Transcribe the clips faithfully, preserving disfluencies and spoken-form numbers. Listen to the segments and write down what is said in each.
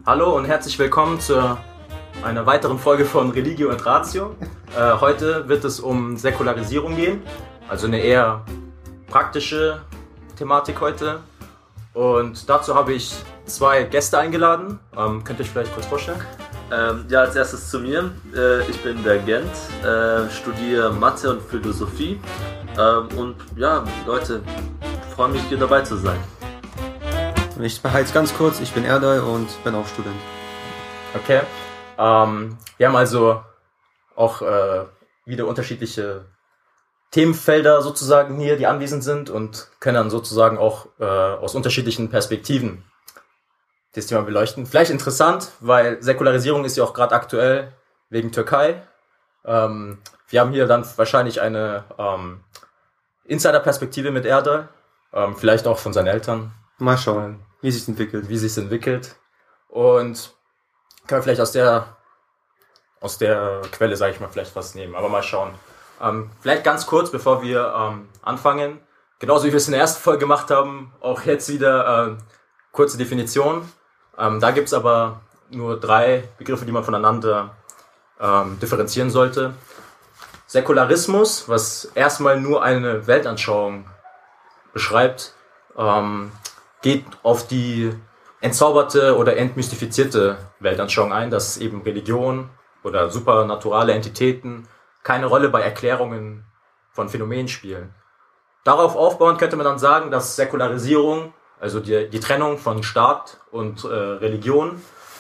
Hallo und herzlich willkommen zu einer weiteren Folge von Religio et Ratio. Äh, heute wird es um Säkularisierung gehen, also eine eher praktische Thematik heute. Und dazu habe ich zwei Gäste eingeladen. Ähm, könnt ihr euch vielleicht kurz vorstellen? Ähm, ja, als erstes zu mir. Äh, ich bin der Gent, äh, studiere Mathe und Philosophie. Ähm, und ja, Leute, freue mich, hier dabei zu sein. Ich behalte es ganz kurz, ich bin Erdal und bin auch Student. Okay. Ähm, wir haben also auch äh, wieder unterschiedliche Themenfelder sozusagen hier, die anwesend sind und können dann sozusagen auch äh, aus unterschiedlichen Perspektiven das Thema beleuchten. Vielleicht interessant, weil Säkularisierung ist ja auch gerade aktuell wegen Türkei. Ähm, wir haben hier dann wahrscheinlich eine ähm, Insider-Perspektive mit Erdal, ähm, vielleicht auch von seinen Eltern. Mal schauen, wie sich's entwickelt. Wie sich's entwickelt. Und können wir vielleicht aus der aus der Quelle, sage ich mal, vielleicht was nehmen. Aber mal schauen. Ähm, vielleicht ganz kurz, bevor wir ähm, anfangen. Genauso wie wir es in der ersten Folge gemacht haben, auch jetzt wieder äh, kurze Definition. Ähm, da gibt es aber nur drei Begriffe, die man voneinander ähm, differenzieren sollte. Säkularismus, was erstmal nur eine Weltanschauung beschreibt, ähm, geht auf die entzauberte oder entmystifizierte Weltanschauung ein, dass eben Religion oder supernaturale Entitäten keine Rolle bei Erklärungen von Phänomenen spielen. Darauf aufbauend könnte man dann sagen, dass Säkularisierung, also die, die Trennung von Staat und äh, Religion,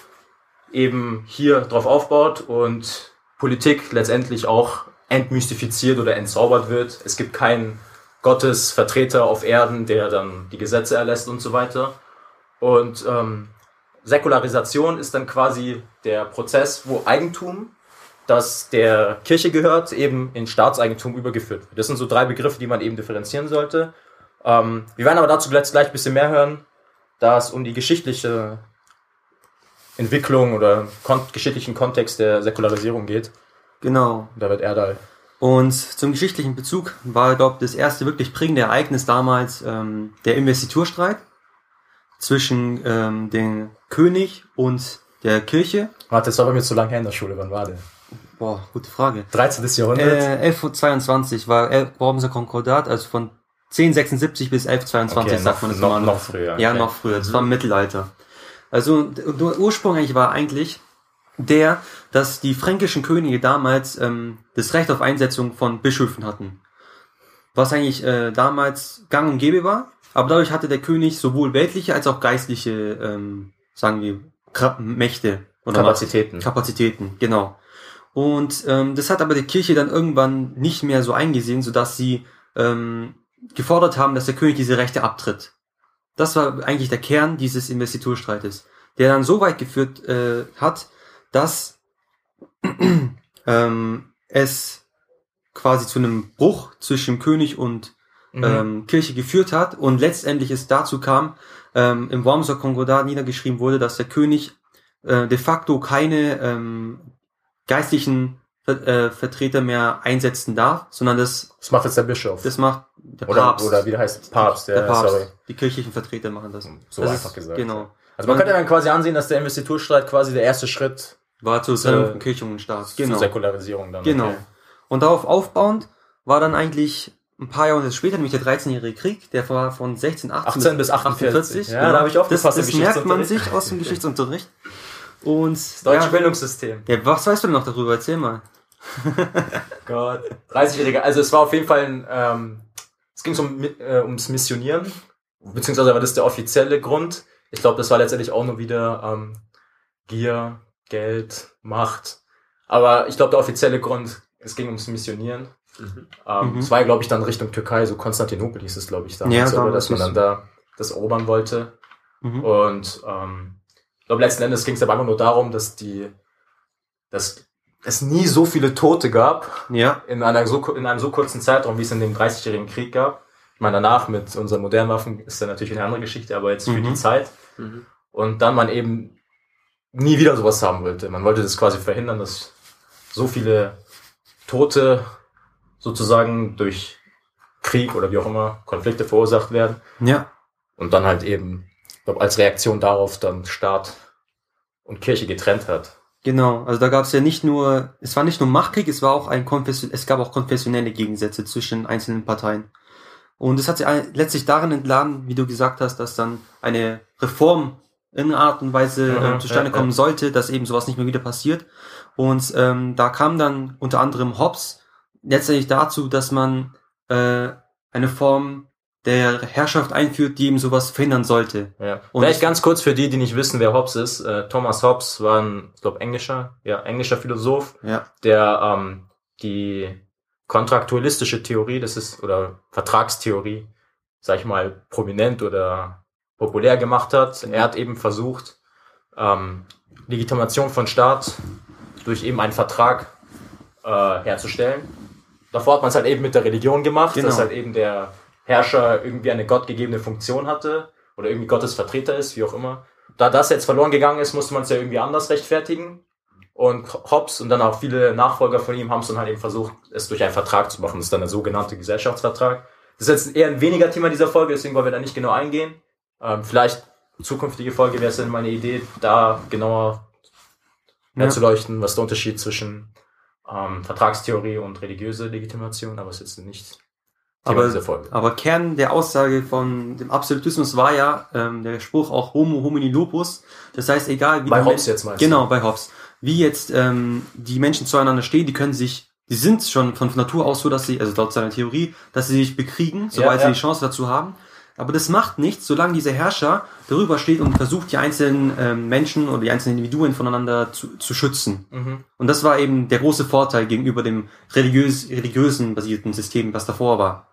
eben hier drauf aufbaut und Politik letztendlich auch entmystifiziert oder entzaubert wird. Es gibt keinen Gottesvertreter auf Erden, der dann die Gesetze erlässt und so weiter. Und ähm, Säkularisation ist dann quasi der Prozess, wo Eigentum, das der Kirche gehört, eben in Staatseigentum übergeführt wird. Das sind so drei Begriffe, die man eben differenzieren sollte. Ähm, wir werden aber dazu gleich, gleich ein bisschen mehr hören, da es um die geschichtliche Entwicklung oder kon- geschichtlichen Kontext der Säkularisierung geht. Genau. Da wird Erdal. Und zum geschichtlichen Bezug war, glaube ich, das erste wirklich prägende Ereignis damals ähm, der Investiturstreit zwischen ähm, dem König und der Kirche. Warte, das war bei mir zu lange her in der Schule. Wann war der? Boah, gute Frage. dreizehnten. Jahrhundert? Äh, elfhundertzweiundzwanzig war El- Wormser Konkordat, also von zehnhundertsechsundsiebzig bis elfhundertzweiundzwanzig, Okay, sagt noch, man das noch, normal. noch früher. Ja, okay. noch früher. Das war im Mittelalter. Also der Ursprung eigentlich war eigentlich der, dass die fränkischen Könige damals ähm, das Recht auf Einsetzung von Bischöfen hatten. Was eigentlich äh, damals gang und gäbe war. Aber dadurch hatte der König sowohl weltliche als auch geistliche, ähm, sagen wir, Kra- Mächte. Oder Kapazitäten. Macht. Kapazitäten, genau. Und ähm, das hat aber die Kirche dann irgendwann nicht mehr so eingesehen, sodass sie ähm, gefordert haben, dass der König diese Rechte abtritt. Das war eigentlich der Kern dieses Investiturstreites, der dann so weit geführt äh, hat, dass ähm, es quasi zu einem Bruch zwischen König und Mhm. ähm, Kirche geführt hat und letztendlich es dazu kam, ähm, im Wormser Konkordat niedergeschrieben wurde, dass der König äh, de facto keine ähm, geistlichen Ver- äh, Vertreter mehr einsetzen darf, sondern das Das macht jetzt der Bischof. das macht der oder, Papst. oder wie der heißt, Papst. der Ja, Papst. sorry. Die kirchlichen Vertreter machen das. So das einfach ist, gesagt. Genau. Also man könnte dann quasi ansehen, dass der Investiturstreit quasi der erste Schritt War zur Zur- Trennung von Kirche und Staat. zur Säkularisierung dann. Genau. Okay. Und darauf aufbauend war dann eigentlich ein paar Jahre später, nämlich der dreizehnjährige Krieg, der war von sechzehnhundertachtzehn achtzehn bis achtundvierzig. Ja, da habe ich das, aufgepasst im das merkt man Geschichtsunterricht. sich aus dem Geschichtsunterricht. Und Das deutsche ja, Bildungssystem. ja, was weißt du denn noch darüber? Erzähl mal. Gott. dreißigjähriger. Also es war auf jeden Fall ein, ähm, es ging um, äh, ums Missionieren, beziehungsweise war das der offizielle Grund. Ich glaube, das war letztendlich auch nur wieder ähm, Gier, Geld, Macht. Aber ich glaube, der offizielle Grund, es ging ums Missionieren. Mhm. Ähm, Mhm. Es war, glaube ich, dann Richtung Türkei, so Konstantinopel hieß es, glaube ich, damals, Ja, oder, damals dass man hieß dann da das erobern wollte. Mhm. Und ähm, ich glaube, letzten Endes ging es aber einfach nur darum, dass die, dass es nie so viele Tote gab Ja. in einer so in einem so kurzen Zeitraum, wie es in dem dreißigjährigen Krieg gab. Ich meine, danach mit unseren modernen Waffen ist dann natürlich eine andere Geschichte, aber jetzt für Mhm. die Zeit. Mhm. Und dann man eben nie wieder sowas haben wollte. Man wollte das quasi verhindern, dass so viele Tote sozusagen durch Krieg oder wie auch immer Konflikte verursacht werden. Ja. Und dann halt eben, ich glaube, als Reaktion darauf dann Staat und Kirche getrennt hat. Genau, also da gab es ja nicht nur, es war nicht nur Machtkrieg, es war auch ein Konfession, es gab auch konfessionelle Gegensätze zwischen einzelnen Parteien. Und es hat sich letztlich darin entladen, wie du gesagt hast, dass dann eine Reform in einer Art und Weise mhm, äh, zustande ja, kommen ja. sollte, dass eben sowas nicht mehr wieder passiert. Und ähm, da kam dann unter anderem Hobbes letztendlich dazu, dass man äh, eine Form der Herrschaft einführt, die eben sowas verhindern sollte. Ja. Und Vielleicht ganz kurz für die, die nicht wissen, wer Hobbes ist. Äh, Thomas Hobbes war ein, ich glaube, englischer, ja, englischer Philosoph, Ja, der ähm, die kontraktualistische Theorie, das ist, oder Vertragstheorie, sag ich mal, prominent oder populär gemacht hat. Er hat eben versucht, ähm, Legitimation von Staat durch eben einen Vertrag äh, herzustellen. Davor hat man es halt eben mit der Religion gemacht, Genau. dass halt eben der Herrscher irgendwie eine gottgegebene Funktion hatte oder irgendwie Gottes Vertreter ist, wie auch immer. Da das jetzt verloren gegangen ist, musste man es ja irgendwie anders rechtfertigen. Und Hobbes und dann auch viele Nachfolger von ihm haben es dann halt eben versucht, es durch einen Vertrag zu machen. Das ist dann der sogenannte Gesellschaftsvertrag. Das ist jetzt eher ein weniger Thema dieser Folge, deswegen wollen wir da nicht genau eingehen. Ähm, vielleicht zukünftige Folge wäre es dann meine Idee, da genauer Ja. herzuleuchten, was der Unterschied zwischen ähm, Vertragstheorie und religiöse Legitimation, aber es ist jetzt nicht Thema aber, dieser Folge. aber Kern der Aussage von dem Absolutismus war ja ähm, der Spruch auch Homo homini lupus. Das heißt, egal wie Bei die Hobbes Men- jetzt meinst du? Genau, bei Hobbes. Wie jetzt ähm, die Menschen zueinander stehen, die können sich, die sind schon von Natur aus so, dass sie, also laut seiner Theorie, dass sie sich bekriegen, sobald Ja, sie ja. die Chance dazu haben. Aber das macht nichts, solange dieser Herrscher darüber steht und versucht, die einzelnen ähm, Menschen oder die einzelnen Individuen voneinander zu, zu schützen. Mhm. Und das war eben der große Vorteil gegenüber dem religiös, religiösen basierten System, was davor war.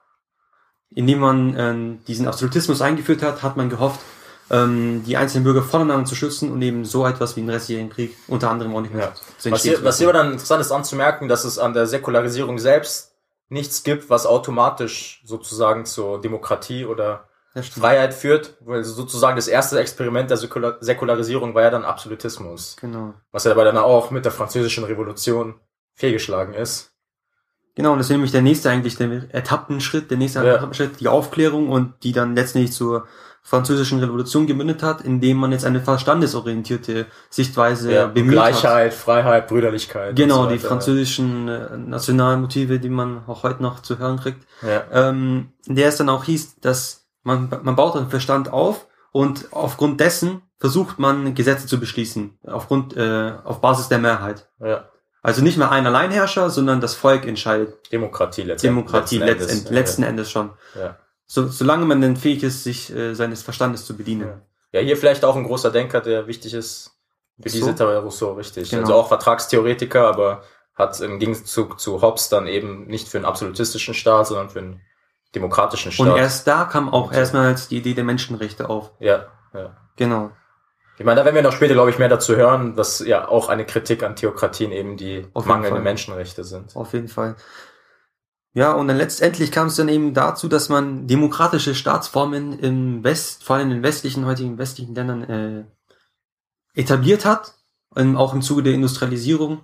Indem man ähm, diesen Absolutismus eingeführt hat, hat man gehofft, ähm, die einzelnen Bürger voneinander zu schützen und eben so etwas wie den restjährigen Krieg unter anderem auch nicht mehr Ja. zu Was entstehen hier, zu was hier lassen. aber dann interessant ist anzumerken, dass es an der Säkularisierung selbst nichts gibt, was automatisch sozusagen zur Demokratie oder Ja, stimmt. Freiheit führt, weil sozusagen das erste Experiment der Säkula- Säkularisierung war ja dann Absolutismus, Genau. was ja aber dann auch mit der französischen Revolution fehlgeschlagen ist. Genau, und das ist nämlich der nächste eigentlich, der Etappenschritt, der nächste Ja. Etappenschritt, die Aufklärung und die dann letztendlich zur französischen Revolution gemündet hat, indem man jetzt eine verstandesorientierte Sichtweise Ja, bemüht hat. Gleichheit, Freiheit, Brüderlichkeit. Genau, und so die weiter. französischen äh, Nationalmotive, die man auch heute noch zu hören kriegt. Ja. Ähm, in der es dann auch hieß, dass man, man baut einen Verstand auf und aufgrund dessen versucht man Gesetze zu beschließen, aufgrund, äh, auf Basis der Mehrheit. Ja. Also nicht mehr ein Alleinherrscher, sondern das Volk entscheidet. Demokratie letztendlich. Demokratie letzten letzten, Endes. letzten Endes schon. Ja. So, solange man denn fähig ist, sich äh, seines Verstandes zu bedienen. Ja. Ja, hier vielleicht auch ein großer Denker, der wichtig ist für diese Rousseau? Theorie, Rousseau, richtig. Genau. Also auch Vertragstheoretiker, aber hat im Gegenzug zu Hobbes dann eben nicht für einen absolutistischen Staat, sondern für einen demokratischen Staat. Und erst da kam auch Und so. erstmals die Idee der Menschenrechte auf. Ja, ja. Genau. Ich meine, da werden wir noch später, glaube ich, mehr dazu hören, dass ja auch eine Kritik an Theokratien eben die Auf jeden mangelnde Fall. Menschenrechte sind. Auf jeden Fall. Ja, und dann letztendlich kam es dann eben dazu, dass man demokratische Staatsformen im West, vor allem in den westlichen, heutigen westlichen Ländern, äh, etabliert hat, ähm, auch im Zuge der Industrialisierung.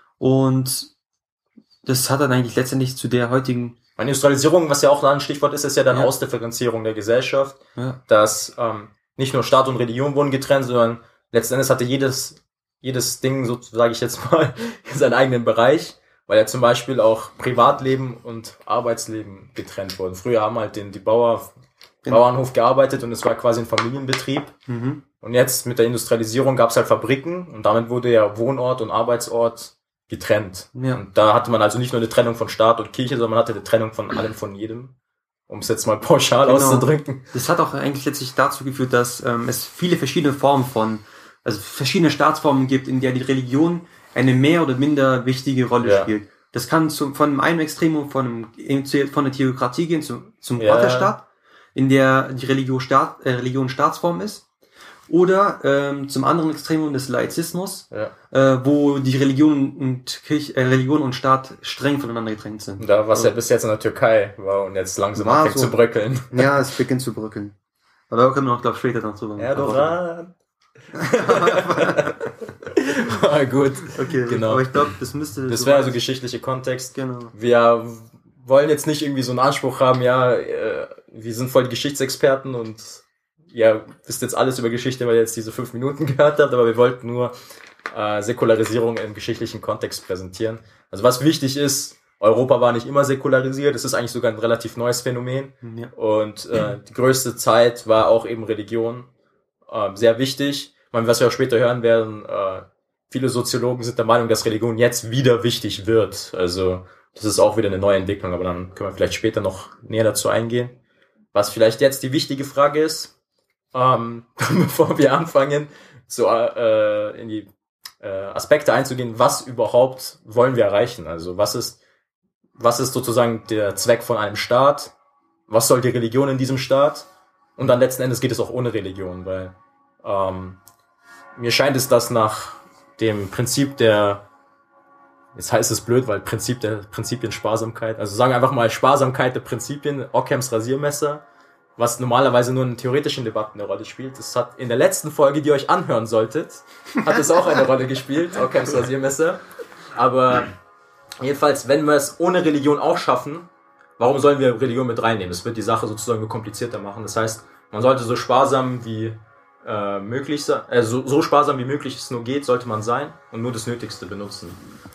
Und das hat dann eigentlich letztendlich zu der heutigen, Meine Industrialisierung, was ja auch ein Stichwort ist, ist ja dann Ja. Ausdifferenzierung der Gesellschaft, ja, dass ähm, nicht nur Staat und Religion wurden getrennt, sondern letzten Endes hatte jedes jedes Ding, so sage ich jetzt mal, seinen eigenen Bereich, weil ja zum Beispiel auch Privatleben und Arbeitsleben getrennt wurden. Früher haben halt den, die Bauer, Genau. Bauernhof gearbeitet und es war quasi ein Familienbetrieb. mhm. Und jetzt mit der Industrialisierung gab es halt Fabriken und damit wurde ja Wohnort und Arbeitsort getrennt. Ja. Und da hatte man also nicht nur eine Trennung von Staat und Kirche, sondern man hatte eine Trennung von allem, von jedem. Um es jetzt mal pauschal Genau. auszudrücken. Das hat auch eigentlich letztlich dazu geführt, dass ähm, es viele verschiedene Formen von, also verschiedene Staatsformen gibt, in der die Religion eine mehr oder minder wichtige Rolle Ja. spielt. Das kann zum, von einem Extremum von, einem, von der Theokratie gehen zum, zum Ja. Vaterstaat, in der die Religion, Staat, äh, Religion Staatsform ist. Oder ähm, zum anderen Extremum des Laizismus, Ja. äh, wo die Religion und Kirche, äh, Religion und Staat streng voneinander getrennt sind. Und da, was ja bis jetzt in der Türkei war und jetzt langsam War anfängt so. zu bröckeln. Ja, es beginnt zu bröckeln. Aber da können wir noch, glaube ich, später noch drüber Erdogan. Ah, gut. Okay, Genau. aber ich glaube, das müsste... Das so wäre weit- also geschichtliche Kontext. Genau. Wir wollen jetzt nicht irgendwie so einen Anspruch haben, ja, äh, wir sind voll die Geschichtsexperten und ihr wisst jetzt alles über Geschichte, weil ihr jetzt diese fünf Minuten gehört habt, aber wir wollten nur äh, Säkularisierung im geschichtlichen Kontext präsentieren. Also was wichtig ist, Europa war nicht immer säkularisiert, es ist eigentlich sogar ein relativ neues Phänomen. Ja. Und äh, die größte Zeit war auch eben Religion äh, sehr wichtig. Ich meine, was wir auch später hören werden, äh, viele Soziologen sind der Meinung, dass Religion jetzt wieder wichtig wird. Also das ist auch wieder eine neue Entwicklung, aber dann können wir vielleicht später noch näher dazu eingehen. Was vielleicht jetzt die wichtige Frage ist, ähm, bevor wir anfangen, so äh, in die äh, Aspekte einzugehen, was überhaupt wollen wir erreichen? Also was ist Was ist sozusagen der Zweck von einem Staat? Was soll die Religion in diesem Staat? Und dann letzten Endes geht es auch ohne Religion, weil ähm, mir scheint es, dass nach dem Prinzip der, jetzt heißt es blöd, weil Prinzip der Prinzipien Sparsamkeit, also sagen wir einfach mal Sparsamkeit der Prinzipien, Ockhams Rasiermesser, was normalerweise nur in theoretischen Debatten eine Rolle spielt. Das hat in der letzten Folge, die ihr euch anhören solltet, hat es auch eine Rolle gespielt, Ockhams Rasiermesser. Aber jedenfalls, wenn wir es ohne Religion auch schaffen, warum sollen wir Religion mit reinnehmen? Das wird die Sache sozusagen nur komplizierter machen. Das heißt, man sollte so sparsam wie äh, möglich sein, äh, so, so sparsam wie möglich es nur geht, sollte man sein und nur das Nötigste benutzen.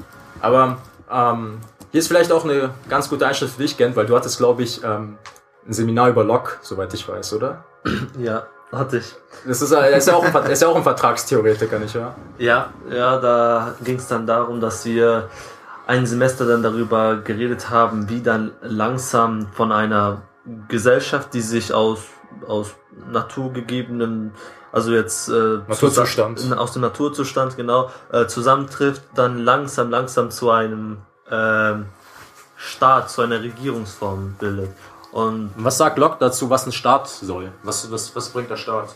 Aber ähm, hier ist vielleicht auch eine ganz gute Einschrift für dich, Gent, weil du hattest, glaube ich, ähm, ein Seminar über Locke, soweit ich weiß, oder? Ja, hatte ich. Das ist, er ist ja auch ein, er ist ja auch ein Vertragstheoretiker, nicht wahr? Ja, ja, da ging es dann darum, dass wir ein Semester dann darüber geredet haben, wie dann langsam von einer Gesellschaft, die sich aus, aus naturgegebenen, also jetzt äh, Naturzustand. Zusa- aus dem Naturzustand, genau, äh, zusammentrifft, dann langsam, langsam zu einem äh, Staat, zu einer Regierungsform bildet. Und was sagt Locke dazu, was ein Staat soll? Was, was, was bringt der Staat?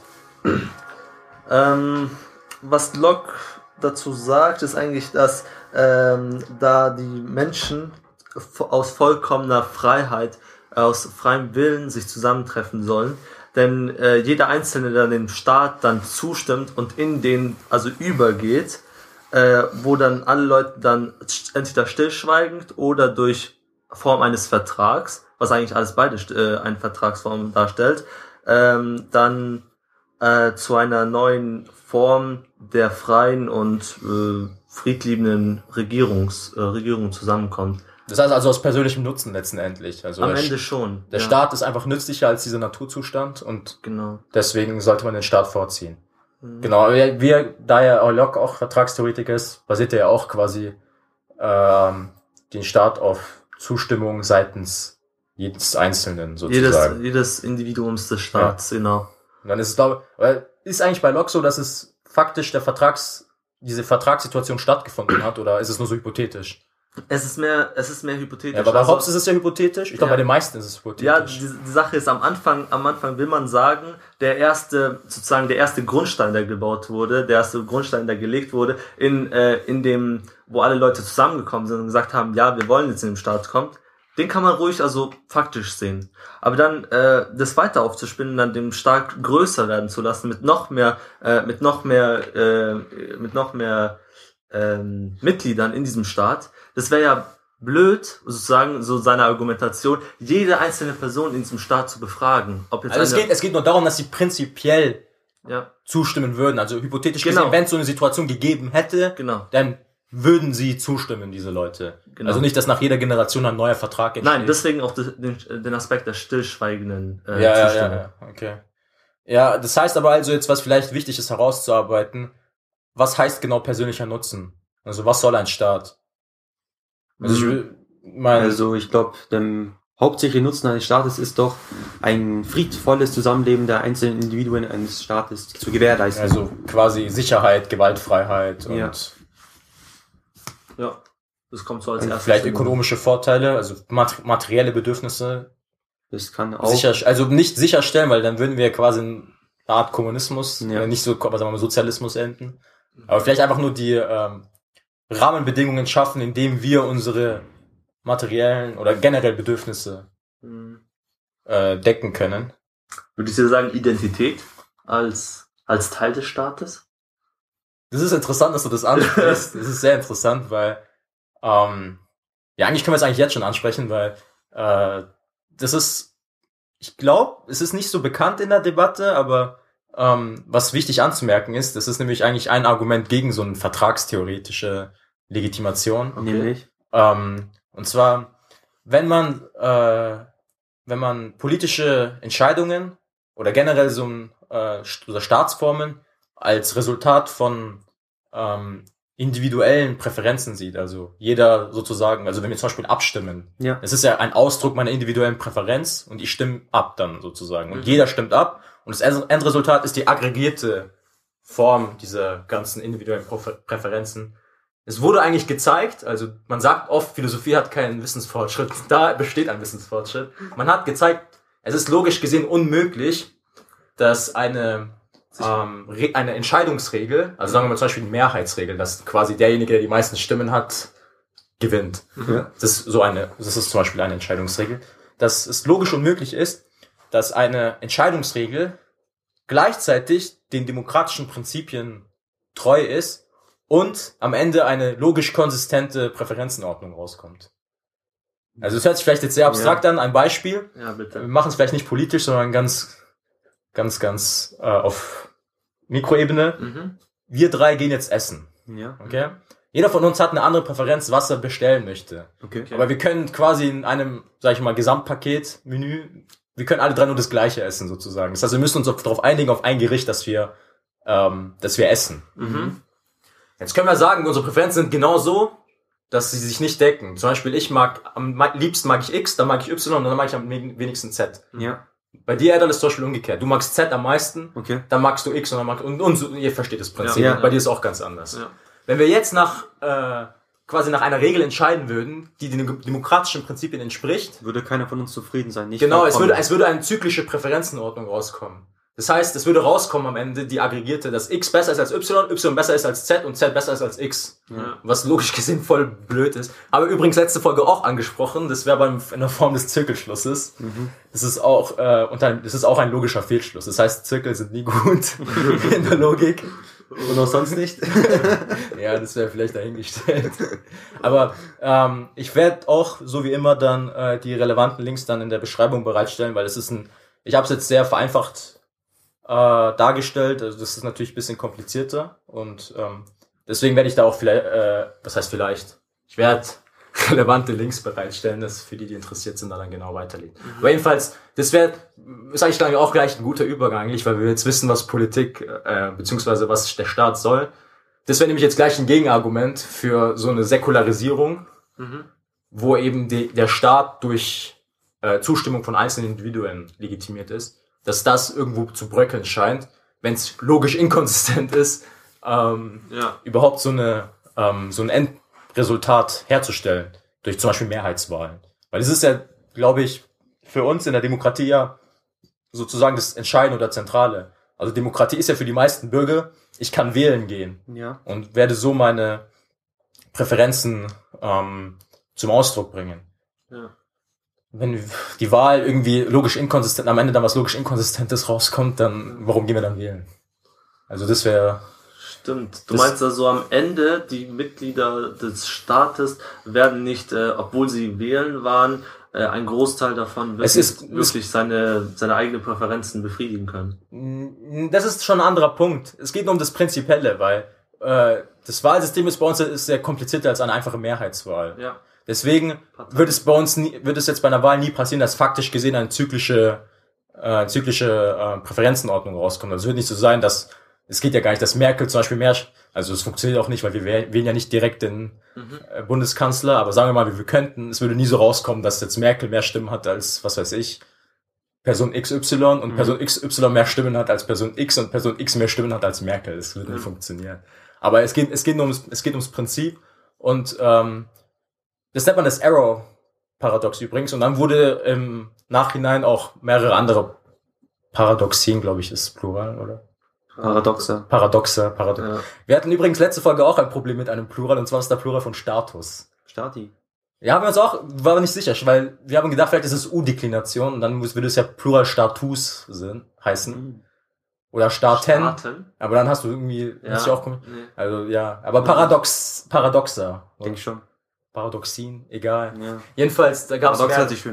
ähm, was Locke dazu sagt, ist eigentlich, dass ähm, da die Menschen aus vollkommener Freiheit, aus freiem Willen sich zusammentreffen sollen, denn äh, jeder Einzelne, der dem Staat dann zustimmt und in den, also übergeht, äh, wo dann alle Leute dann entweder stillschweigend oder durch Form eines Vertrags, was eigentlich alles beide äh, eine Vertragsform darstellt, ähm, dann äh, zu einer neuen Form der freien und äh, friedliebenden Regierungs, äh, Regierung zusammenkommt. Das heißt also aus persönlichem Nutzen letztendlich. Also Am Ende schon. Der ja. Staat ist einfach nützlicher als dieser Naturzustand und genau. Deswegen sollte man den Staat vorziehen. Mhm. Genau, wir, wir, da ja Locke auch Vertragstheoretiker ist, basiert er ja auch quasi ähm, den Staat auf Zustimmung seitens jedes Einzelnen sozusagen. Jedes, jedes Individuums des Staats, ja. Genau. Und dann ist es, glaube ich, ist eigentlich bei Locke so, dass es faktisch der Vertrags, diese Vertragssituation stattgefunden hat, oder ist es nur so hypothetisch? Es ist mehr, es ist mehr hypothetisch. Ja, aber bei also, Hobbes ist es ja hypothetisch. Ich glaube, ja. bei den meisten ist es hypothetisch. Ja, die, die Sache ist, am Anfang, am Anfang will man sagen, der erste, sozusagen der erste Grundstein, der gebaut wurde, der erste Grundstein, der gelegt wurde, in, äh, in dem, wo alle Leute zusammengekommen sind und gesagt haben, ja, wir wollen jetzt in den Staat kommen, den kann man ruhig also faktisch sehen. Aber dann äh, das weiter aufzuspinnen, dann den Staat größer werden zu lassen, mit noch mehr, äh, mit noch mehr, äh, mit noch mehr ähm, Mitgliedern in diesem Staat, das wäre ja blöd, sozusagen, so seine Argumentation, jede einzelne Person in diesem Staat zu befragen. Ob jetzt also es geht, es geht nur darum, dass sie prinzipiell ja. zustimmen würden. Also hypothetisch genau. gesehen, wenn es so eine Situation gegeben hätte, genau. dann würden sie zustimmen, diese Leute. Genau. Also nicht, dass nach jeder Generation ein neuer Vertrag entsteht. Nein, deswegen auch den, den Aspekt der stillschweigenden äh, ja, Zustimmung. Ja, ja, okay. Ja, das heißt aber also jetzt, was vielleicht wichtig ist herauszuarbeiten, was heißt genau persönlicher Nutzen? Also was soll ein Staat? Also ich will, mein also ich glaube, der hauptsächliche Nutzen eines Staates ist doch, ein friedvolles Zusammenleben der einzelnen Individuen eines Staates zu gewährleisten. Also quasi Sicherheit, Gewaltfreiheit und ja, ja das kommt so als erstes. Vielleicht ökonomische Vorteile, also materielle Bedürfnisse. Das kann auch. Sicher, also nicht sicherstellen, weil dann würden wir quasi eine Art Kommunismus, ja. nicht so, was sagen wir mal, Sozialismus enden. Aber vielleicht einfach nur die ähm, Rahmenbedingungen schaffen, indem wir unsere materiellen oder generell Bedürfnisse mhm. äh, decken können. Würdest du sagen, Identität als, als Teil des Staates? Das ist interessant, dass du das ansprichst. Das ist sehr interessant, weil ähm, ja, eigentlich können wir es eigentlich jetzt schon ansprechen, weil äh, das ist, ich glaube, es ist nicht so bekannt in der Debatte, aber ähm, was wichtig anzumerken ist, das ist nämlich eigentlich ein Argument gegen so eine vertragstheoretische Legitimation. Okay. Nämlich? Ähm, und zwar, wenn man äh, wenn man politische Entscheidungen oder generell so ein, äh, oder Staatsformen als Resultat von ähm, individuellen Präferenzen sieht, also jeder sozusagen, also wenn wir zum Beispiel abstimmen, ja. das ist ja ein Ausdruck meiner individuellen Präferenz und ich stimme ab dann sozusagen und mhm. jeder stimmt ab und das Endresultat ist die aggregierte Form dieser ganzen individuellen Präferenzen. Es wurde eigentlich gezeigt, also man sagt oft, Philosophie hat keinen Wissensfortschritt, da besteht ein Wissensfortschritt. Man hat gezeigt, es ist logisch gesehen unmöglich, dass eine ähm, eine Entscheidungsregel, also sagen wir mal zum Beispiel die Mehrheitsregel, dass quasi derjenige, der die meisten Stimmen hat, gewinnt. Mhm. Das ist so eine, das ist zum Beispiel eine Entscheidungsregel, dass es logisch unmöglich ist, dass eine Entscheidungsregel gleichzeitig den demokratischen Prinzipien treu ist und am Ende eine logisch konsistente Präferenzenordnung rauskommt. Also es hört sich vielleicht jetzt sehr abstrakt ja. an, ein Beispiel. Ja, bitte. Wir machen es vielleicht nicht politisch, sondern ganz, ganz, ganz äh, auf Mikroebene. Mhm. Wir drei gehen jetzt essen. Ja. Okay? Jeder von uns hat eine andere Präferenz, was er bestellen möchte. Okay. okay. Aber wir können quasi in einem, sag ich mal, Gesamtpaket, Menü, wir können alle drei nur das Gleiche essen sozusagen. Das heißt, wir müssen uns darauf einigen, auf ein Gericht, das wir, ähm, dass wir essen. Mhm. Jetzt können wir sagen, unsere Präferenzen sind genau so, dass sie sich nicht decken. Zum Beispiel, ich mag, am liebsten mag ich X, dann mag ich Y und dann mag ich am wenigsten Z. Ja. Bei dir, Erdal, ist zum Beispiel umgekehrt. Du magst Z am meisten, okay. dann magst du X und dann magst und, und so, ihr versteht das Prinzip. Ja, Bei ja. dir ist es auch ganz anders. Ja. Wenn wir jetzt nach, äh, quasi nach einer Regel entscheiden würden, die den demokratischen Prinzipien entspricht, würde keiner von uns zufrieden sein. Nicht genau, es vollkommen. würde, es würde eine zyklische Präferenzenordnung rauskommen. Das heißt, es würde rauskommen am Ende die aggregierte, dass X besser ist als Y, Y besser ist als Z und Z besser ist als X. Ja. Was logisch gesehen voll blöd ist. Aber übrigens letzte Folge auch angesprochen, das wäre beim in der Form des Zirkelschlusses. Mhm. Das ist auch äh, und ein, das ist auch ein logischer Fehlschluss. Das heißt, Zirkel sind nie gut in der Logik. Und auch sonst nicht. Ja, das wäre vielleicht dahingestellt. Aber ähm, ich werde auch, so wie immer, dann äh, die relevanten Links dann in der Beschreibung bereitstellen, weil es ist ein, ich habe es jetzt sehr vereinfacht äh, dargestellt, also das ist natürlich ein bisschen komplizierter und ähm, deswegen werde ich da auch vielleicht, äh, was heißt vielleicht, ich werde relevante Links bereitstellen, dass für die, die interessiert sind, da dann genau weiterlesen. Mhm. Aber jedenfalls, das wäre, ist eigentlich dann auch gleich ein guter Übergang eigentlich, weil wir jetzt wissen, was Politik, äh, beziehungsweise was der Staat soll. Das wäre nämlich jetzt gleich ein Gegenargument für so eine Säkularisierung, Mhm. wo eben die, der Staat durch äh, Zustimmung von einzelnen Individuen legitimiert ist, dass das irgendwo zu bröckeln scheint, wenn es logisch inkonsistent ist, ähm, Ja. überhaupt so eine ähm, so ein Endresultat herzustellen durch zum Beispiel Mehrheitswahlen. Weil es ist ja, glaube ich, für uns in der Demokratie ja sozusagen das Entscheidende oder Zentrale. Also Demokratie ist ja für die meisten Bürger, ich kann wählen gehen Ja. und werde so meine Präferenzen ähm, zum Ausdruck bringen. Ja. Wenn die Wahl irgendwie logisch inkonsistent, am Ende dann was logisch Inkonsistentes rauskommt, dann warum gehen wir dann wählen? Also das wäre... Stimmt. Du Das- meinst also am Ende, die Mitglieder des Staates werden nicht, äh, obwohl sie wählen waren, äh, ein Großteil davon wird Es ist- nicht wirklich seine, seine eigenen Präferenzen befriedigen können. Das ist schon ein anderer Punkt. Es geht nur um das Prinzipielle, weil äh, das Wahlsystem ist bei uns ist sehr komplizierter als eine einfache Mehrheitswahl. Ja. Deswegen wird es bei uns nie, wird es jetzt bei einer Wahl nie passieren, dass faktisch gesehen eine zyklische, äh, zyklische äh, Präferenzenordnung rauskommt. Also es wird nicht so sein, dass es geht ja gar nicht, dass Merkel zum Beispiel mehr, also es funktioniert auch nicht, weil wir wählen wählen ja nicht direkt den Mhm. äh, Bundeskanzler, aber sagen wir mal, wir, wir könnten, es würde nie so rauskommen, dass jetzt Merkel mehr Stimmen hat als, was weiß ich, Person X Y und Mhm. Person X Y mehr Stimmen hat als Person X und Person X mehr Stimmen hat als Merkel. Das würde Mhm. nicht funktionieren. Aber es geht, es geht nur ums, es geht ums Prinzip und ähm, das nennt man das Arrow-Paradox übrigens. Und dann wurde im Nachhinein auch mehrere andere Paradoxien, glaube ich, ist Plural, oder? Paradoxe. Paradoxe, Paradox. Ja. Wir hatten übrigens letzte Folge auch ein Problem mit einem Plural, und zwar ist der Plural von Status. Stati. Ja, haben wir uns auch, war nicht sicher, weil wir haben gedacht, vielleicht ist es U-Deklination und dann muss- würde es ja Plural Status sein, heißen. Mhm. Oder Staten. Staaten? Aber dann hast du irgendwie, Ja. hast du auch, Nee. also ja, aber Paradox, Paradoxer. Denk schon. Paradoxien, egal. Ja. Jedenfalls, da gab es Paradox hört sich schöner an.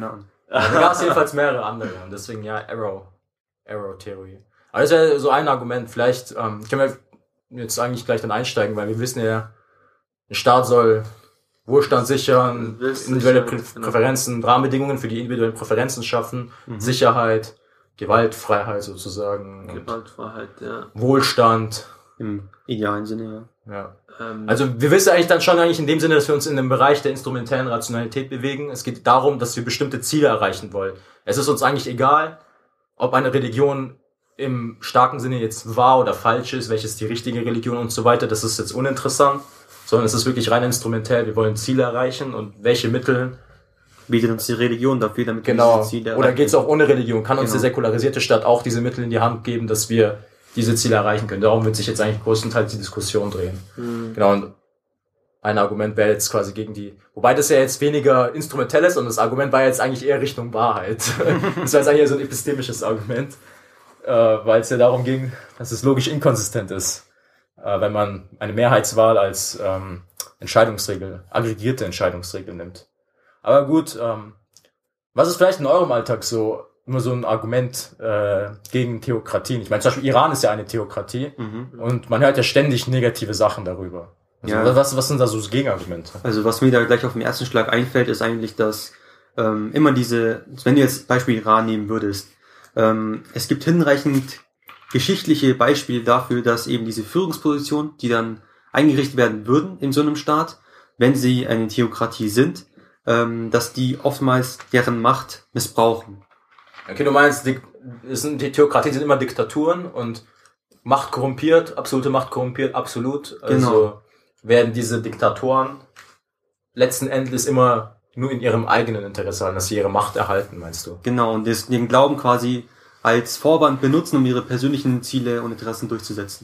Da gab es jedenfalls mehrere andere und deswegen ja Arrow, Arrow-Theorie. Aber das ist ja so ein Argument. Vielleicht ähm, können wir jetzt eigentlich gleich dann einsteigen, weil wir wissen ja, ein Staat soll Wohlstand sichern, individuelle Prä- Präferenzen, Rahmenbedingungen für die individuellen Präferenzen schaffen, mhm. Sicherheit, Gewaltfreiheit sozusagen. Gewaltfreiheit, ja. Wohlstand. Im idealen Sinne, ja. ja. Ähm, also wir wissen eigentlich dann schon eigentlich in dem Sinne, dass wir uns in dem Bereich der instrumentellen Rationalität bewegen. Es geht darum, dass wir bestimmte Ziele erreichen wollen. Es ist uns eigentlich egal, ob eine Religion im starken Sinne jetzt wahr oder falsch ist, welches die richtige Religion und so weiter. Das ist jetzt uninteressant, sondern es ist wirklich rein instrumentell. Wir wollen Ziele erreichen und welche Mittel bietet uns die Religion dafür, damit genau. wir diese Ziele erreichen. Oder geht es auch ohne Religion? Kann genau. uns die säkularisierte Staat auch diese Mittel in die Hand geben, dass wir diese Ziele erreichen können? Darum wird sich jetzt eigentlich größtenteils die Diskussion drehen. Mhm. Genau, und ein Argument wäre jetzt quasi gegen die, wobei das ja jetzt weniger instrumentell ist und das Argument war jetzt eigentlich eher Richtung Wahrheit. Das war jetzt eigentlich so ein epistemisches Argument, äh, weil es ja darum ging, dass es logisch inkonsistent ist, äh, wenn man eine Mehrheitswahl als ähm, Entscheidungsregel, aggregierte Entscheidungsregel nimmt. Aber gut, ähm, was ist vielleicht in eurem Alltag so immer so ein Argument äh, gegen Theokratien? Ich meine, zum Beispiel Iran ist ja eine Theokratie mhm. und man hört ja ständig negative Sachen darüber. Also ja. was, was sind da so Gegenargumente? Also was mir da gleich auf den ersten Schlag einfällt, ist eigentlich, dass ähm, immer diese, wenn du jetzt Beispiel Iran nehmen würdest, ähm, es gibt hinreichend geschichtliche Beispiele dafür, dass eben diese Führungspositionen, die dann eingerichtet werden würden in so einem Staat, wenn sie eine Theokratie sind, ähm, dass die oftmals deren Macht missbrauchen. Okay, du meinst, die, die Theokratien sind immer Diktaturen und Macht korrumpiert, absolute Macht korrumpiert, absolut. Also genau. werden diese Diktatoren letzten Endes immer nur in ihrem eigenen Interesse haben, dass sie ihre Macht erhalten, meinst du? Genau, und das, den Glauben quasi als Vorwand benutzen, um ihre persönlichen Ziele und Interessen durchzusetzen.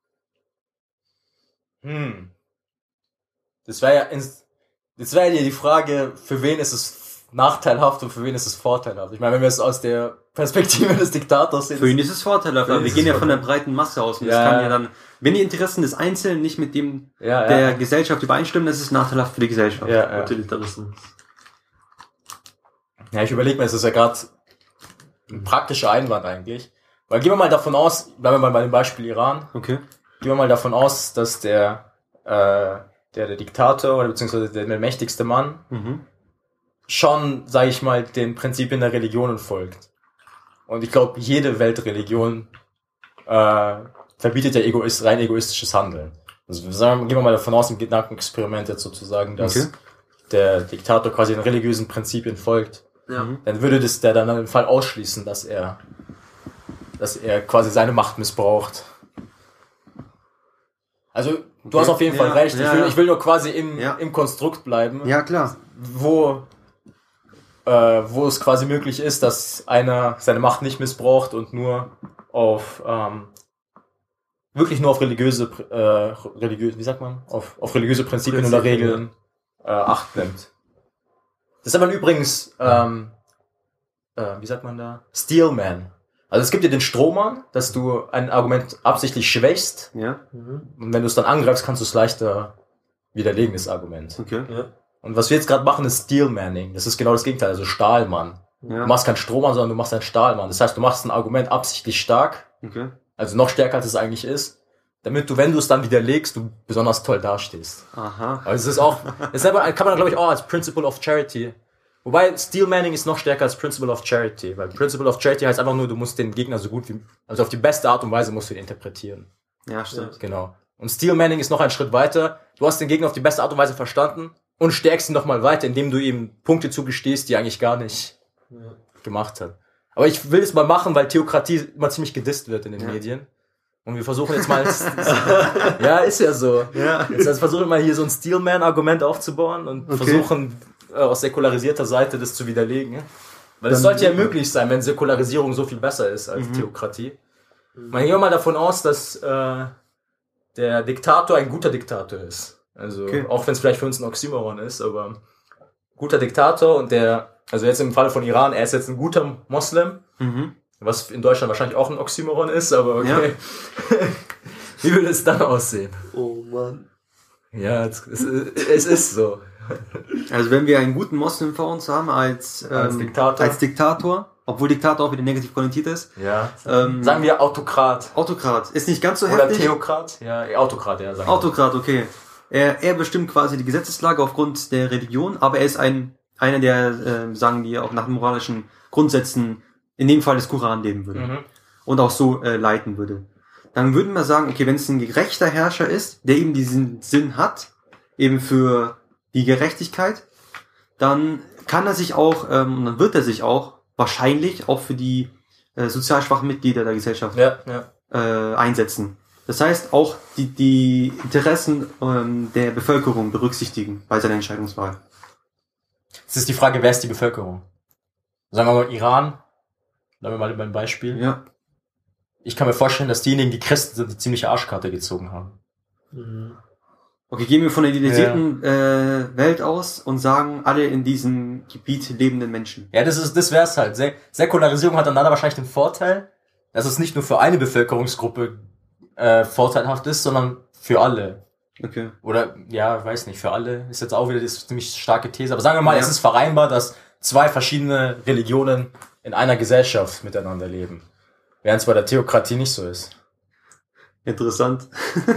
Hm. Das wäre ja, ins, das wäre ja die Frage, für wen ist es nachteilhaft und für wen ist es vorteilhaft? Ich meine, wenn wir es aus der Perspektive des Diktators sehen. Für ihn ist es vorteilhaft, aber wir gehen ja von der breiten Masse aus. Und ja. das kann ja dann, wenn die Interessen des Einzelnen nicht mit dem ja, der ja. Gesellschaft übereinstimmen, dann ist es nachteilhaft für die Gesellschaft. Ja, ja. Utilitarismus. Ja, ich überlege mir, es ist ja gerade ein praktischer Einwand eigentlich. Weil gehen wir mal davon aus, bleiben wir mal bei dem Beispiel Iran. Okay. Gehen wir mal davon aus, dass der, äh, der, der Diktator oder beziehungsweise der, der mächtigste Mann mhm. schon, sage ich mal, den Prinzipien der Religionen folgt. Und ich glaube, jede Weltreligion äh, verbietet ja egoist, rein egoistisches Handeln. Also sagen, gehen wir mal davon aus, im Gedankenexperiment jetzt sozusagen, dass okay. der Diktator quasi den religiösen Prinzipien folgt. Ja. Dann würde das der dann im Fall ausschließen, dass er dass er quasi seine Macht missbraucht. Also, du okay. hast auf jeden ja, Fall recht. Ja, ich, will, ja. ich will nur quasi im, ja. im Konstrukt bleiben. Ja, klar. Wo, äh, wo es quasi möglich ist, dass einer seine Macht nicht missbraucht und nur auf, ähm, wirklich nur auf religiöse, äh, religiöse, wie sagt man? Auf, auf religiöse Prinzipien Prinzip, oder Regeln, äh, Acht nimmt. Das ist aber übrigens, ähm, äh, wie sagt man da? Steelman. Also es gibt ja den Strohmann, dass du ein Argument absichtlich schwächst. Ja. Mhm. Und wenn du es dann angreifst, kannst du es leichter widerlegen, das Argument. Okay. Ja. Und was wir jetzt gerade machen, ist Steelmanning. Das ist genau das Gegenteil, also Stahlmann. Ja. Du machst keinen Strohmann, sondern du machst einen Stahlmann. Das heißt, du machst ein Argument absichtlich stark. Okay. Also noch stärker, als es eigentlich ist. Damit du, wenn du es dann widerlegst, du besonders toll dastehst. Aha. Also es ist auch, das kann man glaube ich auch als Principle of Charity. Wobei Steelmanning ist noch stärker als Principle of Charity, weil Principle of Charity heißt einfach nur, du musst den Gegner so gut wie, also auf die beste Art und Weise musst du ihn interpretieren. Ja, stimmt. Genau. Und Steelmanning ist noch einen Schritt weiter. Du hast den Gegner auf die beste Art und Weise verstanden und stärkst ihn noch mal weiter, indem du ihm Punkte zugestehst, die er eigentlich gar nicht ja. gemacht hat. Aber ich will es mal machen, weil Theokratie immer ziemlich gedisst wird in den ja. Medien. Und wir versuchen jetzt mal, ja, ist ja so. Ja. Jetzt also versuchen wir mal hier so ein Steelman-Argument aufzubauen und okay. versuchen, aus säkularisierter Seite das zu widerlegen. Weil es sollte ja möglich sein, wenn Säkularisierung so viel besser ist als mhm. Theokratie. Man geht mal davon aus, dass äh, der Diktator ein guter Diktator ist. Also okay. auch wenn es vielleicht für uns ein Oxymoron ist, aber guter Diktator und der, also jetzt im Falle von Iran, er ist jetzt ein guter Moslem, mhm. was in Deutschland wahrscheinlich auch ein Oxymoron ist, aber okay. Ja. Wie würde es dann aussehen? Oh Mann. Ja, es, es, es ist so. Also wenn wir einen guten Moslem vor uns haben als, ähm, Als Diktator. als Diktator, obwohl Diktator auch wieder negativ konnotiert ist. Ja. Ähm, Sagen wir Autokrat. Autokrat. Ist nicht ganz so Oder heftig. Theokrat. Ja, Autokrat, ja. Sagen wir. Autokrat, okay. Er, er bestimmt quasi die Gesetzeslage aufgrund der Religion, aber er ist ein einer, der, äh, sagen wir, auch nach moralischen Grundsätzen, in dem Fall des Koran leben würde. Mhm. Und auch so äh, leiten würde. Dann würden wir sagen, okay, wenn es ein gerechter Herrscher ist, der eben diesen Sinn hat, eben für die Gerechtigkeit, dann kann er sich auch, ähm, und dann wird er sich auch wahrscheinlich auch für die äh, sozial schwachen Mitglieder der Gesellschaft Ja, ja. äh, einsetzen. Das heißt, auch die, die Interessen ähm, der Bevölkerung berücksichtigen bei seiner Entscheidungswahl. Es ist die Frage, wer ist die Bevölkerung? Sagen wir mal Iran. Bleiben wir mal beim Beispiel. Ja. Ich kann mir vorstellen, dass diejenigen, die Christen sind, die ziemliche Arschkarte gezogen haben. Mhm. Okay, gehen wir von der idealisierten äh, Welt aus und sagen, alle in diesem Gebiet lebenden Menschen. Ja, das ist, das wär's halt. Sä- Säkularisierung hat dann leider wahrscheinlich den Vorteil, dass es nicht nur für eine Bevölkerungsgruppe äh, vorteilhaft ist, sondern für alle. Okay. Oder, ja, weiß nicht, für alle ist jetzt auch wieder das ziemlich starke These. Aber sagen wir mal, Ja. es ist vereinbar, dass zwei verschiedene Religionen in einer Gesellschaft miteinander leben. Während es bei der Theokratie nicht so ist. Interessant.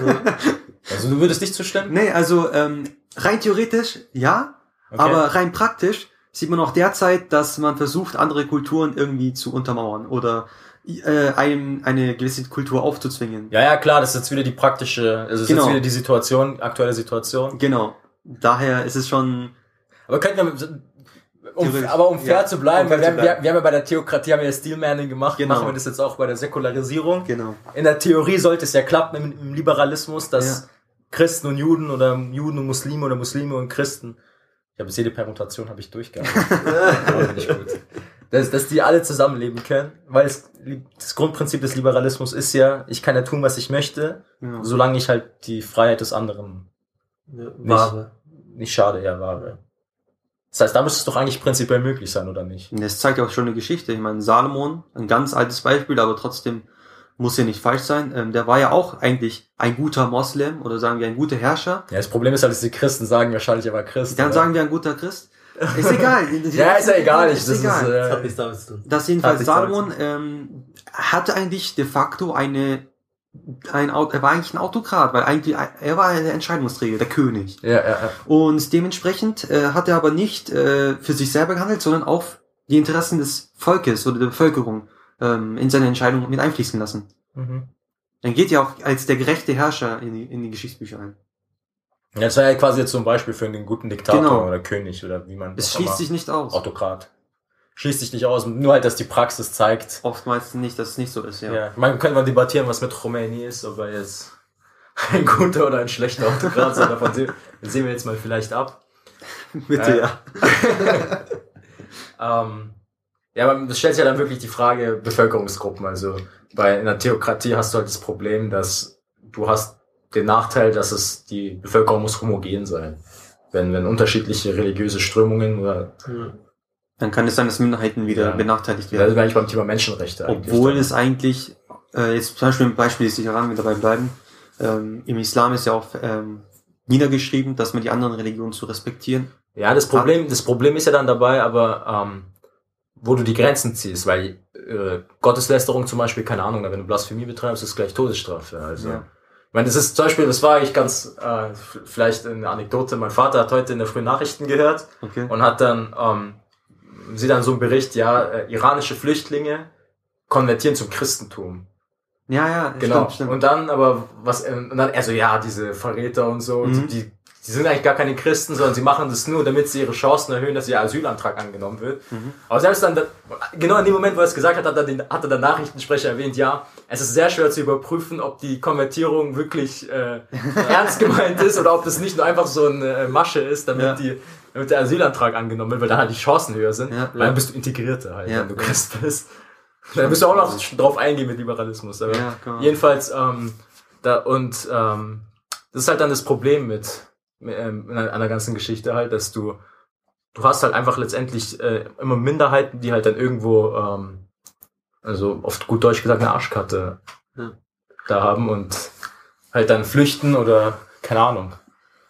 Also du würdest nicht zustimmen? Nee, also ähm, rein theoretisch ja, Okay. aber rein praktisch sieht man auch derzeit, dass man versucht, andere Kulturen irgendwie zu untermauern oder äh, einem eine gewisse Kultur aufzuzwingen. Ja, ja, klar, das ist jetzt wieder die praktische, also das ist Genau. jetzt wieder die Situation, aktuelle Situation. Genau. Daher ist es schon... Aber könnten wir, um, Theoretisch, aber um fair ja, zu bleiben, um weil wir fair haben, zu wir, bleiben. wir haben ja bei der Theokratie haben wir ja Steelmanning gemacht, Genau. machen wir das jetzt auch bei der Säkularisierung. Genau. In der Theorie sollte es ja klappen im, im Liberalismus, dass Ja. Christen und Juden oder Juden und Muslime oder Muslime und Christen, ich habe jetzt jede Permutation habe ich durchgearbeitet, aber nicht gut, dass, dass die alle zusammenleben können, weil es, das Grundprinzip des Liberalismus ist ja, ich kann ja tun, was ich möchte, Ja. solange ich halt die Freiheit des anderen Ja, Ware. nicht schade, ja, wahre. Das heißt, da müsste es doch eigentlich prinzipiell möglich sein, oder nicht? Und das zeigt ja auch schon eine Geschichte. Ich meine, Salomon, ein ganz altes Beispiel, aber trotzdem muss ja nicht falsch sein. Ähm, der war ja auch eigentlich ein guter Moslem oder sagen wir ein guter Herrscher. Ja, das Problem ist halt, dass die Christen sagen, wahrscheinlich er war Christ. Dann oder? sagen wir ein guter Christ. Ist egal. Ja, ist ja egal. Ich, Ist das egal. ist, Das hat äh, nichts damit zu tun. Das Hat jedenfalls nichts damit Salomon ähm, hatte eigentlich de facto eine ein Au- er war eigentlich ein Autokrat, weil eigentlich er war der Entscheidungsträger, der König. ja, ja, ja. Und dementsprechend äh, hat er aber nicht äh, für sich selber gehandelt, sondern auch die Interessen des Volkes oder der Bevölkerung ähm, in seine Entscheidung mit einfließen lassen. Mhm. Dann geht ja auch als der gerechte Herrscher in die, in die Geschichtsbücher ein. Ja, das wäre ja quasi jetzt so ein Beispiel für einen guten Diktator Genau. oder König oder wie man Es auch schließt immer- sich nicht aus. Autokrat. Schließt sich nicht aus, nur halt, dass die Praxis zeigt. Oftmals nicht, dass es nicht so ist, ja. Ja. Man könnte mal debattieren, was mit Khomeini ist, ob er jetzt ein guter oder ein schlechter Autokrat ist. Davon sehen, sehen wir jetzt mal vielleicht ab. Bitte, Äh, ja. Ähm, ja, aber das stellt sich ja dann wirklich die Frage Bevölkerungsgruppen. Also bei einer Theokratie hast du halt das Problem, dass du hast den Nachteil, dass es die Bevölkerung muss homogen sein. Wenn, wenn unterschiedliche religiöse Strömungen oder Ja. Dann kann es sein, dass Minderheiten wieder Ja. benachteiligt ja, das werden. wäre eigentlich beim Thema Menschenrechte eigentlich. Obwohl dann. es eigentlich, äh, jetzt zum Beispiel ein Beispiel, dass ich daran dabei bleiben, ähm, im Islam ist ja auch ähm, niedergeschrieben, dass man die anderen Religionen zu respektieren. Ja, das Problem, das Problem ist ja dann dabei, aber ähm, wo du die Grenzen ziehst, weil äh, Gotteslästerung zum Beispiel, keine Ahnung, wenn du Blasphemie betreibst, ist gleich Todesstrafe. Also, Ja. ich meine, das ist zum Beispiel, das war eigentlich ganz, äh, f- vielleicht eine Anekdote. Mein Vater hat heute in der frühen Nachrichten gehört Okay. und hat dann, ähm, sieht dann so einen Bericht, ja, äh, iranische Flüchtlinge konvertieren zum Christentum. Ja, ja, Genau. stimmt, stimmt. Und dann aber, was, äh, und dann, also ja, diese Verräter und so, Mhm. die, die sind eigentlich gar keine Christen, sondern sie machen das nur, damit sie ihre Chancen erhöhen, dass ihr Asylantrag angenommen wird. Mhm. Aber selbst dann, genau in dem Moment, wo er es gesagt hat, hat er den, hatte der Nachrichtensprecher erwähnt, ja, es ist sehr schwer zu überprüfen, ob die Konvertierung wirklich äh, ernst gemeint ist oder ob das nicht nur einfach so eine äh, Masche ist, damit, Ja. die, damit der Asylantrag angenommen wird, weil dann halt die Chancen höher sind. Ja. Weil dann bist du integrierter halt, Ja. wenn du Christ bist. Dann müssen wir auch noch drauf eingehen mit Liberalismus. Aber Ja, klar. jedenfalls, ähm, da, und ähm, das ist halt dann das Problem mit, mit ähm, an der ganzen Geschichte halt, dass du, du hast halt einfach letztendlich äh, immer Minderheiten, die halt dann irgendwo, ähm, also oft gut Deutsch gesagt, eine Arschkarte Ja. da haben und halt dann flüchten oder, keine Ahnung.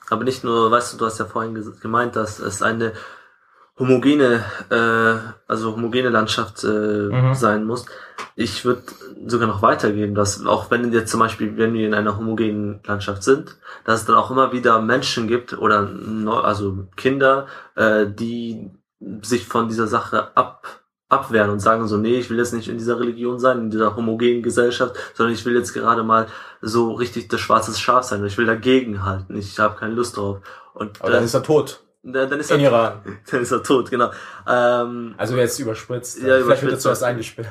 Aber nicht nur, weißt du, du hast ja vorhin ges- gemeint, dass es eine homogene, äh, also homogene Landschaft äh, Mhm. sein muss. Ich würde sogar noch weitergehen, dass auch wenn jetzt zum Beispiel, wenn wir in einer homogenen Landschaft sind, dass es dann auch immer wieder Menschen gibt oder neu, also Kinder, äh, die sich von dieser Sache ab abwehren und sagen so, nee, ich will jetzt nicht in dieser Religion sein, in dieser homogenen Gesellschaft, sondern ich will jetzt gerade mal so richtig das schwarze Schaf sein. Ich will dagegen halten. Ich habe keine Lust drauf. Und Aber dann ist er tot. dann, dann ist In er Iran. dann ist er tot, genau. Ähm, Also jetzt überspritzt. Ja, Vielleicht wird er überspritzt. zuerst eingesperrt.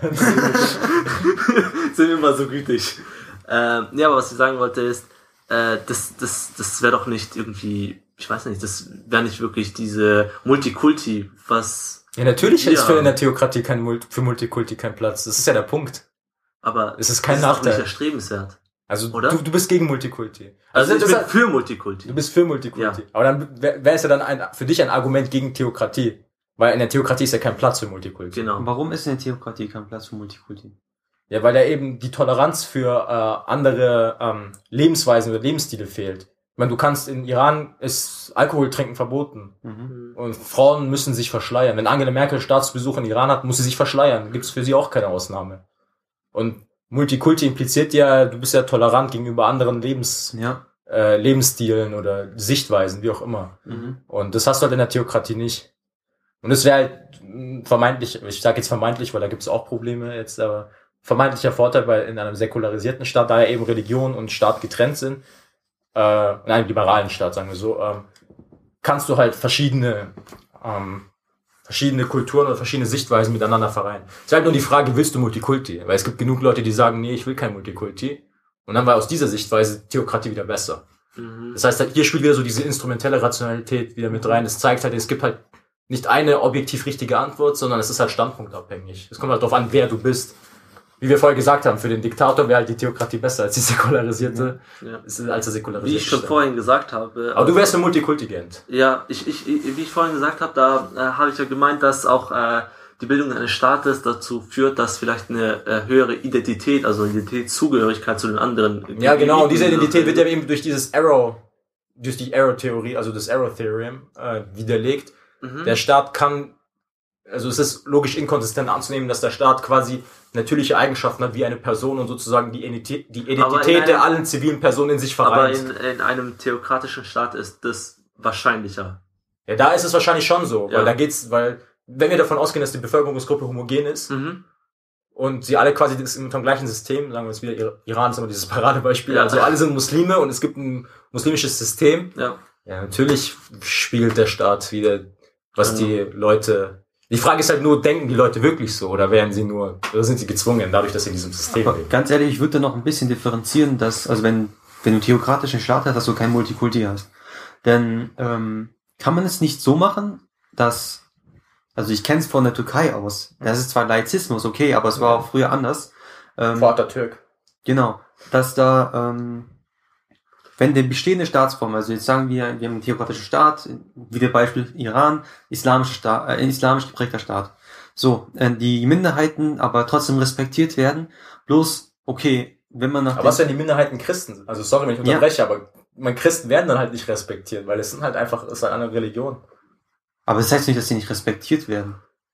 sind wir mal so gütig. Ähm, ja, aber was ich sagen wollte ist, äh, das, das, das wäre doch nicht irgendwie, ich weiß nicht, das wäre nicht wirklich diese Multikulti, was, Ja, natürlich Ja. ist für eine Theokratie kein Mult für Multikulti kein Platz. Das ist ja der Punkt. aber Es ist kein das ist doch Nachteil. nicht erstrebenswert. Also Oder? du, du bist gegen Multikulti. Also, das ich bin ist- für Multikulti. Du bist für Multikulti. Ja. Aber dann wäre es ja dann ein, für dich ein Argument gegen Theokratie. Weil in der Theokratie ist ja kein Platz für Multikulti. Genau. Warum ist in der Theokratie kein Platz für Multikulti? Ja, weil da eben die Toleranz für äh, andere ähm, Lebensweisen oder Lebensstile fehlt. Ich meine, du kannst in Iran ist Alkohol trinken verboten. Mhm. Und Frauen müssen sich verschleiern. Wenn Angela Merkel Staatsbesuch in Iran hat, muss sie sich verschleiern. Gibt es für sie auch keine Ausnahme. Und Multikulti impliziert ja, du bist ja tolerant gegenüber anderen Lebens, Ja. äh, Lebensstilen oder Sichtweisen, wie auch immer. Mhm. Und das hast du halt in der Theokratie nicht. Und es wäre halt mh, vermeintlich, ich sage jetzt vermeintlich, weil da gibt es auch Probleme jetzt, aber vermeintlicher Vorteil, weil in einem säkularisierten Staat, da ja eben Religion und Staat getrennt sind, äh, in einem liberalen Staat, sagen wir so, ähm, kannst du halt verschiedene ähm, verschiedene Kulturen oder verschiedene Sichtweisen miteinander vereinen. Es ist halt nur die Frage, willst du Multikulti? Weil es gibt genug Leute, die sagen, nee, ich will kein Multikulti. Und dann war aus dieser Sichtweise Theokratie wieder besser. Mhm. Das heißt, halt, hier spielt wieder so diese instrumentelle Rationalität wieder mit rein. Es zeigt halt, es gibt halt nicht eine objektiv richtige Antwort, sondern es ist halt standpunktabhängig. Es kommt halt darauf an, wer du bist. Wie wir vorher gesagt haben, für den Diktator wäre halt die Theokratie besser als die säkularisierte, Ja. als der Wie säkularisierte ich schon Staat. vorhin gesagt habe. Aber du wärst für Multikulti-Gent. Ja, ich, ich, ich, wie ich vorhin gesagt habe, da äh, habe ich ja gemeint, dass auch äh, die Bildung eines Staates dazu führt, dass vielleicht eine äh, höhere Identität, also Identitätszugehörigkeit zu den anderen. Ja, genau. Und diese Gebieten, Identität wird ja äh, eben durch dieses Arrow, durch die Arrow-Theorie, also das Arrow-Theorem, äh, widerlegt. mhm. Der Staat kann, also es ist logisch inkonsistent anzunehmen, dass der Staat quasi natürliche Eigenschaften hat wie eine Person und sozusagen die Identität, die Aber in Identität der einem- allen zivilen Personen in sich Aber vereint. in, in einem theokratischen Staat ist das wahrscheinlicher. Ja, da ist es wahrscheinlich schon so, Ja. weil da geht's, weil, wenn wir davon ausgehen, dass die Bevölkerungsgruppe homogen ist Mhm. und sie alle quasi das unter dem gleichen System, sagen wir jetzt wieder, Ir- Iran ist immer dieses Paradebeispiel, Ja. also alle sind Muslime und es gibt ein muslimisches System. Ja. Ja, natürlich spiegelt der Staat wieder, was Ja. die Leute, die Frage ist halt nur, denken die Leute wirklich so oder werden sie nur, oder sind sie gezwungen, dadurch, dass sie in diesem System Aber leben? ganz ehrlich, ich würde da noch ein bisschen differenzieren, dass, also wenn, wenn du einen theokratischen Staat hast, dass du kein Multikulti hast. Denn ähm, kann man es nicht so machen, dass, also ich kenne es von der Türkei aus, das ist zwar Laizismus, okay, aber es war auch früher anders. Ähm, Vater Türk. Genau, dass da, ähm, wenn die bestehende Staatsform, also jetzt sagen wir, wir haben einen theokratischen Staat, wieder Beispiel Iran, islamischer Staat, äh, islamisch geprägter Staat. So, äh, die Minderheiten aber trotzdem respektiert werden, bloß, okay, wenn man nach Aber was, wenn die Minderheiten Christen sind? Also sorry, wenn ich unterbreche, aber man Christen werden dann halt nicht respektiert, weil es sind halt einfach, es ist halt eine Religion. aber das heißt nicht, dass sie nicht respektiert werden.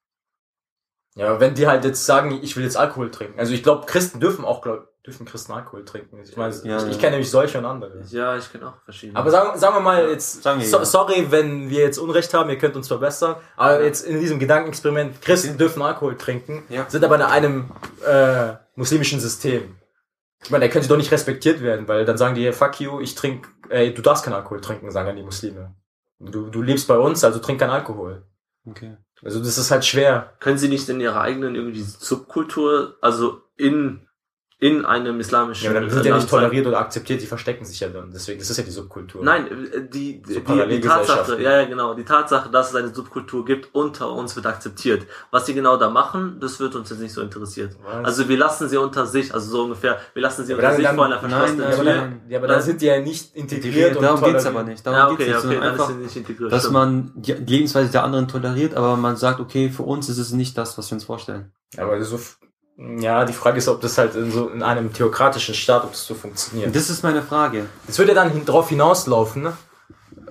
Ja, aber wenn die halt jetzt sagen, ich will jetzt Alkohol trinken. Also ich glaube, Christen dürfen auch, glaub, dürfen Christen Alkohol trinken. Ich meine, Ja, ich, ja. ich kenne nämlich solche und andere. Ja, ich kenne auch verschiedene. Aber sagen, sagen wir mal jetzt, Sagen wir so, ja. sorry, wenn wir jetzt Unrecht haben, ihr könnt uns verbessern, aber jetzt in diesem Gedankenexperiment, Christen dürfen Alkohol trinken, Ja. sind aber in einem äh, muslimischen System. Ich meine, da können sie doch nicht respektiert werden, weil dann sagen die, fuck you, ich trink, ey, du darfst keinen Alkohol trinken, sagen dann die Muslime. Du, du lebst bei uns, also trink keinen Alkohol. Okay. Also das ist halt schwer. Können Sie nicht in Ihrer eigenen irgendwie Subkultur, also in, in einem islamischen Ja, aber dann sind ja Land nicht sein? toleriert oder akzeptiert, die verstecken sich ja dann. Deswegen, das ist ja die Subkultur. Nein, äh, die, die, So die, die Parallelgesellschaften. Tatsache, ja, ja, genau, die Tatsache, dass es eine Subkultur gibt, unter uns wird akzeptiert. Was sie genau da machen, das wird uns jetzt nicht so interessiert. Was? Also wir lassen sie unter sich, also so ungefähr, wir lassen sie Aber unter dann- sich dann- vor einer nein, verschlossenen Ja, aber nein, Tür. dann, ja, aber dann sind die ja nicht integriert Integriert, und darum geht's toleriert. aber nicht. Darum Ja, geht's okay, nicht, okay, sondern dann einfach, ist sie nicht integriert. dass stimmt. man die die Lebensweise der anderen toleriert, aber man sagt, okay, für uns ist es nicht das, was wir uns vorstellen. Aber so, f- ja, die Frage ist, ob das halt in so, in einem theokratischen Staat, ob das so funktioniert. Das ist meine Frage. Es würde dann hin, darauf hinauslaufen, ne?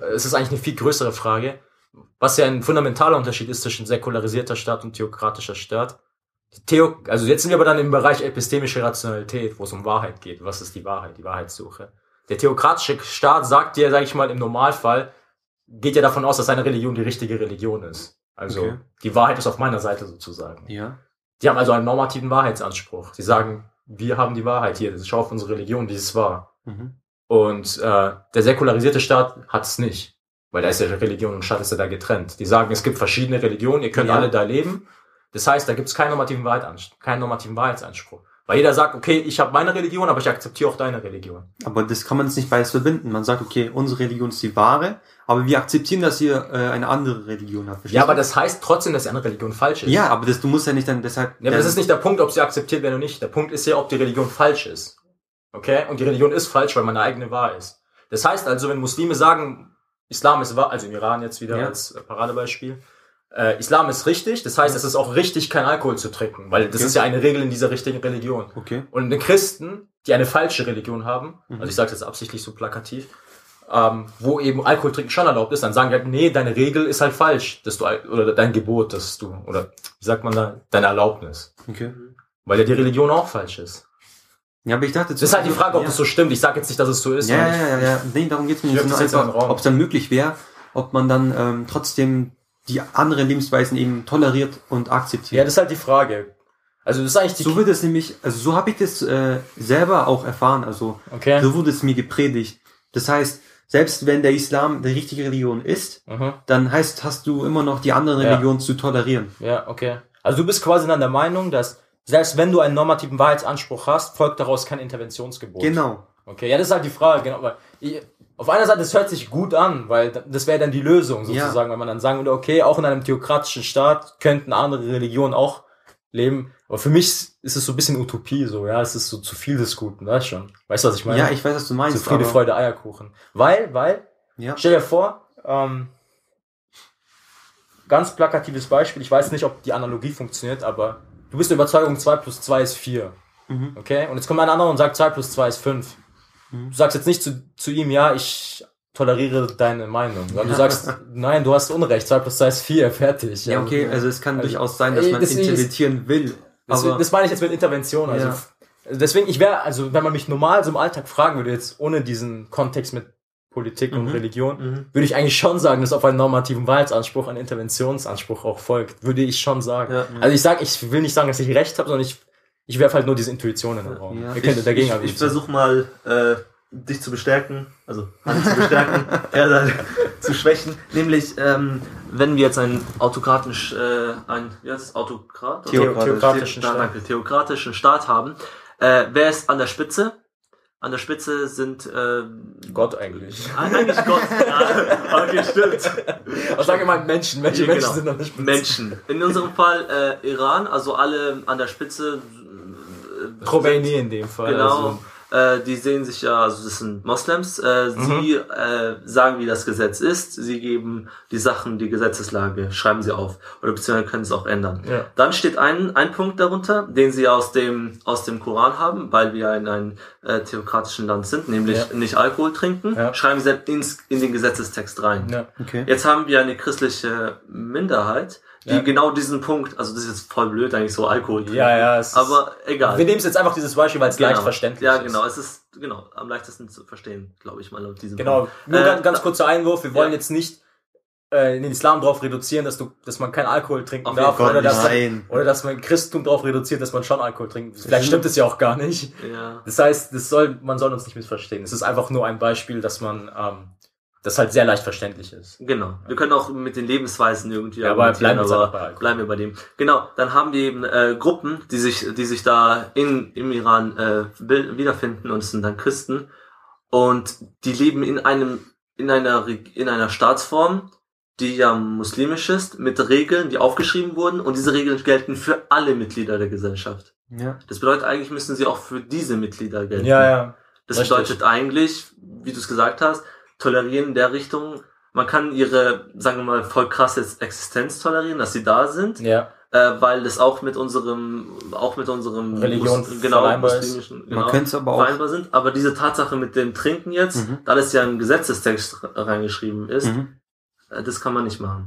es ist eigentlich eine viel größere Frage, was ja ein fundamentaler Unterschied ist zwischen säkularisierter Staat und theokratischer Staat. Theo, also jetzt sind wir aber dann im Bereich epistemische Rationalität, wo es um Wahrheit geht. Was ist die Wahrheit, die Wahrheitssuche? Der theokratische Staat sagt dir, sage ich mal, im Normalfall, geht ja davon aus, dass seine Religion die richtige Religion ist. Also okay. Die Wahrheit ist auf meiner Seite sozusagen. Ja. Die haben also einen normativen Wahrheitsanspruch. Sie sagen, wir haben die Wahrheit hier, das ist schau auf unsere Religion, wie es war. Mhm. Und äh, der säkularisierte Staat hat es nicht. Weil da ist ja Religion und Staat ist ja da getrennt. Die sagen, es gibt verschiedene Religionen, ihr könnt ja. alle da leben. Das heißt, da gibt es keinen normativen Wahrheitsanspruch, keinen normativen Wahrheitsanspruch. Weil jeder sagt, okay, ich habe meine Religion, aber ich akzeptiere auch deine Religion. Aber das kann man jetzt nicht beides verbinden. Man sagt, okay, unsere Religion ist die wahre, aber wir akzeptieren, dass ihr äh, eine andere Religion habt. Ja, aber das heißt trotzdem, dass die andere Religion falsch ist. Ja, aber das, du musst ja nicht dann deshalb... Ja, aber das ist nicht der Punkt, ob sie akzeptiert werden oder nicht. Der Punkt ist ja, ob die Religion falsch ist. Okay? Und die Religion ist falsch, weil meine eigene wahr ist. Das heißt also, wenn Muslime sagen, Islam ist wahr, also im Iran jetzt wieder ja. als Paradebeispiel, Äh, Islam ist richtig, das heißt, es ist auch richtig, kein Alkohol zu trinken, weil das okay. ist ja eine Regel in dieser richtigen Religion. Okay. Und die Christen, die eine falsche Religion haben, mhm. also ich sage das jetzt absichtlich so plakativ, ähm, wo eben Alkohol trinken schon erlaubt ist, dann sagen die halt, nee, deine Regel ist halt falsch, dass du, oder dein Gebot, dass du, oder wie sagt man da, deine Erlaubnis. Okay. Weil ja die Religion auch falsch ist. Ja, aber ich dachte... Das ist halt die Frage, ob ja. das so stimmt. Ich sage jetzt nicht, dass es so ist. Ja, ja, ja, ja. Nee, darum geht's mir nicht. Nur einfach, ob es dann möglich wäre, ob man dann ähm, trotzdem die anderen Lebensweisen eben toleriert und akzeptiert. Ja, das ist halt die Frage. Also das ist eigentlich die so wird es nämlich, also so habe ich das äh, selber auch erfahren. Also okay. so wurde es mir gepredigt. Das heißt, selbst wenn der Islam die richtige Religion ist, mhm. dann heißt, hast du immer noch die anderen ja. Religionen zu tolerieren. Ja, okay. Also du bist quasi dann der Meinung, dass selbst wenn du einen normativen Wahrheitsanspruch hast, folgt daraus kein Interventionsgebot. Genau. Okay, ja, das ist halt die Frage. Genau, aber ich, auf einer Seite, es hört sich gut an, weil das wäre dann die Lösung sozusagen, ja. wenn man dann sagen würde, okay, auch in einem theokratischen Staat könnten andere Religionen auch leben. Aber für mich ist es so ein bisschen Utopie, so, ja, es ist so zu viel des Guten, weißt du schon? Weißt du, was ich meine? Ja, ich weiß, was du meinst. So Friede, Freude, Eierkuchen. Weil, weil, ja. stell dir vor, ähm, ganz plakatives Beispiel, ich weiß nicht, ob die Analogie funktioniert, aber du bist der Überzeugung, zwei plus zwei ist vier. Mhm. Okay? Und jetzt kommt ein anderer und sagt, zwei plus zwei ist fünf. Du sagst jetzt nicht zu, zu ihm, ja, ich toleriere deine Meinung. Sondern du sagst, nein, du hast Unrecht, zwei plus zwei ist vier, fertig. Ja, okay, also es kann also, durchaus sein, dass man das interventieren will. Das, aber das meine ich jetzt mit Intervention. Also ja. Deswegen, ich wäre, also wenn man mich normal so im Alltag fragen würde, jetzt ohne diesen Kontext mit Politik mhm. und Religion, mhm. würde ich eigentlich schon sagen, dass auf einen normativen Wahrheitsanspruch ein Interventionsanspruch auch folgt. Würde ich schon sagen. Ja, ja. Also ich sag, ich will nicht sagen, dass ich recht habe, sondern ich Ich werfe halt nur diese Intuition in den Raum. Ja. Ihr könnt dagegen Ich, ich, ich versuche mal, äh, dich zu bestärken, also Hanni zu bestärken, er zu schwächen. Nämlich, ähm, wenn wir jetzt einen autokratisch, äh, ein, wie heißt es, Autokrat? Theokratisch. Theokratischen Staat. Danke, theokratischen Staat haben. Äh, wer ist an der Spitze? An der Spitze sind äh, Gott eigentlich. Eigentlich Gott, ja. Okay, stimmt. Was sagen immer Menschen? Menschen, ja, Menschen genau. sind an der Spitze. Menschen. In unserem Fall äh, Iran, also alle an der Spitze. Äh, Khomeini in dem Fall. Genau. Also. Äh, die sehen sich ja, also das sind Moslems, äh, mhm. sie äh, sagen, wie das Gesetz ist, sie geben die Sachen, die Gesetzeslage, schreiben sie auf oder beziehungsweise können es auch ändern. Ja. Dann steht ein ein Punkt darunter, den sie aus dem aus dem Koran haben, weil wir in einem äh, theokratischen Land sind, nämlich ja. nicht Alkohol trinken, ja. schreiben sie ins, in den Gesetzestext rein. Ja. Okay. Jetzt haben wir eine christliche Minderheit, die ja. genau diesen Punkt, also das ist jetzt voll blöd eigentlich so Alkohol trinken, ja, ja, es aber egal. Wir nehmen es jetzt einfach dieses Beispiel, weil es genau. leicht verständlich ja, ist. Ja, genau, es ist genau am leichtesten zu verstehen, glaube ich mal laut diesem Genau, Punkt. nur äh, ganz, ganz kurzer Einwurf, wir wollen ja. jetzt nicht äh, den Islam drauf reduzieren, dass du, dass man keinen Alkohol trinken Auf darf, Gott, oder dass, nein. oder dass man Christentum drauf reduziert, dass man schon Alkohol trinkt. Vielleicht stimmt es ja auch gar nicht. Ja. Das heißt, das soll, man soll uns nicht missverstehen. Es ist einfach nur ein Beispiel, dass man ähm, das halt sehr leicht verständlich ist. Genau. Wir können auch mit den Lebensweisen irgendwie ja, aber bleiben wir aber bei bleiben wir bei dem. Genau, dann haben wir eben äh, Gruppen, die sich die sich da in im Iran äh, wiederfinden und es sind dann Christen und die leben in einem in einer in einer Staatsform, die ja muslimisch ist, mit Regeln, die aufgeschrieben wurden und diese Regeln gelten für alle Mitglieder der Gesellschaft. Ja. Das bedeutet, eigentlich müssen sie auch für diese Mitglieder gelten. Ja, ja. Das Richtig. bedeutet eigentlich, wie du es gesagt hast, tolerieren in der Richtung, man kann ihre, sagen wir mal, voll krasse Existenz tolerieren, dass sie da sind. Ja. äh, weil das auch mit unserem, auch mit unserem Religion Mus- genau, vereinbar ist. muslimischen, genau, Man könnte es aber auch. vereinbar sind. Aber diese Tatsache mit dem Trinken jetzt, Mhm. da das ja im Gesetzestext reingeschrieben ist, Mhm. äh, das kann man nicht machen.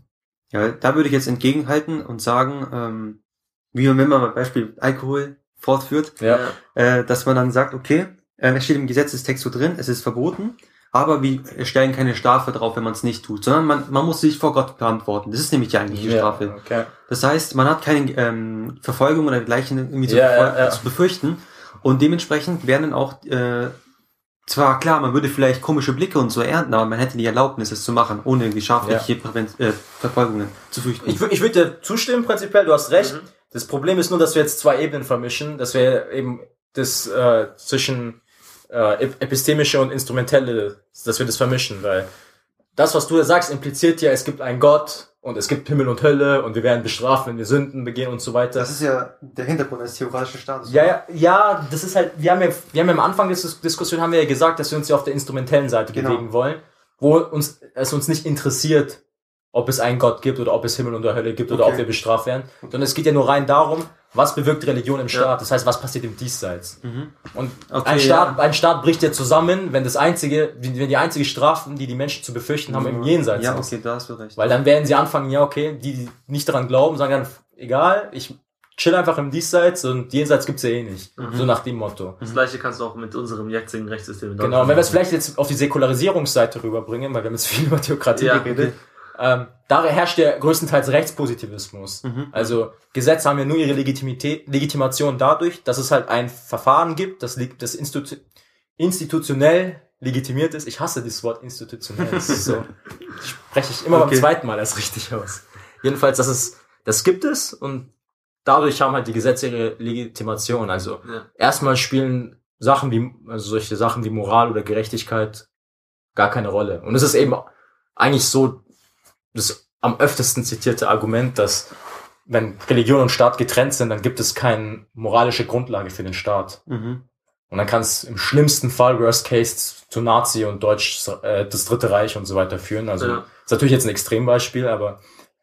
Ja, da würde ich jetzt entgegenhalten und sagen, ähm, wie wenn man mal Beispiel Alkohol fortführt, Ja. äh, dass man dann sagt, okay, äh, es steht im Gesetzestext so drin, es ist verboten, aber wir stellen keine Strafe drauf, wenn man es nicht tut, sondern man, man muss sich vor Gott beantworten. Das ist nämlich die eigentliche Ja, Strafe. okay. Das heißt, man hat keine ähm, Verfolgung oder dergleichen irgendwie zu, Ja, verfol- ja, ja. zu befürchten und dementsprechend werden dann auch äh, zwar klar, man würde vielleicht komische Blicke und so ernten, aber man hätte die Erlaubnis, es zu machen, ohne die scharfliche Präven- äh, Verfolgungen zu fürchten. Ich, wür- ich würde dir zustimmen, prinzipiell, du hast recht. Mhm. Das Problem ist nur, dass wir jetzt zwei Ebenen vermischen, dass wir eben das äh, zwischen äh, ep- epistemische und instrumentelle, dass wir das vermischen, weil das, was du sagst, impliziert ja, es gibt einen Gott und es gibt Himmel und Hölle und wir werden bestraft, wenn wir Sünden begehen und so weiter. Das ist ja der Hintergrund eines theokratischen Staates. Ja, ja, ja, das ist halt, wir haben ja, wir haben ja am Anfang der Dis- Diskussion haben wir ja gesagt, dass wir uns ja auf der instrumentellen Seite Genau. bewegen wollen, wo uns, es uns nicht interessiert, ob es einen Gott gibt oder ob es Himmel und Hölle gibt oder Okay. ob wir bestraft werden, sondern es geht ja nur rein darum, was bewirkt Religion im Staat, das heißt, was passiert im Diesseits. Mhm. Und Okay, ein Staat, ja. ein Staat bricht ja zusammen, wenn das einzige, wenn die einzige Strafen, die die Menschen zu befürchten haben, im Jenseits Ja, ist. okay, da hast du recht. Weil dann werden sie anfangen, ja, okay, die, die nicht daran glauben, sagen dann, egal, ich chill einfach im Diesseits und Jenseits gibt's ja eh nicht. Mhm. So nach dem Motto. Das gleiche kannst du auch mit unserem jetzigen Rechtssystem in Genau, Deutschland und wenn wir es machen. vielleicht jetzt auf die Säkularisierungsseite rüberbringen, weil wir haben jetzt viel über Theokratie Ja, geredet, ähm, da herrscht ja größtenteils Rechtspositivismus. Mhm. Also Gesetze haben ja nur ihre Legitimität, Legitimation dadurch, dass es halt ein Verfahren gibt, das, leg- das institu institutionell legitimiert ist. Ich hasse dieses Wort institutionell. Das ist so, das spreche ich immer Okay. beim zweiten Mal erst richtig aus. Jedenfalls, das ist, das gibt es und dadurch haben halt die Gesetze ihre Legitimation. Also Ja. erstmal spielen Sachen wie, also solche Sachen wie Moral oder Gerechtigkeit gar keine Rolle. Und es ist eben eigentlich so das am öftesten zitierte Argument, dass wenn Religion und Staat getrennt sind, dann gibt es keine moralische Grundlage für den Staat. Mhm. Und dann kann es im schlimmsten Fall, Worst Case, zu Nazi und Deutsch, äh, das Dritte Reich und so weiter führen. Also Ja. ist natürlich jetzt ein Extrembeispiel, aber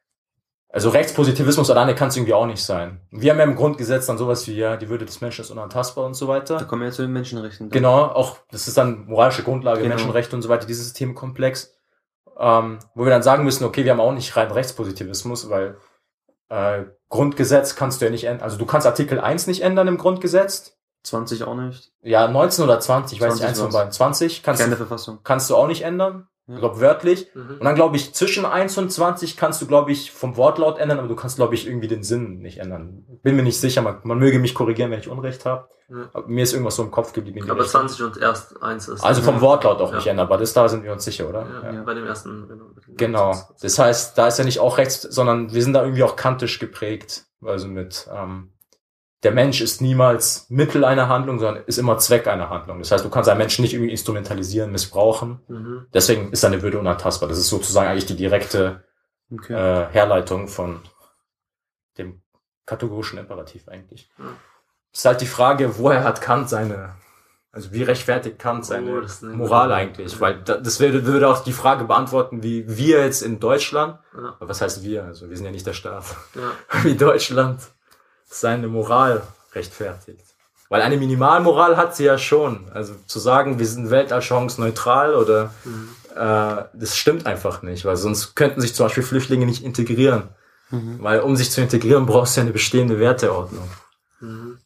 also Rechtspositivismus alleine kann es irgendwie auch nicht sein. Wir haben ja im Grundgesetz dann sowas wie, ja, die Würde des Menschen ist unantastbar und so Da weiter. kommen wir jetzt zu den Menschenrechten. Genau, auch das ist dann moralische Grundlage, Genau. Menschenrechte und so weiter, dieses Themenkomplex. Ähm, wo wir dann sagen müssen, okay, wir haben auch nicht rein Rechtspositivismus, weil äh, Grundgesetz kannst du ja nicht ändern. Also du kannst Artikel eins nicht ändern im Grundgesetz. zwanzig auch nicht. Ja, neunzehn oder zwanzig, ich weiß nicht, zwanzig eins von war's. beiden. zwanzig kannst, Keine du, Verfassung. kannst du auch nicht ändern. Ja. Ich glaube wörtlich. Mhm. Und dann glaube ich, zwischen eins und zwanzig kannst du, glaube ich, vom Wortlaut ändern, aber du kannst, glaube ich, irgendwie den Sinn nicht ändern. Bin mir nicht sicher, man, man möge mich korrigieren, wenn ich Unrecht habe. Ja. Aber mir ist irgendwas so im Kopf geblieben. in die Aber Richtung. zwanzig und erst eins ist. Also vom Wortlaut auch Ja. nicht änderbar. Das da sind wir uns sicher, oder? Ja, Ja. bei dem ersten. Genau. Genau. Das heißt, da ist ja nicht auch rechts, sondern wir sind da irgendwie auch kantisch geprägt. Also mit, ähm, der Mensch ist niemals Mittel einer Handlung, sondern ist immer Zweck einer Handlung. Das heißt, du kannst einen Menschen nicht irgendwie instrumentalisieren, missbrauchen. Mhm. Deswegen ist seine Würde unantastbar. Das ist sozusagen eigentlich die direkte Okay. äh, Herleitung von dem kategorischen Imperativ eigentlich. Ja. Ist halt die Frage, woher hat Kant seine, also wie rechtfertigt Kant seine Oh, das ist eine Moral gute- eigentlich? Weil da, das würde, würde auch die Frage beantworten, wie wir jetzt in Deutschland, Ja. aber was heißt wir? Also wir sind ja nicht der Staat, Ja. wie Deutschland seine Moral rechtfertigt. Weil eine Minimalmoral hat sie ja schon. Also zu sagen, wir sind weltanschauungsneutral oder Mhm. äh, das stimmt einfach nicht, weil sonst könnten sich zum Beispiel Flüchtlinge nicht integrieren. Mhm. Weil um sich zu integrieren, brauchst du ja eine bestehende Werteordnung. Mhm.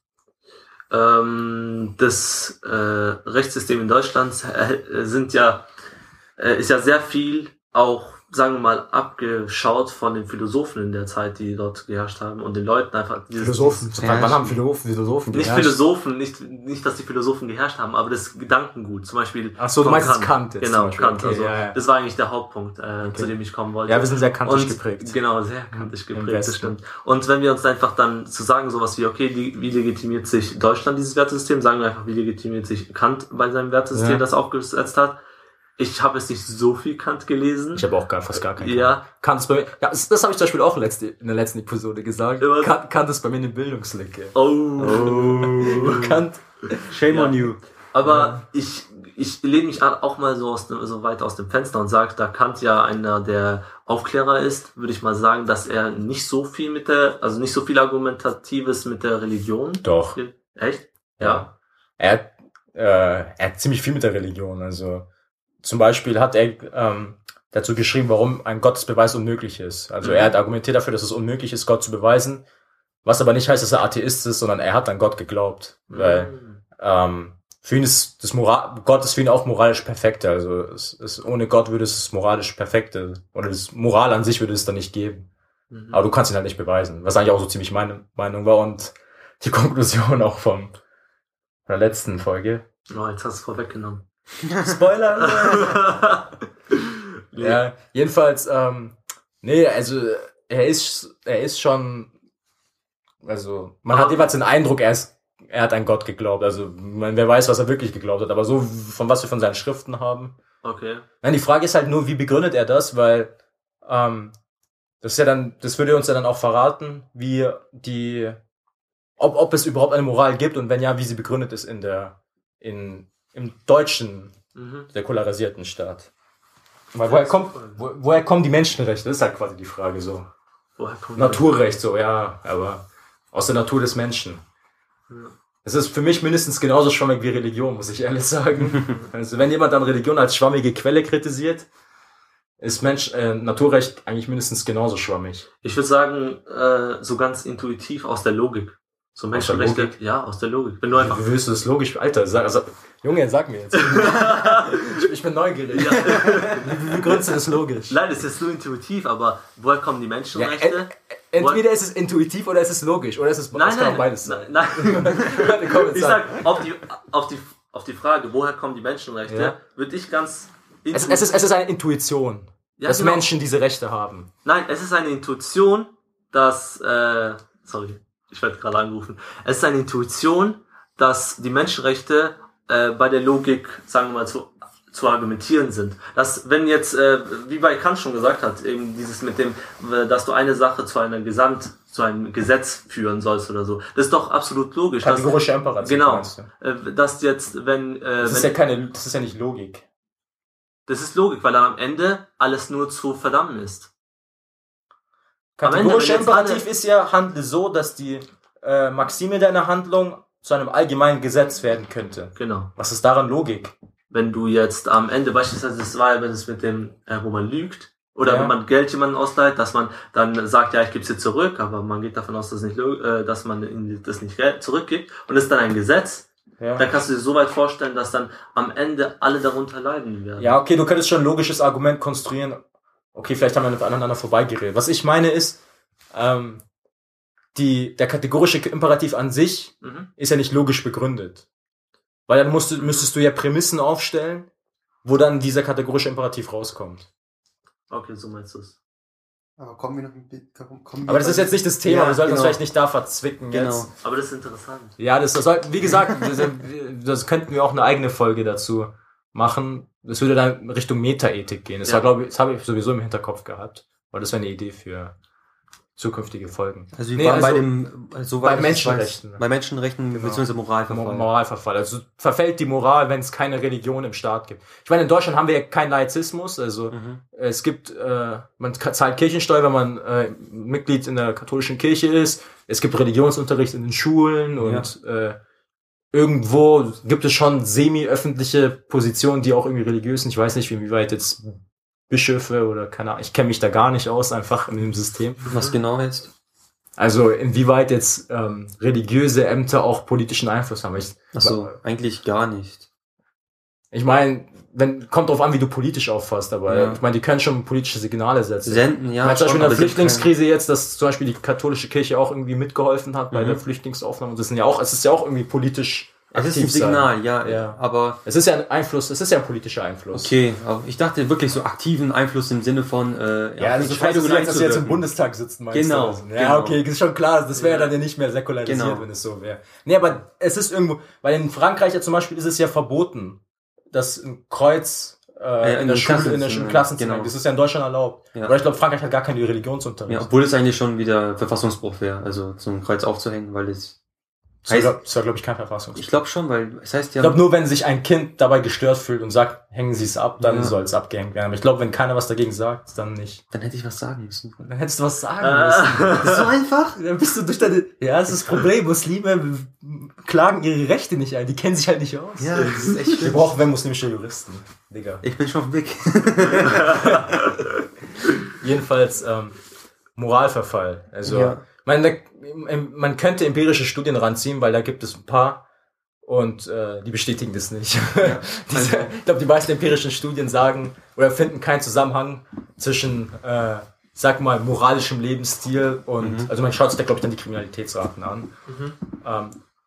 Ähm, das äh, Rechtssystem in Deutschland äh, sind ja äh, ist ja sehr viel auch, sagen wir mal, abgeschaut von den Philosophen in der Zeit, die dort geherrscht haben und den Leuten einfach dieses, Philosophen. Ja, Wann haben Philosophen, Philosophen nicht geherrscht? Philosophen, nicht nicht, dass die Philosophen geherrscht haben, aber das Gedankengut, zum Beispiel. Ach so, du von meinst jetzt Kant jetzt Genau, zum Beispiel. Kant. Okay, Also ja, ja. das war eigentlich der Hauptpunkt, äh, zu dem ich kommen wollte. Ja, wir sind sehr kantisch und, geprägt. Genau, sehr kantisch Im geprägt, das Westen. stimmt. Und wenn wir uns einfach dann zu sagen, sowas wie, okay, wie, wie legitimiert sich Deutschland dieses Wertesystem, sagen wir einfach, wie legitimiert sich Kant bei seinem Wertesystem, Ja. das aufgesetzt hat. Ich habe jetzt nicht so viel Kant gelesen. Ich habe auch gar, fast gar keinen Ja. Kant. Kant ist bei mir, ja, das, das habe ich zum Beispiel auch letzte, in der letzten Episode gesagt. Ja, was? Kant, Kant ist bei mir eine Bildungslücke. Oh. Kant. Shame Ja. on you. Aber ich, ich lehne mich auch mal so, aus dem, so weit aus dem Fenster und sage, da Kant ja einer der Aufklärer ist, würde ich mal sagen, dass er nicht so viel mit der, also nicht so viel Argumentatives mit der Religion. Doch. Echt? Ja. Ja. Er hat, äh, er hat ziemlich viel mit der Religion. Also zum Beispiel hat er ähm, dazu geschrieben, warum ein Gottesbeweis unmöglich ist. Also Mhm. er hat argumentiert dafür, dass es unmöglich ist, Gott zu beweisen, was aber nicht heißt, dass er Atheist ist, sondern er hat an Gott geglaubt. Weil Mhm. ähm, für ihn ist das Moral, Gott ist für ihn auch moralisch perfekte. Also es, es, ohne Gott würde es das moralisch perfekte oder das Moral an sich würde es dann nicht geben. Mhm. Aber du kannst ihn halt nicht beweisen, was eigentlich auch so ziemlich meine Meinung war und die Konklusion auch vom von der letzten Folge. Oh, jetzt hast du es vorweggenommen. Spoiler! Ja, jedenfalls, ähm, nee, also er ist, er ist schon, also man hat jeweils den Eindruck, er ist, er hat an Gott geglaubt. Also man, wer weiß, was er wirklich geglaubt hat, aber so von was wir von seinen Schriften haben. Okay. Nein, die Frage ist halt nur, wie begründet er das, weil ähm, das ist ja dann, das würde uns ja dann auch verraten, wie die, ob, ob es überhaupt eine Moral gibt und wenn ja, wie sie begründet ist in der, in, im deutschen, Mhm. säkularisierten Staat. Weil woher kommt, wo, woher kommen die Menschenrechte? Das ist halt quasi die Frage so. Woher kommt Naturrecht so, ja, aber aus der Natur des Menschen. Ja. Es ist für mich mindestens genauso schwammig wie Religion, muss ich ehrlich sagen. Also wenn jemand dann Religion als schwammige Quelle kritisiert, ist Mensch, äh, Naturrecht eigentlich mindestens genauso schwammig. Ich würde sagen, äh, so ganz intuitiv aus der Logik. So Aus der Menschenrechte, Logik? ja, aus der Logik. Wenn du einfach Wie willst du das logisch? Alter, sag, also, Junge, sag mir jetzt. ich, ich bin neugierig. Wie begründest du das logisch? Nein, das ist nur intuitiv, aber woher kommen die Ja, Menschenrechte? en- entweder ist es intuitiv oder ist es logisch. Oder ist es, nein, es kann nein, auch beides sein. nein, nein. Warte, komm, jetzt Ich sag. sag, auf die, auf die, auf die Frage, woher kommen die Menschenrechte, Ja. würde ich ganz Es, es, ist, es ist eine Intuition, Ja, dass genau. Menschen diese Rechte haben. Nein, es ist eine Intuition, dass, äh, sorry, ich werde gerade angerufen. Es ist eine Intuition, dass die Menschenrechte äh, bei der Logik, sagen wir mal, zu, zu argumentieren sind. Dass, wenn jetzt, äh, wie bei Kant schon gesagt hat, eben dieses mit dem, äh, dass du eine Sache zu einer Gesamt, zu einem Gesetz führen sollst oder so, das ist doch absolut logisch. Dass, Kategorische Imperativ, genau, meinst du? äh, dass jetzt, wenn, äh, Das ist wenn ja keine, das ist ja nicht Logik. das ist Logik, weil dann am Ende alles nur zu verdammen ist. Am Ende, Kategorischer wenn jetzt Imperativ alle- ist ja, handle so, dass die äh, Maxime deiner Handlung zu einem allgemeinen Gesetz werden könnte. Genau. Was ist daran Logik? Wenn du jetzt am Ende, beispielsweise, das war ja, wenn es mit dem, äh, wo man lügt, oder Ja. wenn man Geld jemandem ausleiht, dass man dann sagt, ja, ich gebe es dir zurück, aber man geht davon aus, dass, nicht, lo- äh, dass man ihnen das nicht Geld zurückgibt, und das ist dann ein Gesetz, Ja. dann kannst du dir so weit vorstellen, dass dann am Ende alle darunter leiden werden. Ja, okay, du könntest schon ein logisches Argument konstruieren. Okay, vielleicht haben wir aneinander vorbeigeredet. Was ich meine ist, ähm, die, der kategorische Imperativ an sich Mhm. ist ja nicht logisch begründet. Weil dann musst du, müsstest du ja Prämissen aufstellen, wo dann dieser kategorische Imperativ rauskommt. Okay, so meinst du es. Aber kommen wir noch ein bisschen. Kommen wir Aber das ist jetzt nicht das Thema, Ja, wir sollten uns genau. vielleicht nicht da verzwicken Genau. jetzt. Aber das ist interessant. Ja, das, das soll, wie gesagt, das, das könnten wir auch eine eigene Folge dazu machen. Das würde dann Richtung Metaethik gehen. Das Ja. war, glaube ich, das habe ich sowieso im Hinterkopf gehabt. Weil das wäre eine Idee für zukünftige Folgen. Also wir Nee, waren bei also dem, also bei soweit ich Menschenrechten. weiß, bei Menschenrechten Genau. bzw. Moralverfall. Mo- Moralverfall. Also verfällt die Moral, wenn es keine Religion im Staat gibt. Ich meine, in Deutschland haben wir ja keinen Laizismus. Also Mhm. es gibt, äh, man ka- zahlt Kirchensteuer, wenn man äh, Mitglied in der katholischen Kirche ist. Es gibt Religionsunterricht in den Schulen und äh, irgendwo gibt es schon semi-öffentliche Positionen, die auch irgendwie religiös sind. Ich weiß nicht, inwieweit jetzt Bischöfe oder keine Ahnung, ich kenne mich da gar nicht aus, einfach in dem System. Was genau heißt? Also inwieweit jetzt ähm, religiöse Ämter auch politischen Einfluss haben. Ich, Ach so, eigentlich gar nicht. ich meine, wenn kommt drauf an, wie du politisch auffasst, aber Ja. ich meine, die können schon politische Signale setzen. Senden, Ja, ja. ich meine, zum Beispiel in schon, der aber sind Flüchtlingskrise jetzt, dass zum Beispiel die katholische Kirche auch irgendwie mitgeholfen hat bei Mhm. der Flüchtlingsaufnahme. Und das sind ja auch, es ist ja auch irgendwie politisch kein- Es ist ein aktiv sein. Signal, ja, Ja. aber Es ist ja ein Einfluss, es ist ja ein politischer Einfluss. okay, aber ich dachte wirklich so aktiven Einfluss im Sinne von äh, Ja, also falls du jetzt, dass sie jetzt im einzuwirken. Bundestag sitzen, meinst Genau, du? Also, ja, genau. okay, ist schon klar, das wäre Ja. dann ja nicht mehr säkularisiert, Genau. wenn es so wäre. Nee, aber es ist irgendwo, weil in Frankreich ja zum Beispiel ist es ja verboten, dass ein Kreuz äh, Ja, in, in der den Schule, in der Klassenzimmer, Schule, Klassenzimmer, genau. das ist ja in Deutschland erlaubt. Ja. Aber ich glaube, Frankreich hat gar keinen Religionsunterricht. Ja, obwohl es eigentlich schon wieder Verfassungsbruch wäre, also zum Kreuz aufzuhängen, weil es Das Heißt- war, das war glaube ich, kein Verfassungsbruch. Ich glaube schon, weil es heißt Ich ja... glaube, nur wenn sich ein Kind dabei gestört fühlt und sagt, hängen Sie es ab, dann Ja. soll es abgehängt werden. Aber ich glaube, wenn keiner was dagegen sagt, dann nicht. Dann hätte ich was sagen müssen. Dann hättest du was sagen Ah. müssen. Das ist so einfach. Dann bist du durch deine... Ja, das ist das Problem. Muslime klagen ihre Rechte nicht ein. Die kennen sich halt nicht aus. Ja, das ist echt Wir schlimm. brauchen, wenn muslimische Juristen. Digga. Ich bin schon auf dem Weg. Jedenfalls, ähm, Moralverfall. Also, Ja. man, da, man könnte empirische Studien ranziehen, weil da gibt es ein paar und äh, die bestätigen das nicht. Ja. Diese, ich glaube, die meisten empirischen Studien sagen oder finden keinen Zusammenhang zwischen, äh, sag mal, moralischem Lebensstil und, Mhm. also man schaut sich da, glaube ich, dann die Kriminalitätsraten an. Ähm,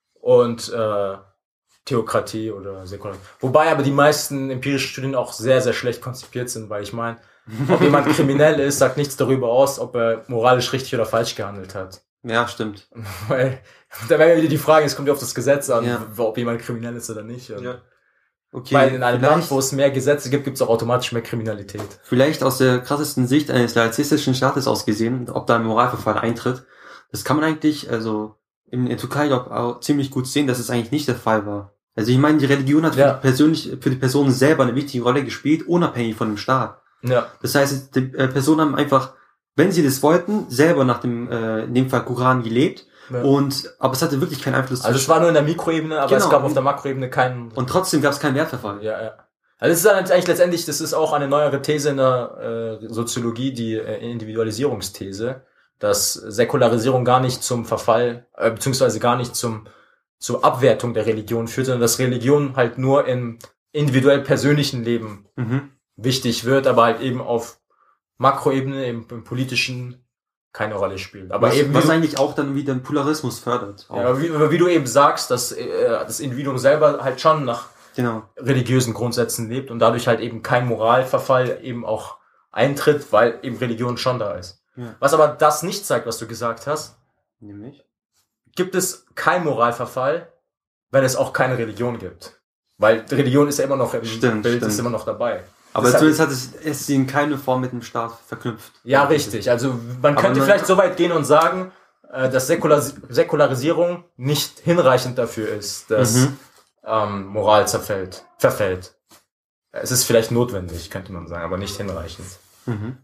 und äh, Theokratie oder Säkularität. Wobei aber die meisten empirischen Studien auch sehr, sehr schlecht konzipiert sind, weil ich meine, ob jemand kriminell ist, sagt nichts darüber aus, ob er moralisch richtig oder falsch gehandelt hat. Ja, stimmt. Weil da wäre wieder die Frage, es kommt ja auf das Gesetz an, Ja. ob jemand kriminell ist oder nicht. Und Ja. Okay, weil in einem Land, vielleicht, wo es mehr Gesetze gibt, gibt es auch automatisch mehr Kriminalität. vielleicht aus der krassesten Sicht eines laizistischen Staates aus gesehen, ob da ein Moralverfall eintritt. Das kann man eigentlich, also in der Türkei glaub, auch ziemlich gut sehen, dass es eigentlich nicht der Fall war. Also ich meine, die Religion hat für, Ja. die persönlich, für die Person selber eine wichtige Rolle gespielt, unabhängig von dem Staat. Ja. Das heißt, die äh, Personen haben einfach, wenn sie das wollten, selber nach dem, äh, in dem Fall Koran gelebt. Ja. Und, aber es hatte wirklich keinen Einfluss. Also es war nur in der Mikroebene, aber Genau. es gab auf der Makroebene keinen... und trotzdem gab es keinen Wertverfall. Ja, ja. Also es ist dann eigentlich letztendlich, das ist auch eine neuere These in der äh, Soziologie, die äh, Individualisierungsthese, dass Säkularisierung gar nicht zum Verfall, äh, beziehungsweise gar nicht zum zur Abwertung der Religion führt, sondern dass Religion halt nur im individuell persönlichen Leben Mhm. wichtig wird, aber halt eben auf Makroebene, im, im politischen keine Rolle spielt. Aber was, eben was wie, eigentlich auch dann wieder den Polarismus fördert. Auch. ja, aber wie, aber wie du eben sagst, dass äh, das Individuum selber halt schon nach Genau. religiösen Grundsätzen lebt und dadurch halt eben kein Moralverfall eben auch eintritt, weil eben Religion schon da ist. Ja. Was aber das nicht zeigt, was du gesagt hast, Nämlich? gibt es keinen Moralverfall, wenn es auch keine Religion gibt. Weil Religion ist ja immer noch im Stimmt, Bild, stimmt. ist immer noch dabei. Aber Das zumindest hat es, es sie in keine Form mit dem Staat verknüpft. Ja, richtig. Also man Aber könnte man- vielleicht so weit gehen und sagen, äh, dass Säkularis- Säkularisierung nicht hinreichend dafür ist, dass Mhm. ähm, Moral zerfällt, verfällt. Es ist vielleicht notwendig, könnte man sagen, aber nicht hinreichend. Mhm.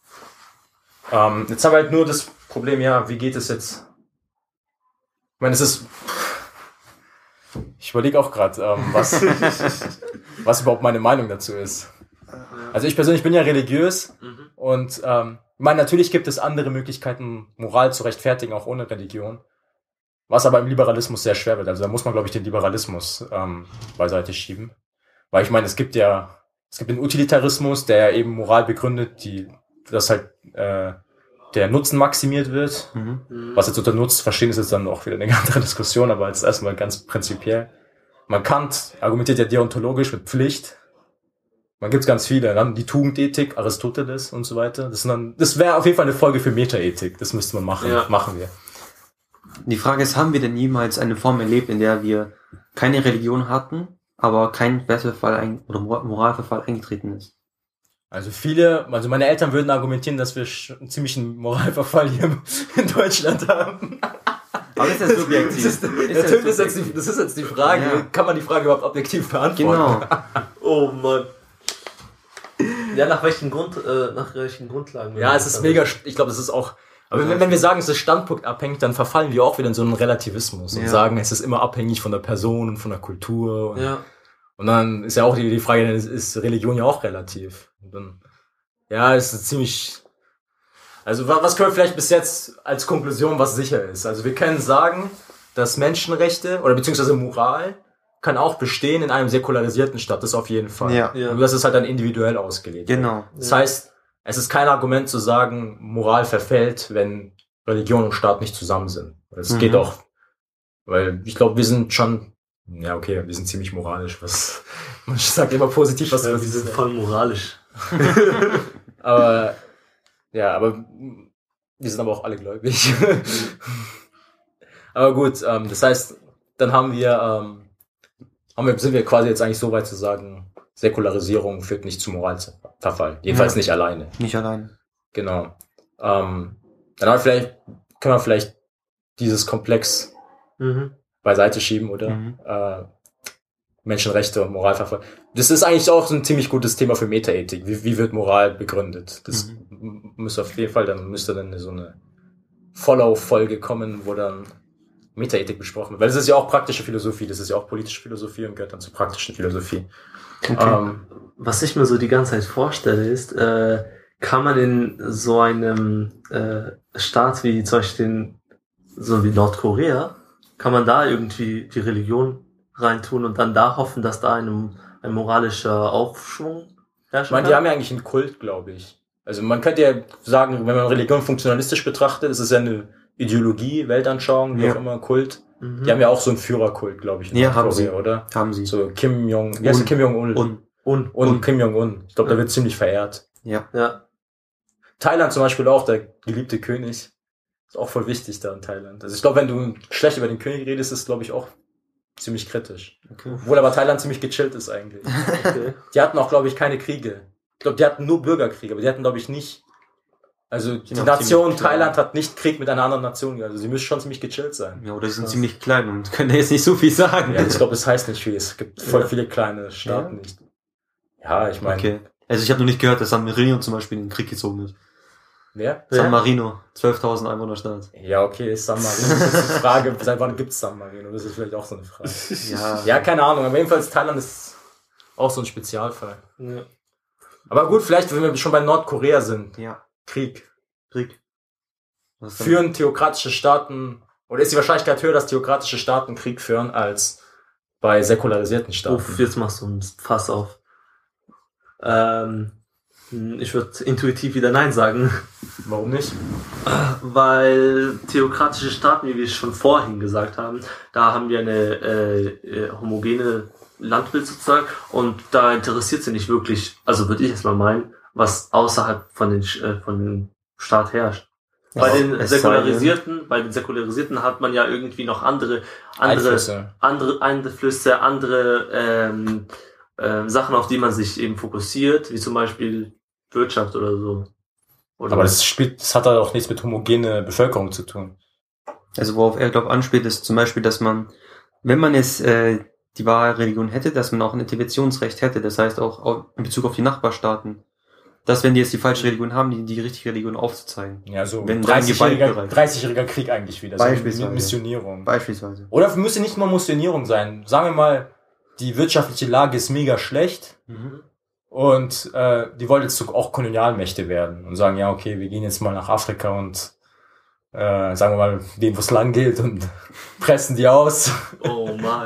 Ähm, jetzt haben wir halt nur das Problem, ja, wie geht es jetzt? Ich meine, es ist... Ich überlege auch gerade, ähm, was, was überhaupt meine Meinung dazu ist. Also ich persönlich bin ja religiös Mhm. und ähm, ich meine, natürlich gibt es andere Möglichkeiten, Moral zu rechtfertigen, auch ohne Religion. Was aber im Liberalismus sehr schwer wird. Also da muss man, glaube ich, den Liberalismus ähm, beiseite schieben. Weil ich meine, es gibt ja, es gibt den Utilitarismus, der ja eben Moral begründet, die, dass halt äh, der Nutzen maximiert wird. Mhm. Mhm. Was jetzt unter Nutzen verstehen, ist jetzt dann auch wieder eine andere Diskussion, aber jetzt erstmal ganz prinzipiell. Man Kant argumentiert ja deontologisch mit Pflicht. Man gibt's ganz viele, dann die Tugendethik, Aristoteles und so weiter. Das sind dann, das wäre auf jeden Fall eine Folge für Metaethik. Das müsste man machen. Ja. Machen wir. Die Frage ist, haben wir denn jemals eine Form erlebt, in der wir keine Religion hatten, aber kein Wertverfall ein, oder Mor- Moralverfall eingetreten ist? Also viele, also meine Eltern würden argumentieren, dass wir sch- einen ziemlichen Moralverfall hier in Deutschland haben. Aber ist das subjektiv? Das ist, Ist natürlich ist das jetzt die, das ist jetzt die Frage, Ja. kann man die Frage überhaupt objektiv beantworten? Genau. Oh Mann. Ja, nach welchen Grund, äh, nach welchen Grundlagen? Ja, es ist mega, st- ich glaube, es ist auch, aber wenn, wenn wir sagen, es ist standpunktabhängig, dann verfallen wir auch wieder in so einen Relativismus und Ja. sagen, es ist immer abhängig von der Person und von der Kultur. Und, Ja. und dann ist ja auch die, die Frage, ist, ist Religion ja auch relativ. Und dann, ja, es ist ziemlich, also wa- was können wir vielleicht bis jetzt als Konklusion, was sicher ist? Also wir können sagen, dass Menschenrechte oder beziehungsweise Moral kann auch bestehen in einem säkularisierten Staat, das auf jeden Fall. Ja. Ja. Nur das ist halt dann individuell ausgelegt. Genau. Das heißt, es ist kein Argument zu sagen, Moral verfällt, wenn Religion und Staat nicht zusammen sind. Es Mhm. geht auch, weil ich glaube, wir sind schon, ja okay, wir sind ziemlich moralisch, was man sagt immer positiv, was Ja, was wir sind ist. voll moralisch. Aber ja, aber wir sind aber auch alle gläubig. Aber gut, ähm, das heißt, dann haben wir, ähm, haben wir, sind wir quasi jetzt eigentlich so weit zu sagen, Säkularisierung führt nicht zu Moralverfall. Jedenfalls Ja. nicht alleine. Nicht allein. Genau. Ähm, dann haben wir vielleicht, können wir vielleicht dieses Komplex Mhm. beiseite schieben, oder? Mhm. Äh, Menschenrechte und Moralverfolgung. Das ist eigentlich auch so ein ziemlich gutes Thema für Metaethik. Wie, wie wird Moral begründet? Das Mhm. müsste auf jeden Fall, dann müsste dann so eine Follow-Folge kommen, wo dann Metaethik besprochen wird. Weil das ist ja auch praktische Philosophie, das ist ja auch politische Philosophie und gehört dann zur praktischen Philosophie. Okay. Ähm, Was ich mir so die ganze Zeit vorstelle, ist, äh, kann man in so einem äh, Staat wie zum Beispiel den, so wie Nordkorea, kann man da irgendwie die Religion reintun und dann da hoffen, dass da ein, ein moralischer Aufschwung ich herrschen meine, kann? die haben ja eigentlich einen Kult, glaube ich. Also man könnte ja sagen, wenn man Religion funktionalistisch betrachtet, das ist ja eine Ideologie, Weltanschauung, wie Ja. auch immer, Kult. Mhm. Die haben ja auch so einen Führerkult, glaube ich, in Ja, haben Nordkorea, sie. oder? Haben sie. So Kim Jong, wie heißt der? Un. Kim Jong-un. Und, Und, Und Un. Kim Jong-un. Ich glaube, der Ja. wird ziemlich verehrt. ja. ja, Thailand zum Beispiel auch, der geliebte König. Ist auch voll wichtig da in Thailand. Also ich glaube, wenn du schlecht über den König redest, ist es, glaube ich, auch ziemlich kritisch. Okay. Obwohl aber Thailand ziemlich gechillt ist eigentlich. okay. Die hatten auch, glaube ich, keine Kriege. Ich glaube, die hatten nur Bürgerkriege, aber die hatten, glaube ich, nicht... Also die auch Nation ziemlich klein. Thailand hat nicht Krieg mit einer anderen Nation. Also sie müssen schon ziemlich gechillt sein. Ja, oder sie sind Krass. ziemlich klein und können jetzt nicht so viel sagen. Ja, ich glaube, es heißt nicht viel. Es gibt voll Ja. viele kleine Staaten nicht. Ja, ich meine... Okay. Also ich habe noch nicht gehört, dass San Marino zum Beispiel in den Krieg gezogen ist. Wer? Ja. San Marino, zwölftausend Einwohnerstaat. Ja, okay, ist San Marino. Das ist die Frage, seit wann gibt's San Marino? Das ist vielleicht auch so eine Frage. Ja. Ja, keine Ahnung, aber jedenfalls Thailand ist auch so ein Spezialfall. Ja. Aber gut, vielleicht, wenn wir schon bei Nordkorea sind. Ja. Krieg. Krieg. Was dann? Führen theokratische Staaten, oder ist die Wahrscheinlichkeit höher, dass theokratische Staaten Krieg führen, als bei säkularisierten Staaten? Uff, jetzt machst du ein Fass auf. Ähm, ich würde intuitiv wieder Nein sagen. Warum nicht? Weil theokratische Staaten, wie wir schon vorhin gesagt haben, da haben wir eine äh, äh, homogene Landbild sozusagen und da interessiert sie nicht wirklich, also würde ich jetzt mal meinen, was außerhalb von den äh, von dem Staat herrscht. Bei Ja, den es sei Säkularisierten, bei den Säkularisierten hat man ja irgendwie noch andere, andere, Einflüsse. andere Einflüsse, andere ähm, ähm, Sachen, auf die man sich eben fokussiert, wie zum Beispiel Wirtschaft oder so. Oder Aber das spielt, das hat halt auch nichts mit homogene Bevölkerung zu tun. Also worauf er, glaube anspielt, ist zum Beispiel, dass man, wenn man jetzt äh, die wahre Religion hätte, dass man auch ein Interventionsrecht hätte. Das heißt auch, auch in Bezug auf die Nachbarstaaten. Dass, wenn die jetzt die falsche Religion haben, die, die richtige Religion aufzuzeigen. Ja, so Wenn dreißigjähriger Gewaltbereich. dreißigjähriger Krieg eigentlich wieder. Beispielsweise. So Missionierung. Beispielsweise. Oder müsste nicht mal Missionierung sein. Sagen wir mal, die wirtschaftliche Lage ist mega schlecht Mhm. und äh, die wollen jetzt so auch Kolonialmächte werden und sagen, ja, okay, wir gehen jetzt mal nach Afrika und äh, sagen wir mal, denen, wo es lang geht und pressen die aus. oh Mann.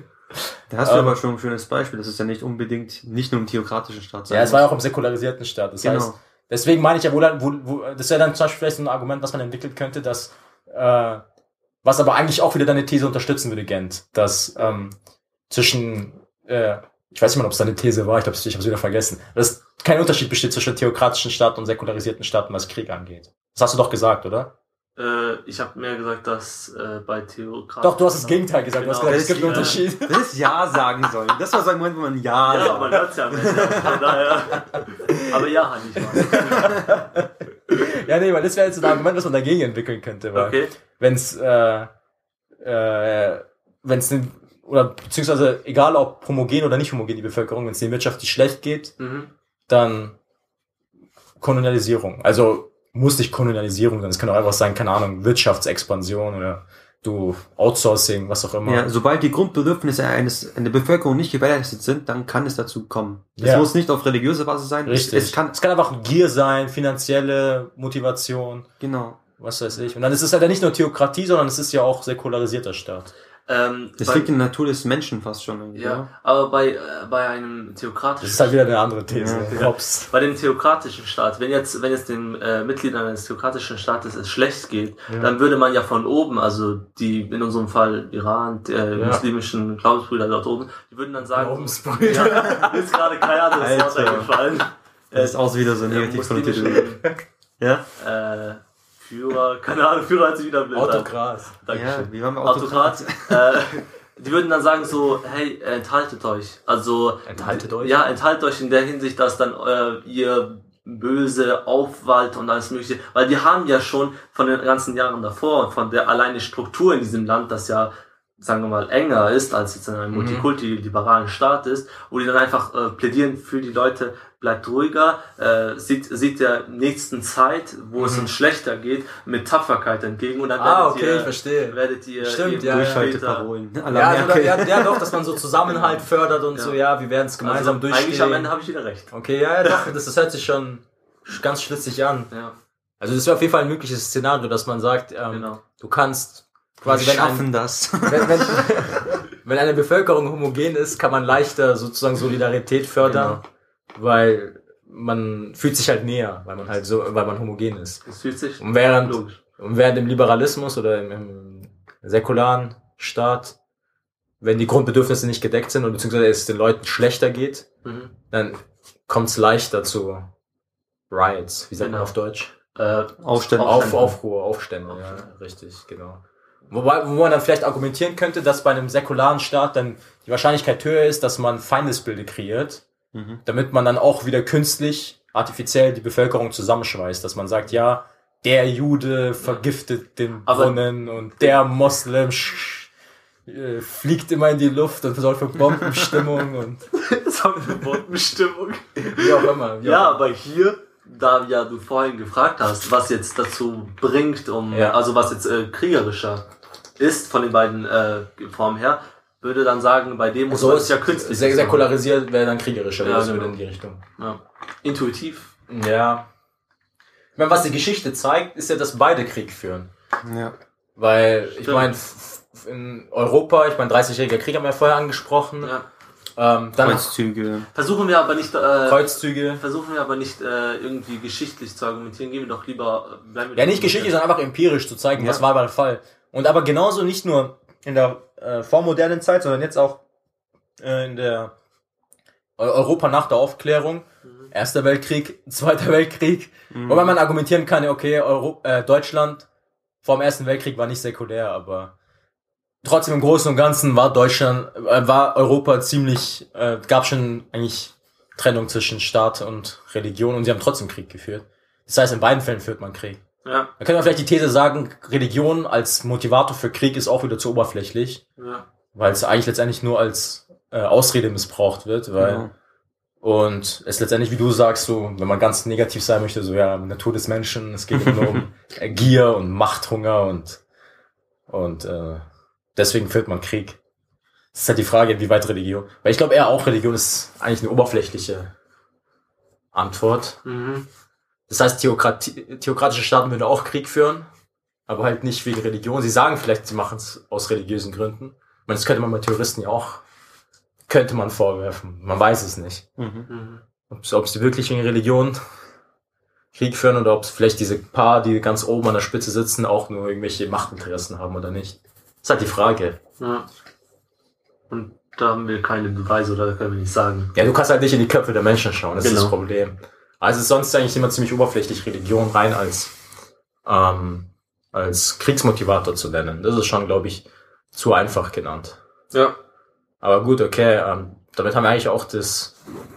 Da hast du Ähm, aber schon ein schönes Beispiel. Das ist ja nicht unbedingt, nicht nur im theokratischen Staat sein Ja, es war muss. ja auch im säkularisierten Staat. Das Genau. heißt, deswegen meine ich ja, wo, dann- wo, wo das wäre dann zum Beispiel vielleicht so ein Argument, was man entwickeln könnte, dass äh, was aber eigentlich auch wieder deine These unterstützen würde, Gent, dass ähm, zwischen, äh, ich weiß nicht mal, ob es deine These war, ich glaube, ich habe es wieder vergessen, dass kein Unterschied besteht zwischen theokratischen Staaten und säkularisierten Staaten, was Krieg angeht. Das hast du doch gesagt, oder? Äh, ich habe mehr gesagt, dass äh, bei Theokraten... Doch, du hast das Gegenteil gesagt. Du hast Genau. gesagt, es gibt einen Das ist, Unterschied. Du hättest Ja sagen sollen. Das war so ein Moment, wo man Ja, Ja, sagt. man hört's ja am Ende. Von daher. Aber ja, halt nicht mal. Ja, nee, weil das wäre jetzt ein Argument, was man dagegen entwickeln könnte. Weil Okay. wenn's, äh, äh, wenn's den, oder beziehungsweise egal ob homogen oder nicht homogen die Bevölkerung, wenn es denen wirtschaftlich schlecht geht, Mhm. dann Kolonialisierung. Also muss nicht Kolonialisierung sein, es kann auch einfach sein, keine Ahnung, Wirtschaftsexpansion oder du Outsourcing, was auch immer. Ja, sobald die Grundbedürfnisse eines einer Bevölkerung nicht gewährleistet sind, dann kann es dazu kommen. Es Ja. muss nicht auf religiöser Basis sein. Richtig. Es, es kann, es kann einfach Gier sein, finanzielle Motivation, genau. was weiß ich. Und dann ist es halt ja nicht nur Theokratie, sondern es ist ja auch säkularisierter Staat. Ähm, Das bei, liegt in der Natur des Menschen fast schon. Irgendwie, ja, aber bei, äh, bei einem theokratischen... Das ist halt wieder eine andere These. Ja. Hops. Bei dem theokratischen Staat, wenn jetzt, wenn jetzt den äh, Mitgliedern eines theokratischen Staates es schlecht geht, Ja. dann würde man ja von oben, also die, in unserem Fall Iran, die, äh, Ja. muslimischen Glaubensbrüder dort oben, die würden dann sagen, Glaubensbrüder. ja, mir ist gerade kein anderes Wort Alter. eingefallen. Das ist auch wieder so Äh, negativ konnotiert. muslimischen, Ja? äh, Führer, keine Ahnung, Führer hat sich wieder blöd an. Autokrat. Dankeschön. Ja, wie waren wir Autokrat. Autokrat? äh, die würden dann sagen so, hey, enthaltet euch. Also Enthaltet euch? Ja, enthaltet euch in der Hinsicht, dass dann äh, ihr böse Aufwalt und alles mögliche, weil die haben ja schon von den ganzen Jahren davor und von der alleine Struktur in diesem Land, das ja sagen wir mal, enger ist, als jetzt in einem Mhm. multikulti-liberalen Staat ist, wo die dann einfach äh, plädieren für die Leute, bleibt ruhiger, äh, sieht, sieht der nächsten Zeit, wo es Mhm. uns schlechter geht, mit Tapferkeit entgegen und dann Ah, werdet okay, ihr, ich verstehe. werdet ihr Stimmt, eben ja, ja. später- Durchhalteparolen. Ja, also, da- ja, ja, doch, dass man so Zusammenhalt fördert und Ja. so, ja, wir werden es gemeinsam also, durchstehen. eigentlich am Ende habe ich wieder recht. Okay, ja, ja, doch, das, das hört sich schon ganz schlüssig an. Ja, Also das wäre auf jeden Fall ein mögliches Szenario, dass man sagt, ähm, genau. du kannst Quasi quasi, wir wenn, ein, schaffen das. wenn, wenn, wenn eine Bevölkerung homogen ist, kann man leichter sozusagen Solidarität fördern, weil man fühlt sich halt näher, weil man halt so, weil man homogen ist. Das fühlt sich Und während, logisch. und während im Liberalismus oder im, im säkularen Staat, wenn die Grundbedürfnisse nicht gedeckt sind und beziehungsweise es den Leuten schlechter geht, Mhm. dann kommt es leichter zu Riots. Wie sagt man Genau. auf Deutsch? Äh, Aufstände. Auf, Aufstände. Aufruhr, Aufstände, ja, richtig, genau. Wobei, wo man dann vielleicht argumentieren könnte, dass bei einem säkularen Staat dann die Wahrscheinlichkeit höher ist, dass man Feindesbilder kreiert, Mhm. damit man dann auch wieder künstlich, artifiziell die Bevölkerung zusammenschweißt, dass man sagt, ja, der Jude vergiftet den Aber- Brunnen und der Moslem sch- äh, fliegt immer in die Luft und sorgt für Bombenstimmung und das haben wir eine Bombenstimmung. wie auch immer. Wie Ja, auch immer. aber hier, da ja du vorhin gefragt hast, was jetzt dazu bringt, um, Ja. also was jetzt äh, kriegerischer ist von den beiden äh, Formen her, würde dann sagen, bei dem muss so man ist es ja künstlich sä- machen. säkularisiert wäre dann kriegerischer, Ja, oder so genau. in die Richtung. Ja. Intuitiv. Ja. Ich meine, was die Geschichte zeigt, ist ja, dass beide Krieg führen. Ja. Weil, ich Stimmt. meine, f- f- in Europa, ich meine, dreißigjähriger Krieg haben wir ja vorher angesprochen. Ja. Ähm, dann Kreuzzüge. Versuchen wir aber nicht, äh, Kreuzzüge. versuchen wir aber nicht äh, irgendwie geschichtlich zu argumentieren. Gehen wir doch lieber, äh, bleiben wir Ja, doch nicht geschichtlich, sondern einfach empirisch zu zeigen, Ja. was war der Fall. Und aber genauso nicht nur in der äh, vormodernen Zeit, sondern jetzt auch äh, in der Eu- Europa nach der Aufklärung. Mhm. Erster Weltkrieg, Zweiter Weltkrieg. Mhm. Wobei man argumentieren kann, ja, okay, Euro äh, Deutschland vor dem Ersten Weltkrieg war nicht säkulär, aber trotzdem im Großen und Ganzen war Deutschland, äh, war Europa ziemlich, äh, gab schon eigentlich Trennung zwischen Staat und Religion und sie haben trotzdem Krieg geführt. Das heißt, in beiden Fällen führt man Krieg. Ja, Da können wir vielleicht die These sagen, Religion als Motivator für Krieg ist auch wieder zu oberflächlich, ja. weil es eigentlich letztendlich nur als äh, Ausrede missbraucht wird, weil Genau. und es letztendlich, wie du sagst, so, wenn man ganz negativ sein möchte, so ja, Natur des Menschen, es geht immer nur um äh, Gier und Machthunger und und äh, deswegen führt man Krieg. Das ist halt die Frage, inwieweit Religion, weil ich glaube eher auch Religion ist eigentlich eine oberflächliche Antwort. Mhm. Das heißt, Theokratie, theokratische Staaten würden auch Krieg führen, aber halt nicht wegen Religion. Sie sagen vielleicht, sie machen es aus religiösen Gründen. Ich meine, das könnte man bei Terroristen ja auch, könnte man vorwerfen. Man weiß es nicht. Mhm. Mhm. Ob sie wirklich wegen Religion Krieg führen oder ob es vielleicht diese paar, die ganz oben an der Spitze sitzen, auch nur irgendwelche Machtinteressen haben oder nicht. Das ist halt die Frage. Ja. Und da haben wir keine Beweise oder können wir nicht sagen. Ja, du kannst halt nicht in die Köpfe der Menschen schauen, das ist Genau. das Problem. Also es ist sonst eigentlich immer ziemlich oberflächlich, Religion rein als, ähm, als Kriegsmotivator zu nennen. Das ist schon, glaube ich, zu einfach genannt. Ja. Aber gut, okay, ähm, damit haben wir eigentlich auch das,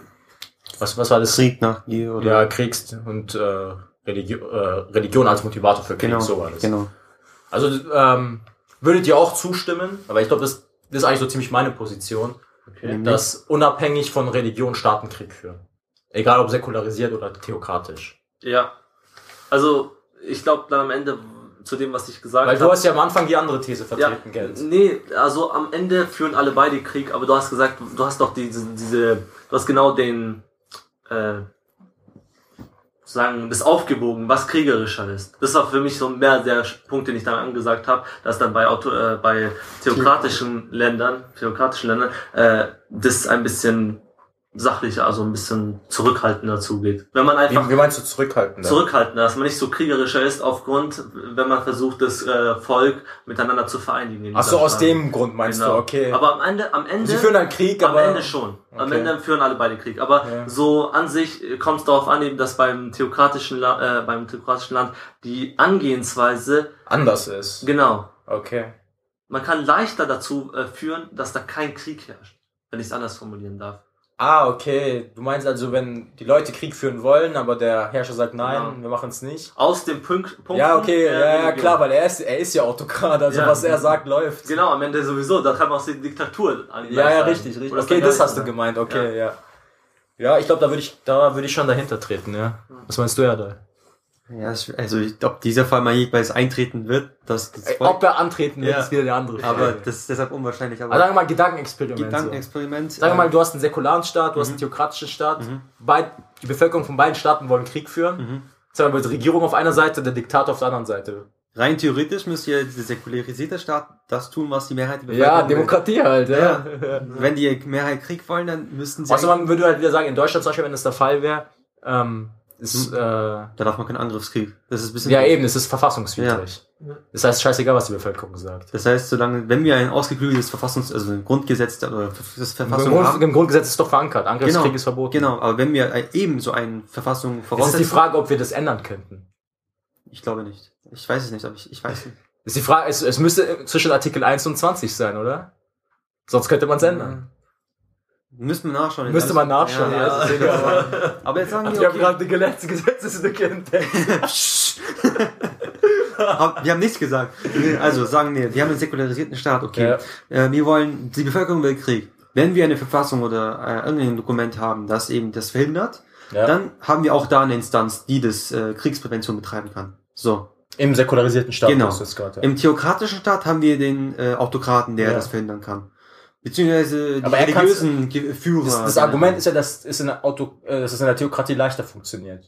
was, was war das? Krieg nach Gier oder? Ja, Kriegs- und äh, Religion, äh, Religion als Motivator für Krieg, genau. so war das. Genau. Also ähm, würdet ihr auch zustimmen, aber ich glaube, das, das ist eigentlich so ziemlich meine Position, Okay. Nämlich? dass unabhängig von Religion Staaten Krieg führen. Egal ob säkularisiert oder theokratisch. Ja. Also, ich glaube dann am Ende zu dem, was ich gesagt Weil habe. du hast ja am Anfang die andere These Ja, vertreten, gell? nee, also am Ende führen alle beide Krieg, aber du hast gesagt, du hast doch diese, diese du hast genau den, äh, sagen, das aufgewogen, was kriegerischer ist. Das war für mich so mehr der Punkt, den ich dann angesagt habe, dass dann bei Auto, äh, bei theokratischen Ländern, theokratischen Ländern, äh, das ein bisschen sachlicher, also ein bisschen zurückhaltender zugeht. Wenn man einfach Wie, wie meinst du zurückhalten? zurückhaltender, dass man nicht so kriegerischer ist aufgrund, wenn man versucht, das äh, Volk miteinander zu vereinigen. in Ach so, dieser aus Stadt. dem Grund meinst Genau. du, okay. Aber am Ende, am Ende, Sie führen einen Krieg, am aber... Ende schon. Am Okay. Ende führen alle beide Krieg. Aber Ja. so an sich kommt es darauf an, eben, dass beim theokratischen, La äh, beim theokratischen Land die Angehensweise, anders ist. genau, Okay. man kann leichter dazu äh, führen, dass da kein Krieg herrscht, wenn ich es anders formulieren darf. Ah, okay. Du meinst also, wenn die Leute Krieg führen wollen, aber der Herrscher sagt, nein, Genau. wir machen es nicht. Aus dem Punkt, Punkt Ja, okay, ja, ja, klar, weil er ist, er ist ja Autokrat, also Ja. was er sagt, läuft. Genau, am Ende sowieso, da kann man auch die Diktatur an. Ja, ja, richtig, richtig. Oder Okay, das hast du vergleichen. gemeint, okay, ja. Ja, ich glaube, da würde ich, da würde ich schon dahinter treten, ja. Was meinst du, ja da? Ja, es- also ich, ob dieser Fall mal jemals eintreten wird, das, das Ey, ob er antreten wird, Ja. ist wieder eine andere Frage. aber das ist deshalb unwahrscheinlich. Aber also sagen wir mal Gedankenexperiment. So. Gedankenexperiment. Sagen wir äh, mal, du hast einen säkularen Staat, du hast einen theokratischen Staat. Beid, die Bevölkerung von beiden Staaten wollen Krieg führen. Sagen wir mal, die Regierung auf einer Seite, der Diktator auf der anderen Seite. rein theoretisch müsste ja dieser säkularisierte Staat das tun, was die Mehrheit der Ja, will. Demokratie halt, ja. Ja. Wenn die Mehrheit Krieg wollen, dann müssten sie. Also man würde halt wieder sagen, in Deutschland zum Beispiel, wenn das der Fall wäre, ähm, ist, äh, da darf man keinen Angriffskrieg. Das ist ein bisschen. ja eben, es ist verfassungswidrig. Das heißt, scheißegal, was die Bevölkerung sagt. Das heißt, solange, wenn wir ein ausgeklügeltes Verfassungs-, also ein Grundgesetz oder das Im, Verfassung Grund, haben. Im Grundgesetz ist es doch verankert. Angriffskrieg Genau, ist verboten. Genau, aber wenn wir ein- eben so eine Verfassung Jetzt ist voraussetzen. die Frage, ob wir das ändern könnten. Ich glaube nicht. Ich weiß es nicht, aber ich, ich weiß nicht. Ist die Frage, es, es müsste zwischen Artikel eins und zwanzig sein, oder? Sonst könnte man es ändern. Müssten wir nachschauen. Müsste man nachschauen, ja. ja. Das ist egal. Aber, aber jetzt sagen Ich wir, habe okay, gerade die letzte Gesetzeslücke entdeckt. hab- wir haben nichts gesagt. Also sagen wir, wir haben einen säkularisierten Staat, okay. Ja. Äh, wir wollen, die Bevölkerung will Krieg. Wenn wir eine Verfassung oder äh, irgendein Dokument haben, das eben das verhindert, Ja. dann haben wir auch da eine Instanz, die das äh, Kriegsprävention betreiben kann. So. Im säkularisierten Staat. Genau. ist das gerade, ja. Im theokratischen Staat haben wir den äh, Autokraten, der Ja. das verhindern kann. Beziehungsweise die Aber er religiösen Ge- Führer. Das, das Argument ist ja, dass es in der Auto, äh, dass es in der Theokratie leichter funktioniert.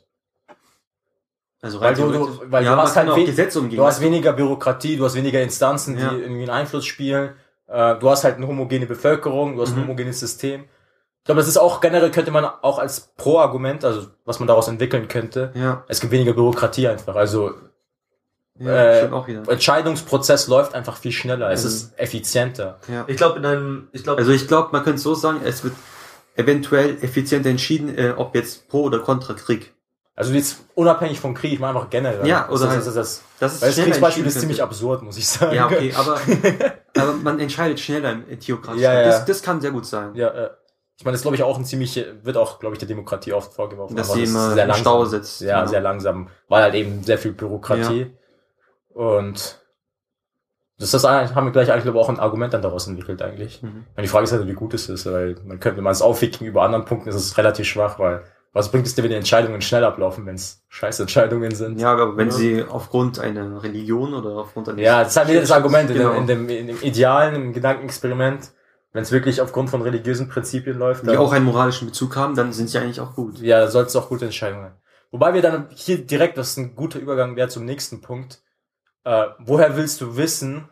also weil rein du- du- theoretisch. weil ja, du man hast kann halt auch we- Gesetze umgehen. Du hast weniger Bürokratie, du hast weniger Instanzen, Ja. die irgendwie einen Einfluss spielen. Äh, du hast halt eine homogene Bevölkerung, du hast ein Mhm. homogenes System. Ich glaube, das ist auch generell, könnte man auch als Pro-Argument, also was man daraus entwickeln könnte, ja, es gibt weniger Bürokratie einfach. Also ja Äh, stimmt auch wieder. Entscheidungsprozess läuft einfach viel schneller, es Mhm. ist effizienter. Ja. Ich glaube, in einem, ich glaube, Also ich glaube, man könnte es so sagen, es wird eventuell effizienter entschieden, äh, ob jetzt pro oder contra Krieg. Also jetzt unabhängig vom Krieg, ich meine einfach generell. Ja, oder das, halt- das, das, das, Das ist weil das schneller Kriegsbeispiel ist entschieden ziemlich könnte. absurd, muss ich sagen. Ja, okay, aber, aber man entscheidet schneller im theokratischen. Ja, ja. Das, das kann sehr gut sein. Ja, äh, ich meine, das ist glaube ich auch ein ziemlich, wird auch, glaube ich, der Demokratie oft vorgeworfen. Dass aber sie das ist immer sehr im langsam. Stau sitzt. Ja, Genau. sehr langsam, weil halt eben sehr viel Bürokratie. Und das ist das eigentlich, haben wir gleich eigentlich glaube ich, auch ein Argument dann daraus entwickelt eigentlich. Mhm. Und die Frage ist halt, wie gut es ist, weil man könnte, wenn man es aufwiegt gegenüber anderen Punkten, ist es relativ schwach, weil was bringt es dir, wenn die Entscheidungen schnell ablaufen, wenn es scheiß Entscheidungen sind? Ja, aber wenn Ja. sie aufgrund einer Religion oder aufgrund eines... Ja, das ist halt wieder das Argument Genau. in, dem, in, dem, in dem Idealen, im Gedankenexperiment. Wenn es wirklich aufgrund von religiösen Prinzipien läuft, die dann, auch einen moralischen Bezug haben, dann sind sie eigentlich auch gut. ja, soll es auch gute Entscheidungen sein. Wobei wir dann hier direkt, das ist ein guter Übergang wäre zum nächsten Punkt. Äh, woher willst du wissen,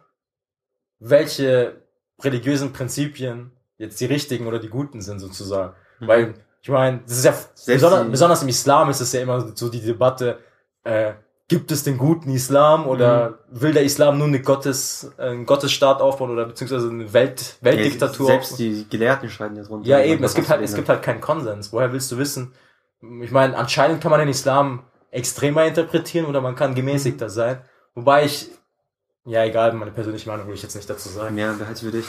welche religiösen Prinzipien jetzt die richtigen oder die guten sind sozusagen? Mhm. Weil, ich meine, das ist ja, Selbst besonders, die- besonders im Islam ist es ja immer so die Debatte, äh, gibt es den guten Islam oder will der Islam nur eine Gottes, äh, einen Gottesstaat aufbauen oder beziehungsweise eine Welt, Weltdiktatur Selbst aufbauen? die Gelehrten schreiben ja drunter. Ja, eben, es gibt halt, es gibt halt keinen Konsens. Woher willst du wissen? Ich meine, anscheinend kann man den Islam extremer interpretieren oder man kann gemäßigter sein. Wobei ich, ja, egal, meine persönliche Meinung will ich jetzt nicht dazu sagen. mehr behaltswürdig.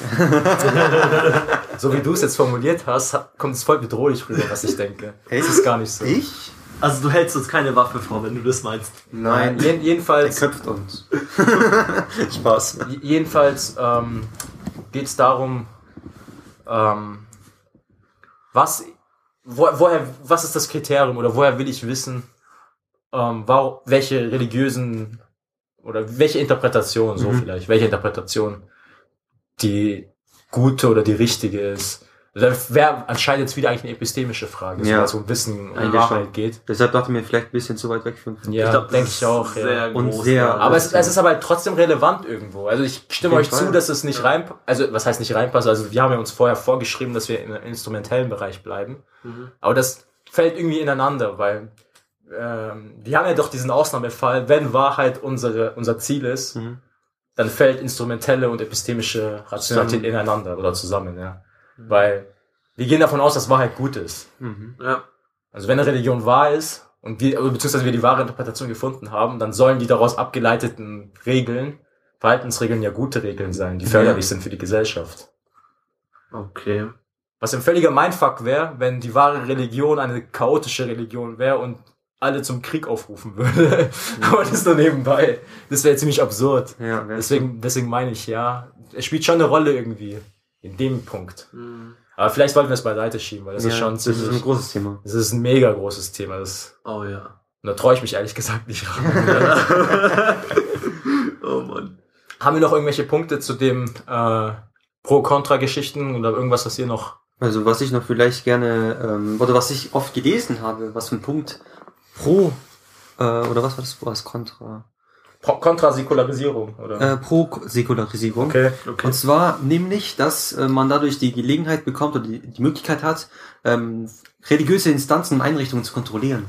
So wie du es jetzt formuliert hast, hat- kommt es voll bedrohlich rüber, was ich denke. Echt? Das ist gar nicht so. Ich? also du hältst uns keine Waffe vor, wenn du das meinst. Nein, Je er jedenfalls, köpft uns. Spaß. j- jedenfalls ähm, geht es darum, ähm, was, wo, woher, was ist das Kriterium oder woher will ich wissen, ähm, warum, welche religiösen oder welche Interpretation, so Mhm. vielleicht, welche Interpretation die gute oder die richtige ist. Da wäre anscheinend jetzt wieder eigentlich eine epistemische Frage, so Ja. weil es um Wissen und Eigentlich Wahrheit schon. geht. Deshalb dachte ich mir vielleicht ein bisschen zu weit weg von. Ja, glaub, das denke ist ich auch. sehr Ja. Und groß, sehr- ja. Aber es, es ist aber halt trotzdem relevant irgendwo. Also ich stimme Auf euch jeden zu, Fall. dass es nicht rein, also was heißt nicht reinpasst, also wir haben ja uns vorher vorgeschrieben, dass wir im instrumentellen Bereich bleiben. Mhm. Aber das fällt irgendwie ineinander, weil ähm, wir haben ja doch diesen Ausnahmefall, wenn Wahrheit unsere, unser Ziel ist, Mhm. dann fällt instrumentelle und epistemische Rationalität Zusammen. ineinander oder zusammen, ja. Weil wir gehen davon aus, dass Wahrheit gut ist. Mhm. Ja. Also wenn eine Religion wahr ist und wir, beziehungsweise wir die wahre Interpretation gefunden haben, dann sollen die daraus abgeleiteten Regeln, Verhaltensregeln ja gute Regeln sein, die förderlich Ja. sind für die Gesellschaft. Okay. Was ein völliger Mindfuck wäre, wenn die wahre Religion eine chaotische Religion wäre und alle zum Krieg aufrufen würde. Aber das nur nebenbei. Das wäre ziemlich absurd. Ja, deswegen, deswegen meine ich, ja, es spielt schon eine Rolle irgendwie in dem Punkt. Mhm. Aber vielleicht sollten wir es beiseite schieben, weil das ja, ist schon ziemlich... Das ist ein großes Thema. Das ist ein mega großes Thema. Das, Oh ja. und da traue ich mich ehrlich gesagt nicht ran. Oh Mann. Haben wir noch irgendwelche Punkte zu dem äh, Pro-Kontra-Geschichten oder irgendwas, was ihr noch... Also was ich noch vielleicht gerne, ähm, oder was ich oft gelesen habe, was für ein Punkt pro, äh, oder was war das, was Kontra? Pro- Kontrasäkularisierung, oder? Äh, pro Säkularisierung. Okay. Okay. Und zwar nämlich, dass äh, man dadurch die Gelegenheit bekommt oder die, die Möglichkeit hat, ähm, religiöse Instanzen und Einrichtungen zu kontrollieren.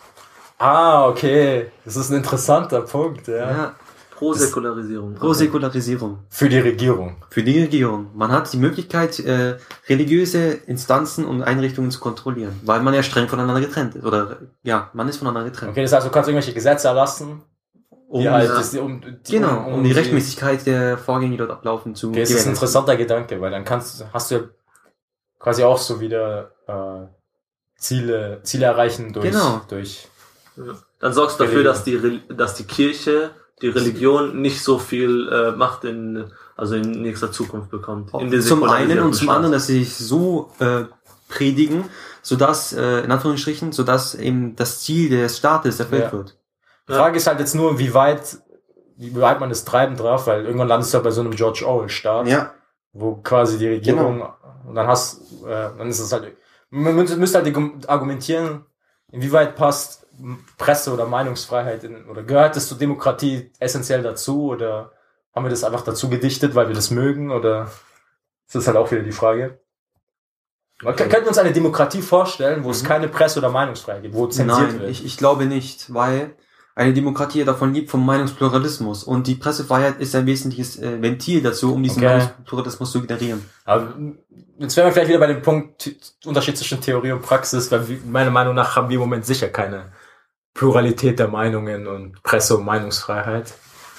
Ah, okay. Das ist ein interessanter Punkt, ja. Ja, Pro-Säkularisierung. pro Säkularisierung. Für die Regierung. Für die Regierung. Man hat die Möglichkeit, äh, religiöse Instanzen und Einrichtungen zu kontrollieren, weil man ja streng voneinander getrennt ist. Oder ja, man ist voneinander getrennt. Okay, das heißt, du kannst irgendwelche Gesetze erlassen, Um, die halt, ja. das, um, die, genau, um, die die- Rechtmäßigkeit der Vorgänge, die dort ablaufen, zu Okay, das ist ein gewährleisten. interessanter Gedanke, weil dann kannst, hast du ja quasi auch so wieder äh, Ziele, Ziele erreichen durch, Genau. durch. Ja. Dann sorgst du dafür, dass die, Re- dass die Kirche, die Religion nicht so viel äh, Macht in, also in nächster Zukunft bekommt. In den Zum einen säkularisierten und zum Staat. anderen, dass sie sich so äh, predigen, sodass, äh, in Anführungsstrichen, sodass eben das Ziel des Staates erfüllt Ja. wird. Die Frage ist halt jetzt nur, wie weit, wie weit man das treiben darf, weil irgendwann landest du ja bei so einem George Orwell-Staat, Ja. wo quasi die Regierung, und dann hast, äh, dann ist es halt, man müsste müsste halt argumentieren, inwieweit passt Presse- oder Meinungsfreiheit in, oder gehört das zur Demokratie essentiell dazu, oder haben wir das einfach dazu gedichtet, weil wir das mögen, oder ist das halt auch wieder die Frage. Man kann, könnten wir uns eine Demokratie vorstellen, wo es Mhm. keine Presse- oder Meinungsfreiheit gibt, wo zensiert Nein, wird? ich, ich glaube nicht, weil eine Demokratie davon lebt vom Meinungspluralismus und die Pressefreiheit ist ein wesentliches äh, Ventil dazu, um diesen Okay. Meinungspluralismus zu generieren. Aber jetzt wären wir vielleicht wieder bei dem Punkt T- Unterschied zwischen Theorie und Praxis, weil wir, meiner Meinung nach haben wir im Moment sicher keine Pluralität der Meinungen und Presse- und Meinungsfreiheit.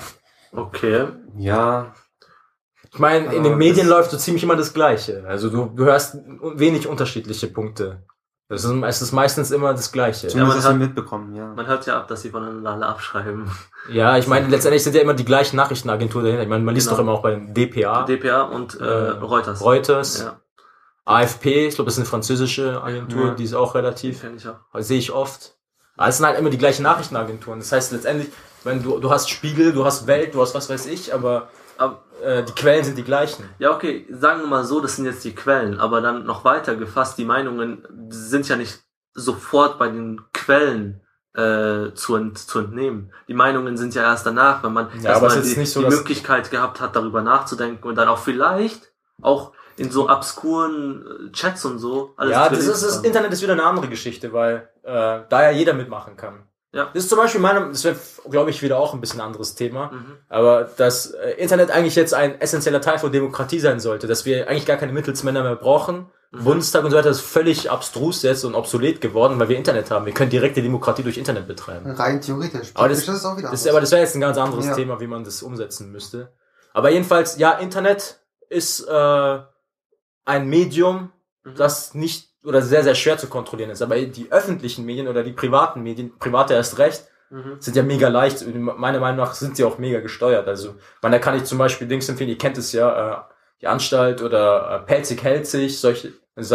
Okay. Ja, Ich meine, in Aber den Medien das- läuft so ziemlich immer das Gleiche. Also du, du hörst wenig unterschiedliche Punkte. Es ist, es ist meistens immer das Gleiche. zumindest man hast du hat- mitbekommen, ja. Man hört ja ab, dass sie voneinander alle abschreiben. Ja, ich meine, letztendlich sind ja immer die gleichen Nachrichtenagenturen dahinter. Ich meine, man liest Genau. doch immer auch bei dem D P A, D P A und äh, Äh, Reuters. Reuters, Ja, A F P, ich glaube, das ist eine französische Agentur, Ja. die ist auch die relativ, kenne ich auch. sehe ich oft. Aber es sind halt immer die gleichen Nachrichtenagenturen. Das heißt letztendlich, wenn du, du hast Spiegel, du hast Welt, du hast was weiß ich, aber Aber, äh, die Quellen sind die gleichen. ja, okay, sagen wir mal so, das sind jetzt die Quellen, aber dann noch weiter gefasst, die Meinungen sind ja nicht sofort bei den Quellen äh, zu, ent, zu entnehmen. Die Meinungen sind ja erst danach, wenn man Ja, aber es erstmal ist die, nicht so, die dass- Möglichkeit gehabt hat, darüber nachzudenken und dann auch vielleicht auch in so obskuren äh, Chats und so alles Ja, zu das lesen ist, das kann. Internet ist wieder eine andere Geschichte, weil äh, da ja jeder mitmachen kann. Ja. Das ist zum Beispiel meine, das wäre, glaube ich, wieder auch ein bisschen ein anderes Thema. Mhm. Aber dass äh, Internet eigentlich jetzt ein essentieller Teil von Demokratie sein sollte, dass wir eigentlich gar keine Mittelsmänner mehr brauchen. Mhm. Bundestag und so weiter ist völlig abstrus jetzt und obsolet geworden, weil wir Internet haben. Wir können direkte Demokratie durch Internet betreiben. Rein theoretisch. Aber das, Praktisch ist es auch wieder das, anders. aber das wäre jetzt ein ganz anderes Ja. Thema, wie man das umsetzen müsste. Aber jedenfalls, ja, Internet ist äh, ein Medium, Mhm. das nicht oder sehr, sehr schwer zu kontrollieren ist. Aber die öffentlichen Medien oder die privaten Medien, private erst recht, Mhm. sind ja mega leicht. Meiner Meinung nach sind sie auch mega gesteuert. Also, man, da kann ich zum Beispiel Dings empfehlen, ihr kennt es ja, äh, die Anstalt oder äh, Pelzig hält sich, solche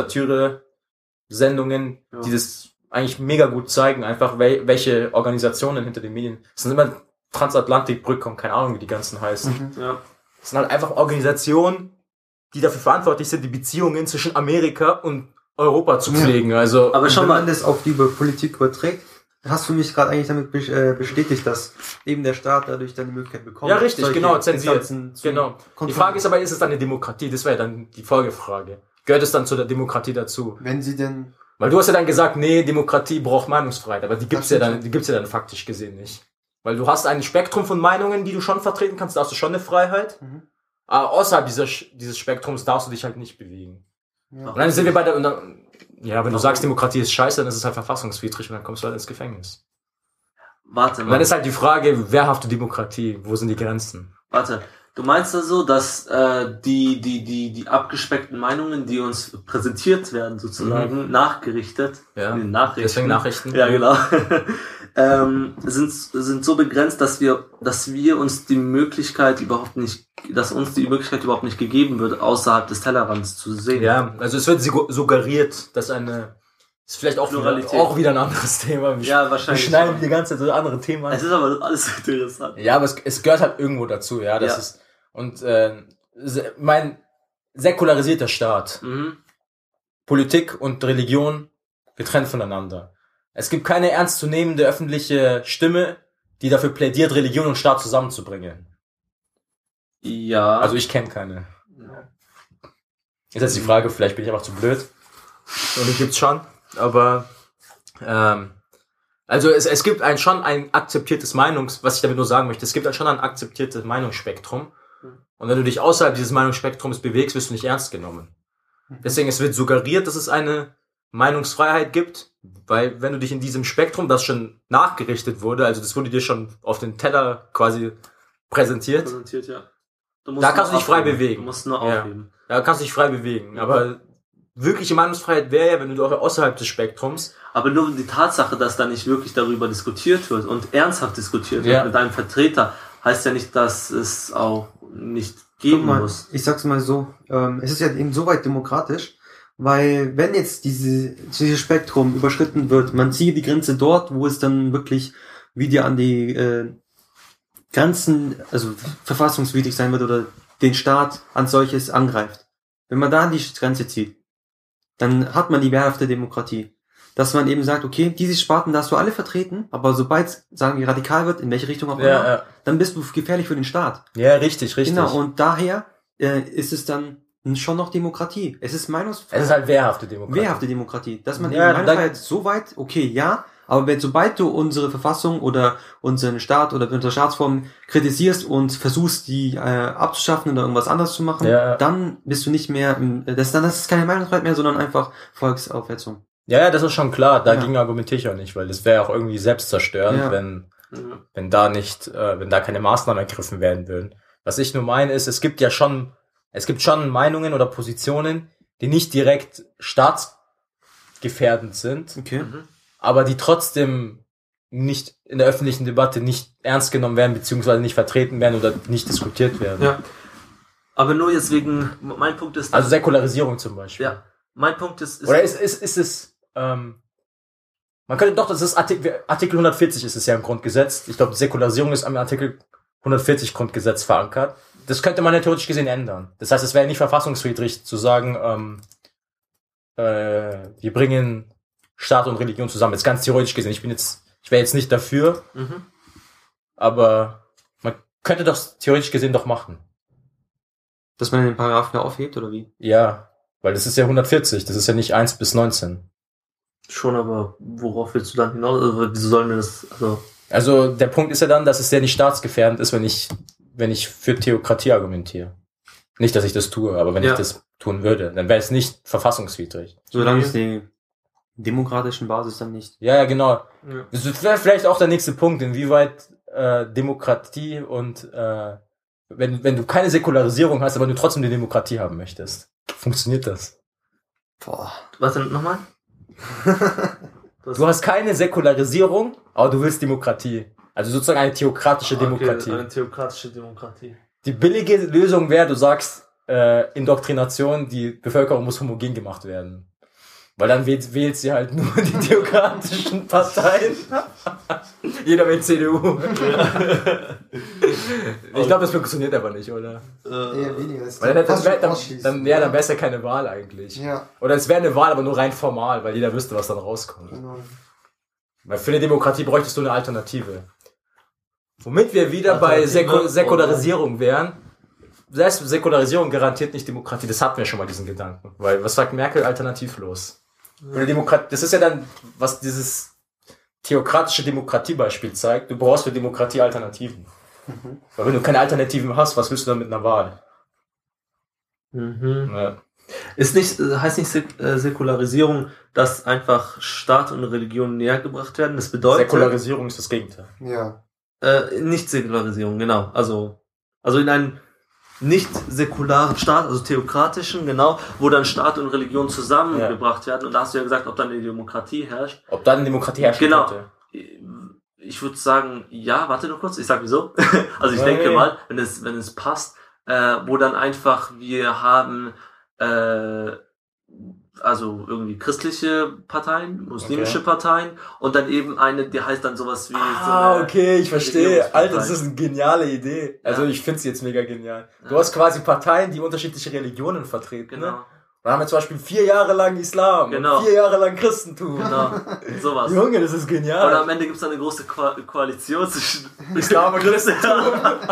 Satire-Sendungen, Ja. die das eigentlich mega gut zeigen, einfach wel welche Organisationen hinter den Medien. Es sind immer Transatlantikbrücke und keine Ahnung, wie die ganzen heißen. Mhm. Ja. Es sind halt einfach Organisationen, die dafür verantwortlich sind, die Beziehungen zwischen Amerika und Europa zu Ja. pflegen. Also, Aber schon Wenn mal, man das auf die Politik überträgt, hast du mich gerade eigentlich damit bes- äh, bestätigt, dass eben der Staat dadurch dann die Möglichkeit bekommt. Ja, richtig, solche genau, zensiert. Instanzen zu genau. Die kontrollieren. Frage ist aber, ist es dann eine Demokratie? Das wäre dann die Folgefrage. Gehört es dann zu der Demokratie dazu? Wenn sie denn, Weil du hast ja dann gesagt, nee, Demokratie braucht Meinungsfreiheit, aber die gibt's ja stimmt dann, die gibt's ja dann faktisch gesehen nicht. Weil du hast ein Spektrum von Meinungen, die du schon vertreten kannst, da hast du schon eine Freiheit. Mhm. Aber außerhalb dieser, dieses Spektrums darfst du dich halt nicht bewegen. ja. Und dann sind wir bei der, und dann, ja, wenn du sagst, Demokratie ist scheiße, dann ist es halt verfassungswidrig und dann kommst du halt ins warte Und mal. dann ist halt die Frage, wehrhafte Demokratie, wo sind die Grenzen? Warte, Du meinst also, dass äh, die, die, die, die abgespeckten Meinungen, die uns präsentiert werden, sozusagen, mhm. nachgerichtet, ja. in den Nachrichten, deswegen Nachrichten, ja genau, ähm, sind, sind so begrenzt, dass wir, dass wir uns die Möglichkeit überhaupt nicht, dass uns die Möglichkeit überhaupt nicht gegeben wird, außerhalb des Tellerrands zu sehen. Ja, also es wird suggeriert, dass eine, ist vielleicht auch wieder, auch wieder ein anderes Thema. Wir ja, wahrscheinlich. Wir schneiden die ganze Zeit so andere Themen an. Es ist aber alles interessant. Ja, aber es, es gehört halt irgendwo dazu, ja, das ja. ist, und, äh, mein säkularisierter Staat, mhm. Politik und Religion getrennt voneinander. Es gibt keine ernstzunehmende öffentliche Stimme, die dafür plädiert, Religion und Staat zusammenzubringen. Ja. Also ich kenne keine. Ist jetzt die Frage, vielleicht bin ich einfach zu blöd. Und die gibt's schon. Aber ähm, also es, es gibt ein schon ein akzeptiertes Meinungs, was ich damit nur sagen möchte, es gibt halt schon ein akzeptiertes Meinungsspektrum. Und wenn du dich außerhalb dieses Meinungsspektrums bewegst, wirst du nicht ernst genommen. Deswegen, es wird suggeriert, dass es eine Meinungsfreiheit gibt, weil wenn du dich in diesem Spektrum, das schon nachgerichtet wurde, also das wurde dir schon auf den Teller quasi präsentiert, präsentiert ja. Du da kannst du dich frei bewegen. Du musst nur aufheben. Ja, da kannst du dich frei bewegen. Aber wirkliche Meinungsfreiheit wäre ja, wenn du außerhalb des Spektrums. Aber nur die Tatsache, dass da nicht wirklich darüber diskutiert wird und ernsthaft diskutiert wird ja. mit einem Vertreter, heißt ja nicht, dass es auch nicht geben mal, muss. Ich sag's mal so, ähm, es ist ja insoweit demokratisch, weil wenn jetzt diese, dieses Spektrum überschritten wird, man zieht die Grenze dort, wo es dann wirklich wieder an die äh, Grenzen, also verfassungswidrig sein wird oder den Staat als solches angreift. Wenn man da an die Grenze zieht, dann hat man die wehrhafte Demokratie. Dass man eben sagt, okay, diese Sparten darfst du alle vertreten, aber sobald, sagen wir, radikal wird, in welche Richtung auch immer, ja, ja. dann bist du gefährlich für den Staat. Ja, richtig, richtig. Genau, und daher äh, ist es dann schon noch Demokratie. Es ist Meinungsfreiheit. Es ist halt wehrhafte Demokratie. Wehrhafte Demokratie. Dass man ja, die Meinungsfreiheit so weit, okay, ja, aber wenn, sobald du unsere Verfassung oder unseren Staat oder unsere Staatsform kritisierst und versuchst, die äh, abzuschaffen oder irgendwas anderes zu machen, ja. dann bist du nicht mehr, im, das, dann das ist keine Meinungsfreiheit mehr, sondern einfach Volksaufhetzung. Ja, ja, das ist schon klar. Dagegen ja. argumentiere ich auch nicht, weil das wäre auch irgendwie selbstzerstörend, ja. wenn, ja. wenn da nicht, äh, wenn da keine Maßnahmen ergriffen werden würden. Was ich nur meine ist, es gibt ja schon, es gibt schon Meinungen oder Positionen, die nicht direkt staatsgefährdend sind, okay. Mhm. aber die trotzdem nicht in der öffentlichen Debatte nicht ernst genommen werden, beziehungsweise nicht vertreten werden oder nicht diskutiert werden. Ja. Aber nur jetzt wegen, mein Punkt ist... Also Säkularisierung zum Beispiel. Ja, mein Punkt ist... ist oder ist, ist, ist es, ähm, man könnte doch, das ist Artikel, Artikel hundertvierzig ist es ja im Grundgesetz. Ich glaube, Säkularisierung ist am Artikel hundertvierzig Grundgesetz verankert. Das könnte man ja theoretisch gesehen ändern. Das heißt, es wäre nicht verfassungswidrig zu sagen, ähm, äh, wir bringen Staat und Religion zusammen. Jetzt ganz theoretisch gesehen. Ich bin jetzt, ich wäre jetzt nicht dafür, mhm. aber man könnte das theoretisch gesehen doch machen. Dass man den Paragraphen da aufhebt, oder wie? Ja, weil das ist ja hundertvierzig, das ist ja nicht eins bis neunzehn. Schon, aber worauf willst du dann hinaus? Also, wieso sollen wir das, also... Also, der Punkt ist ja dann, dass es ja nicht staatsgefährdend ist, wenn ich, wenn ich für Theokratie argumentiere. Nicht, dass ich das tue, aber wenn ja. ich das tun würde, dann wäre es nicht verfassungswidrig. Solange es die demokratischen Basis dann nicht. Ja, ja, genau. Ja. Das wäre vielleicht auch der nächste Punkt, inwieweit äh, Demokratie und äh, wenn, wenn du keine Säkularisierung hast, aber du trotzdem die Demokratie haben möchtest. Funktioniert das? Boah. Was denn nochmal? Du hast keine Säkularisierung, aber du willst Demokratie. Also sozusagen eine theokratische okay, Demokratie. Eine theokratische Demokratie. Die billige Lösung wäre, du sagst, äh, Indoktrination, die Bevölkerung muss homogen gemacht werden. Weil dann wählt, wählt sie halt nur die theokratischen Parteien. Jeder wählt C D U. Ich glaube, das funktioniert aber nicht, oder? Äh, Eher weniger. Weil dann, dann, wär, dann, dann, ja, dann wäre es ja keine Wahl eigentlich. Ja. Oder es wäre eine Wahl, aber nur rein formal, weil jeder wüsste, was dann rauskommt. Genau. Weil für eine Demokratie bräuchtest du eine Alternative. Womit wir wieder bei Säku- Säkularisierung wären. Selbst Säkularisierung garantiert nicht Demokratie. Das hatten wir schon mal, diesen Gedanken. Weil, was sagt Merkel? Alternativlos. Ja. Demokratie, das ist ja dann, was dieses theokratische Demokratiebeispiel zeigt. Du brauchst für Demokratie Alternativen. Mhm. Weil wenn du keine Alternativen hast, was willst du dann mit einer Wahl? Mhm. Ja. Ist nicht, heißt nicht Sek- äh, Säkularisierung, dass einfach Staat und Religion näher gebracht werden? Das bedeutet... Säkularisierung ist das Gegenteil. Ja. Äh, nicht Säkularisierung, genau. Also, also in einem nicht säkularen Staat, also theokratischen, genau, wo dann Staat und Religion zusammengebracht ja. werden. Und da hast du ja gesagt, ob dann eine Demokratie herrscht. Ob dann eine Demokratie herrscht. Genau. Könnte. Ich würde sagen, ja, warte noch kurz, ich sag wieso. Also ich ja, denke ja. mal, wenn es, wenn es passt, äh, wo dann einfach wir haben, äh, also irgendwie christliche Parteien, muslimische okay. Parteien und dann eben eine, die heißt dann sowas wie ah, so okay, ich verstehe. Alter, das ist eine geniale Idee. Also ja. ich finde es jetzt mega genial. Du ja. hast quasi Parteien, die unterschiedliche Religionen vertreten. Genau. Ne? Dann haben wir zum Beispiel vier Jahre lang Islam, genau. und vier Jahre lang Christentum. Genau, sowas. Junge, das ist genial. Und am Ende gibt es dann eine große Ko- Koalition zwischen Islam und Christentum.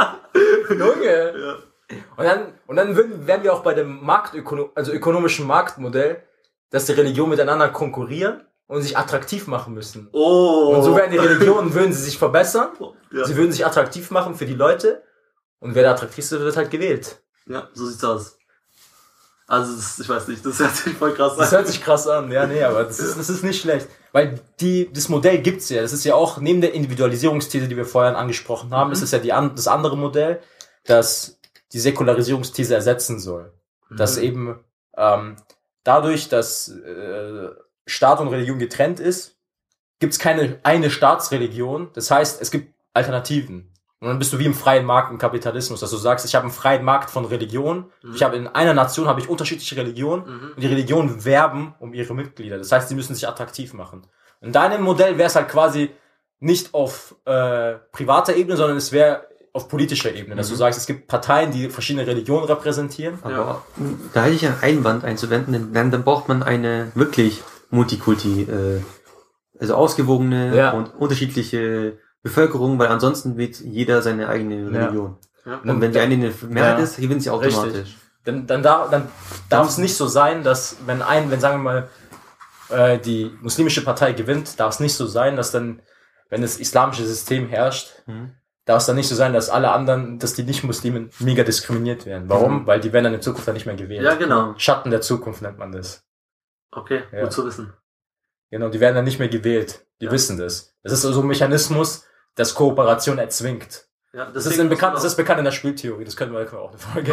Junge. Ja. Und dann, und dann würden, wären wir auch bei dem Marktökonom, also ökonomischen Marktmodell, dass die Religionen miteinander konkurrieren und sich attraktiv machen müssen. Oh. Und so werden die Religionen, würden sie sich verbessern, ja. sie würden sich attraktiv machen für die Leute und wer der attraktivste wird, halt gewählt. Ja, so sieht's aus. Also, das, ich weiß nicht, das hört sich voll krass an. Das hört sich krass an, ja, nee, aber das ist, das ist nicht schlecht. Weil die, das Modell gibt's ja, das ist ja auch, neben der Individualisierungsthese, die wir vorhin angesprochen haben, mhm. ist es ja die, das andere Modell, das die Säkularisierungsthese ersetzen soll. Mhm. Dass eben, ähm, dadurch, dass äh, Staat und Religion getrennt ist, gibt's keine eine Staatsreligion. Das heißt, es gibt Alternativen. Und dann bist du wie im freien Markt im Kapitalismus, dass du sagst, ich habe einen freien Markt von Religion. Mhm. Ich habe in einer Nation habe ich unterschiedliche Religionen mhm. und die Religionen werben um ihre Mitglieder. Das heißt, sie müssen sich attraktiv machen. In deinem Modell wäre es halt quasi nicht auf äh, privater Ebene, sondern es wäre auf politischer Ebene, dass mhm. du sagst, es gibt Parteien, die verschiedene Religionen repräsentieren. Aber ja. da hätte ich einen Einwand einzuwenden, denn dann braucht man eine wirklich Multikulti, äh, also ausgewogene ja. und unterschiedliche Bevölkerung, weil ansonsten wird jeder seine eigene Religion. Ja. Ja. Und wenn die eine eine Mehrheit ja. ist, gewinnt sie automatisch. Richtig. Dann, dann, darf, dann darf es nicht so sein, dass wenn ein, wenn sagen wir mal, äh, die muslimische Partei gewinnt, darf es nicht so sein, dass dann, wenn das islamische System herrscht, mhm. darf es dann nicht so sein, dass alle anderen, dass die Nicht-Muslimen mega diskriminiert werden. Warum? Mhm. Weil die werden dann in Zukunft dann nicht mehr gewählt. Ja, genau. Schatten der Zukunft nennt man das. Okay, ja. Gut zu wissen. Genau, die werden dann nicht mehr gewählt. Die ja. wissen das. Das ist so ein Mechanismus, das Kooperation erzwingt. Ja, das, ist in bekannt, das ist bekannt in der Spieltheorie, das können wir auch eine Folge.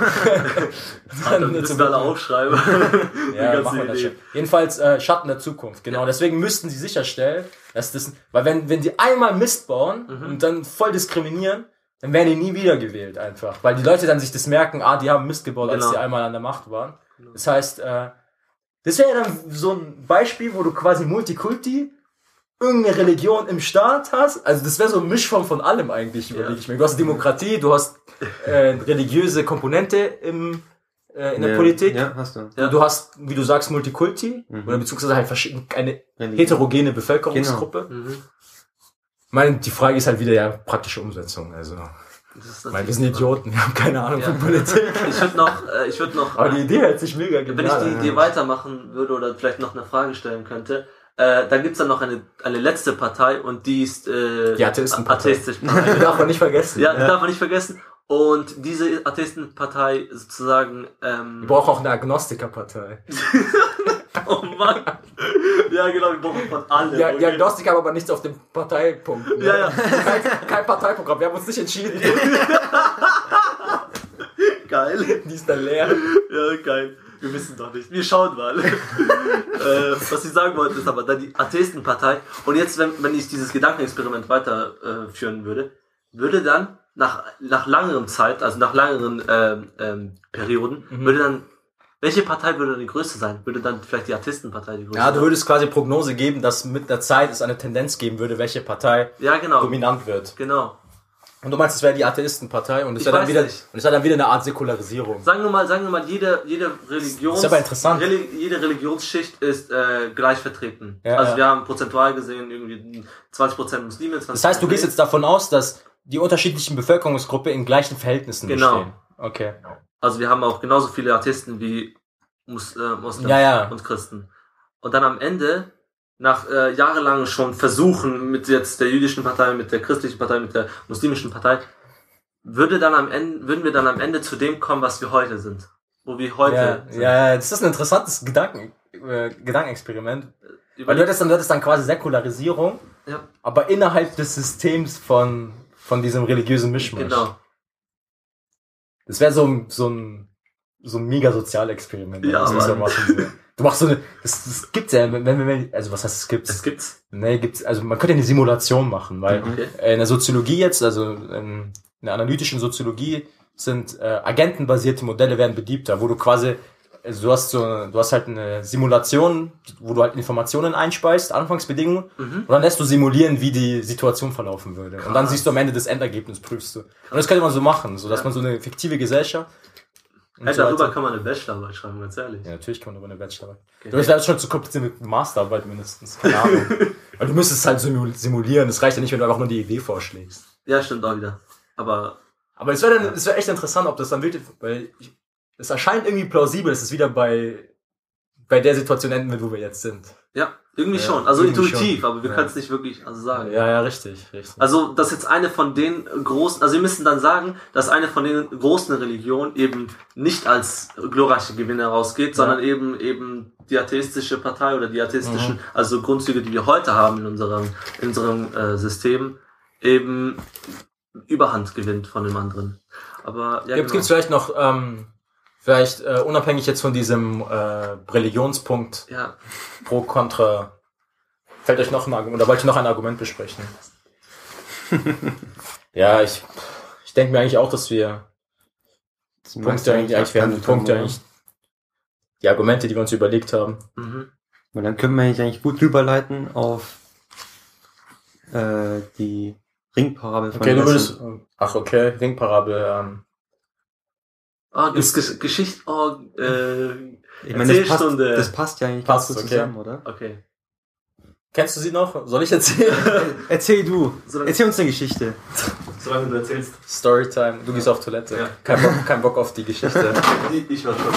Dann, dann müssen wir alle aufschreiben. Ja, machen wir das schon. Jedenfalls äh, Schatten der Zukunft, genau. Ja. Deswegen müssten sie sicherstellen, dass das, weil wenn wenn die einmal Mist bauen mhm. und dann voll diskriminieren, dann werden die nie wieder gewählt einfach. Weil die Leute dann sich das merken, ah, die haben Mist gebaut, genau. als die einmal an der Macht waren. Genau. Das heißt, äh, das wäre dann so ein Beispiel, wo du quasi Multikulti irgendeine Religion im Staat hast, also das wäre so eine Mischform von allem eigentlich, überlege ja. ich mir. Du hast Demokratie, du hast äh, religiöse Komponente im, äh, in der ja, Politik. Ja, hast du. Ja. Du hast, wie du sagst, Multikulti, mhm. oder beziehungsweise halt verschiedene, eine Religion. Heterogene Bevölkerungsgruppe. Genau. Mhm. Ich meine, die Frage ist halt wieder ja praktische Umsetzung, also. Ich meine, wir sind Idioten, wir haben keine Ahnung ja. von Politik. Ich würde noch, äh, ich würde noch. Aber die Idee hört sich mega genial. Wenn ich die Idee ja. weitermachen würde oder vielleicht noch eine Frage stellen könnte, Äh, dann gibt's dann noch eine eine letzte Partei und die ist äh, die Atheistenpartei. Atheistenpartei. Die darf man nicht vergessen. Ja, die ja. darf man nicht vergessen. Und diese Atheistenpartei sozusagen ähm, wir brauchen auch eine Agnostikerpartei. Oh Mann. Ja, genau, wir brauchen von allem. Ja, okay. Die Agnostiker haben aber nichts auf dem Parteipunkt. Ne? Ja, ja. Kein, kein Parteiprogramm, wir haben uns nicht entschieden. Geil. Die ist dann leer. Ja, geil. Wir wissen doch nicht. Wir schauen mal. äh, was ich sagen wollte, ist aber dann die Atheistenpartei. Und jetzt, wenn, wenn ich dieses Gedankenexperiment weiterführen äh, führen würde, würde dann nach, nach langeren Zeit, also nach langeren ähm, ähm, Perioden, mhm. würde dann, welche Partei würde dann die größte sein? Würde dann vielleicht die Atheistenpartei die größte sein? Ja, du würdest quasi Prognose geben, dass mit der Zeit es eine Tendenz geben würde, welche Partei ja, genau. dominant wird. Genau. Und du meinst, es wäre die Atheistenpartei und es wäre dann wieder, und es wäre dann wieder eine Art Säkularisierung. Sagen wir mal, sagen wir mal, jede, jede Religions, das ist aber interessant. Reli- jede Religionsschicht ist, äh, gleich vertreten. Ja, also ja. wir haben prozentual gesehen irgendwie zwanzig Prozent Muslime, zwanzig Prozent Das heißt, du gehst jetzt davon aus, dass die unterschiedlichen Bevölkerungsgruppen in gleichen Verhältnissen genau. bestehen. Okay. Also wir haben auch genauso viele Atheisten wie Mus- äh, Moslems ja, ja. und Christen. Und dann am Ende, nach äh, jahrelang schon Versuchen mit jetzt der jüdischen Partei, mit der christlichen Partei, mit der muslimischen Partei, würde dann am Ende, würden wir dann am Ende zu dem kommen, was wir heute sind. Wo wir heute ja, sind. Ja, das ist ein interessantes Gedanken, äh, Gedankenexperiment. Überleg- Weil du hättest dann, du hättest dann quasi Säkularisierung, ja. aber innerhalb des Systems von, von diesem religiösen Mischmasch. Genau. das wäre so ein, so ein, so ein mega Sozialexperiment. Ja, das muss ja Mann. machen. So. Du machst so eine, das, das gibt's ja, wenn, wenn, wenn, also was heißt, es gibt's? Es gibt's. Nee, gibt's, also man könnte eine Simulation machen, weil Okay. äh, in der Soziologie jetzt, also in, in der analytischen Soziologie sind äh, agentenbasierte Modelle werden beliebter, wo du quasi, also du hast so, du hast halt eine Simulation, wo du halt Informationen einspeist, Anfangsbedingungen, Mhm. und dann lässt du simulieren, wie die Situation verlaufen würde. Und dann Krass. siehst du am Ende das Endergebnis, prüfst du. Und das könnte man so machen, so dass Ja. man so eine fiktive Gesellschaft. und Hey, so darüber weiter- kann man eine Bachelorarbeit schreiben, ganz ehrlich. Ja, natürlich kann man darüber eine Bachelorarbeit. Okay. Du, das wäre schon zu kompliziert mit Masterarbeit mindestens. Keine Ahnung. Weil du müsstest es halt simu- simulieren. Das reicht ja nicht, wenn du einfach nur die Idee vorschlägst. Ja, stimmt auch wieder. Aber Aber es wäre dann, es wäre echt interessant, ob das dann wirklich, weil ich, es erscheint irgendwie plausibel, dass es wieder bei, bei der Situation enden wird, wo wir jetzt sind. ja, irgendwie Ja, schon. Also irgendwie intuitiv, schon. aber wir Ja. können es nicht wirklich also sagen. Ja, ja, richtig, richtig. Also, dass jetzt eine von den großen, also wir müssen dann sagen, dass eine von den großen Religionen eben nicht als glorreiche Gewinner rausgeht, sondern eben eben die atheistische Partei oder die atheistischen, Mhm. also Grundzüge, die wir heute haben in unserem, in unserem äh, System, eben Überhand gewinnt von dem anderen. Aber ja, Gibt es vielleicht noch, ähm, vielleicht äh, unabhängig jetzt von diesem äh, Religionspunkt Ja, pro Contra, fällt euch noch ein Argument, oder wollt ihr noch ein Argument besprechen? Ja, ich, ich denke mir eigentlich auch, dass wir Das Punkte meiste eigentlich, eigentlich wir haben die abgehandelt Punkte haben, eigentlich, die Argumente, die wir uns überlegt haben. mhm. Und dann können wir eigentlich eigentlich gut überleiten auf äh, die Ringparabel von Okay, du letzten- würdest, ach okay, Ringparabel, ähm, Oh, das Gesch Geschichte, oh, äh, Ich meine, das passt, Erzählstunde. das passt ja eigentlich Passt, ganz gut okay. zusammen, oder? okay. kennst du sie noch? Soll ich erzählen? Erzähl du. Solange, Erzähl uns eine Geschichte. solange du erzählst. Storytime, du gehst auf Toilette. Ja. Kein Bock, kein Bock auf die Geschichte. Ich, ich war schon.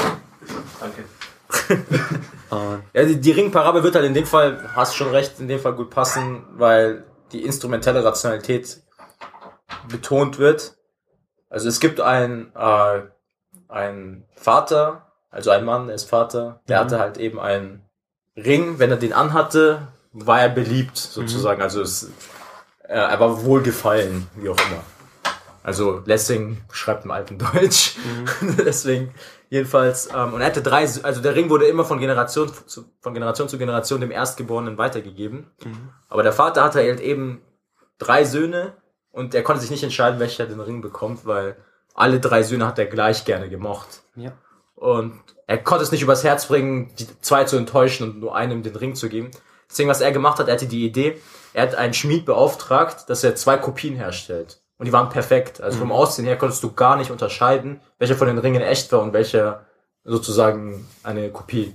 Danke. Und Ja, die, die Ringparabel wird halt in dem Fall, hast schon recht, in dem Fall gut passen, weil die instrumentelle Rationalität betont wird. Also es gibt ein, äh, ein Vater, also ein Mann, der ist Vater, der Mhm. hatte halt eben einen Ring, wenn er den anhatte, war er beliebt sozusagen, also es, äh, er war wohlgefallen, wie auch immer. Also Lessing schreibt im alten Deutsch, deswegen jedenfalls, ähm, und er hatte drei, also der Ring wurde immer von Generation zu, von Generation zu Generation dem Erstgeborenen weitergegeben, Mhm. aber der Vater hatte halt eben drei Söhne und er konnte sich nicht entscheiden, welcher den Ring bekommt, weil alle drei Söhne hat er gleich gerne gemocht. ja. Und er konnte es nicht übers Herz bringen, die zwei zu enttäuschen und nur einem den Ring zu geben. Deswegen, was er gemacht hat, er hatte die Idee, er hat einen Schmied beauftragt, dass er zwei Kopien herstellt. Und die waren perfekt. Also vom Aussehen her konntest du gar nicht unterscheiden, welcher von den Ringen echt war und welcher sozusagen eine Kopie.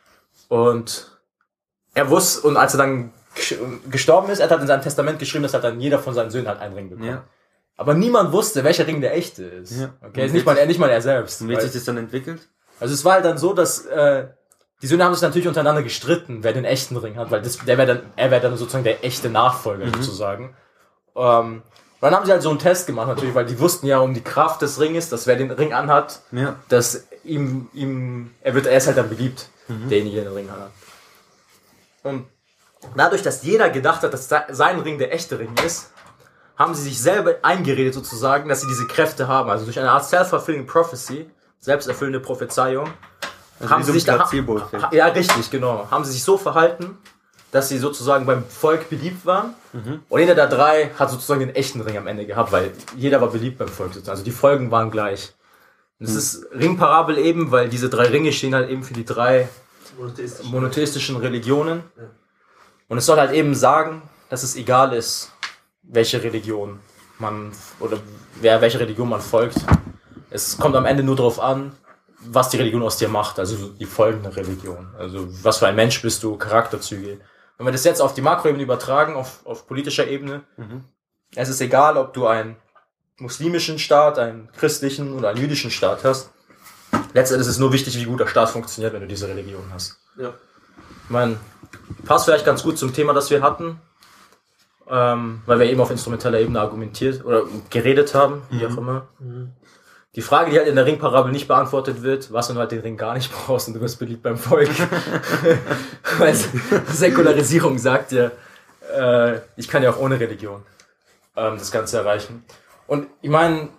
Und er wusste, und als er dann gesch- gestorben ist, er hat in seinem Testament geschrieben, dass halt dann jeder von seinen Söhnen halt einen Ring bekommt. Ja. Aber niemand wusste, welcher Ring der echte ist. Ja. Okay, ist nicht mal er, nicht mal er selbst. Und wie Weil- hat sich das dann entwickelt? also es war halt dann so, dass äh, die Söhne haben sich natürlich untereinander gestritten, wer den echten Ring hat, weil das, der wäre dann, er wäre dann sozusagen der echte Nachfolger sozusagen. Ähm, dann haben sie halt so einen Test gemacht natürlich, weil die wussten ja um die Kraft des Ringes, dass wer den Ring anhat, Ja. dass ihm, ihm, er wird, er ist halt dann beliebt, derjenige, der den Ring anhat. Und dadurch, dass jeder gedacht hat, dass sein Ring der echte Ring ist, haben sie sich selber eingeredet sozusagen, dass sie diese Kräfte haben. Also durch eine Art self-fulfilling prophecy, selbsterfüllende Prophezeiung, Also haben wie sie so sich ein da, Placebo-Effekt. ha- ja richtig, genau, haben sie sich so verhalten, dass sie sozusagen beim Volk beliebt waren. Und jeder der drei hat sozusagen den echten Ring am Ende gehabt, weil jeder war beliebt beim Volk sozusagen. Also die Folgen waren gleich. Und es ist Ringparabel eben, weil diese drei Ringe stehen halt eben für die drei monotheistischen Religionen. Und es soll halt eben sagen, dass es egal ist, welche Religion man oder wer welche Religion man folgt. Es kommt am Ende nur darauf an, was die Religion aus dir macht, also die folgende Religion. Also was für ein Mensch bist du, Charakterzüge. Wenn wir das jetzt auf die Makroebene übertragen, auf, auf politischer Ebene, Mhm. es ist egal, ob du einen muslimischen Staat, einen christlichen oder einen jüdischen Staat hast. Letztendlich ist es nur wichtig, wie gut der Staat funktioniert, wenn du diese Religion hast. Ja. Ich meine, passt vielleicht ganz gut zum Thema, das wir hatten, ähm, weil wir eben auf instrumentaler Ebene argumentiert oder geredet haben, wie auch immer. Die Frage, die halt in der Ringparabel nicht beantwortet wird, was wenn du halt den Ring gar nicht brauchst und du wirst beliebt beim Volk. Weil Säkularisierung sagt ja, äh, ich kann ja auch ohne Religion ähm, das Ganze erreichen. Und ich meine,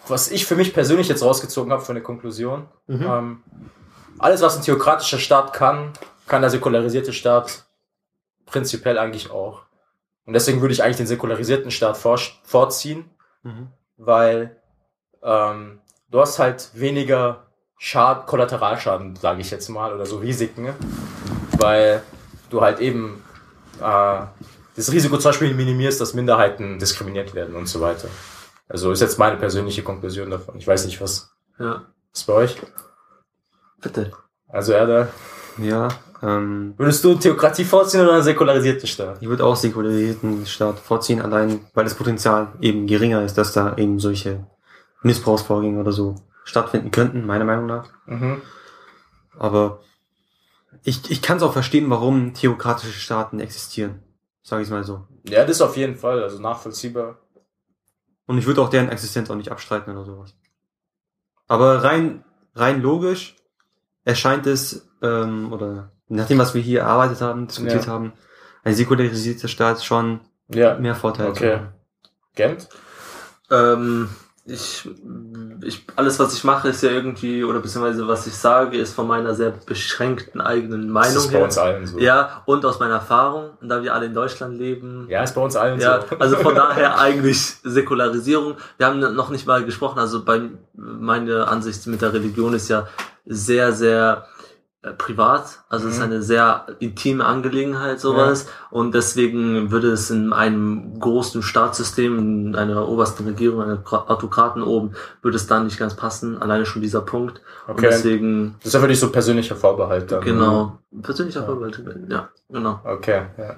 was ich für mich persönlich jetzt rausgezogen habe von der Konklusion, Mhm. ähm, alles, was ein theokratischer Staat kann, kann der säkularisierte Staat prinzipiell eigentlich auch. Und deswegen würde ich eigentlich den säkularisierten Staat vor, vorziehen, Mhm. weil ähm, du hast halt weniger Schaden, Kollateralschaden, sage ich jetzt mal, oder so Risiken, weil du halt eben äh, das Risiko zum Beispiel minimierst, dass Minderheiten diskriminiert werden und so weiter. Also ist jetzt meine persönliche Konklusion davon. Ich weiß nicht, was Ja. ist bei euch? Bitte. Also Erda, Ja, ähm, würdest du Theokratie vorziehen oder einen säkularisierten Staat? ich würde auch säkularisierten Staat vorziehen, allein weil das Potenzial eben geringer ist, dass da eben solche Missbrauchsvorgänge oder so stattfinden könnten, meiner Meinung nach. Mhm. Aber ich, ich kann es auch verstehen, warum theokratische Staaten existieren, sage ich mal so. Ja, das auf jeden Fall, also nachvollziehbar. Und ich würde auch deren Existenz auch nicht abstreiten oder sowas. Aber rein, rein logisch erscheint es, ähm, oder nach dem, was wir hier erarbeitet haben, diskutiert Ja. haben, ein säkularisierter Staat schon Ja, mehr Vorteile zu okay. haben. Gent? Ähm, ich, ich, alles, was ich mache, ist ja irgendwie, oder beziehungsweise was ich sage, ist von meiner sehr beschränkten eigenen Das Meinung ist bei her. uns allen so. Ja, und aus meiner Erfahrung, und da wir alle in Deutschland leben. Ja, ist bei uns allen Ja, so. also von daher eigentlich Säkularisierung. Wir haben noch nicht mal gesprochen, also bei meine Ansicht mit der Religion ist ja sehr, sehr äh, privat. Also es ist Mhm. eine sehr intime Angelegenheit, sowas. Und deswegen würde es in einem großen Staatssystem, in einer obersten Regierung, einer Kra- Autokraten oben, würde es dann nicht ganz passen. Alleine schon dieser Punkt. Und Okay. deswegen, Das ist ja wirklich so persönlicher Vorbehalt dann. genau, persönlicher Ja. Vorbehalt. Ja, genau. Okay, ja.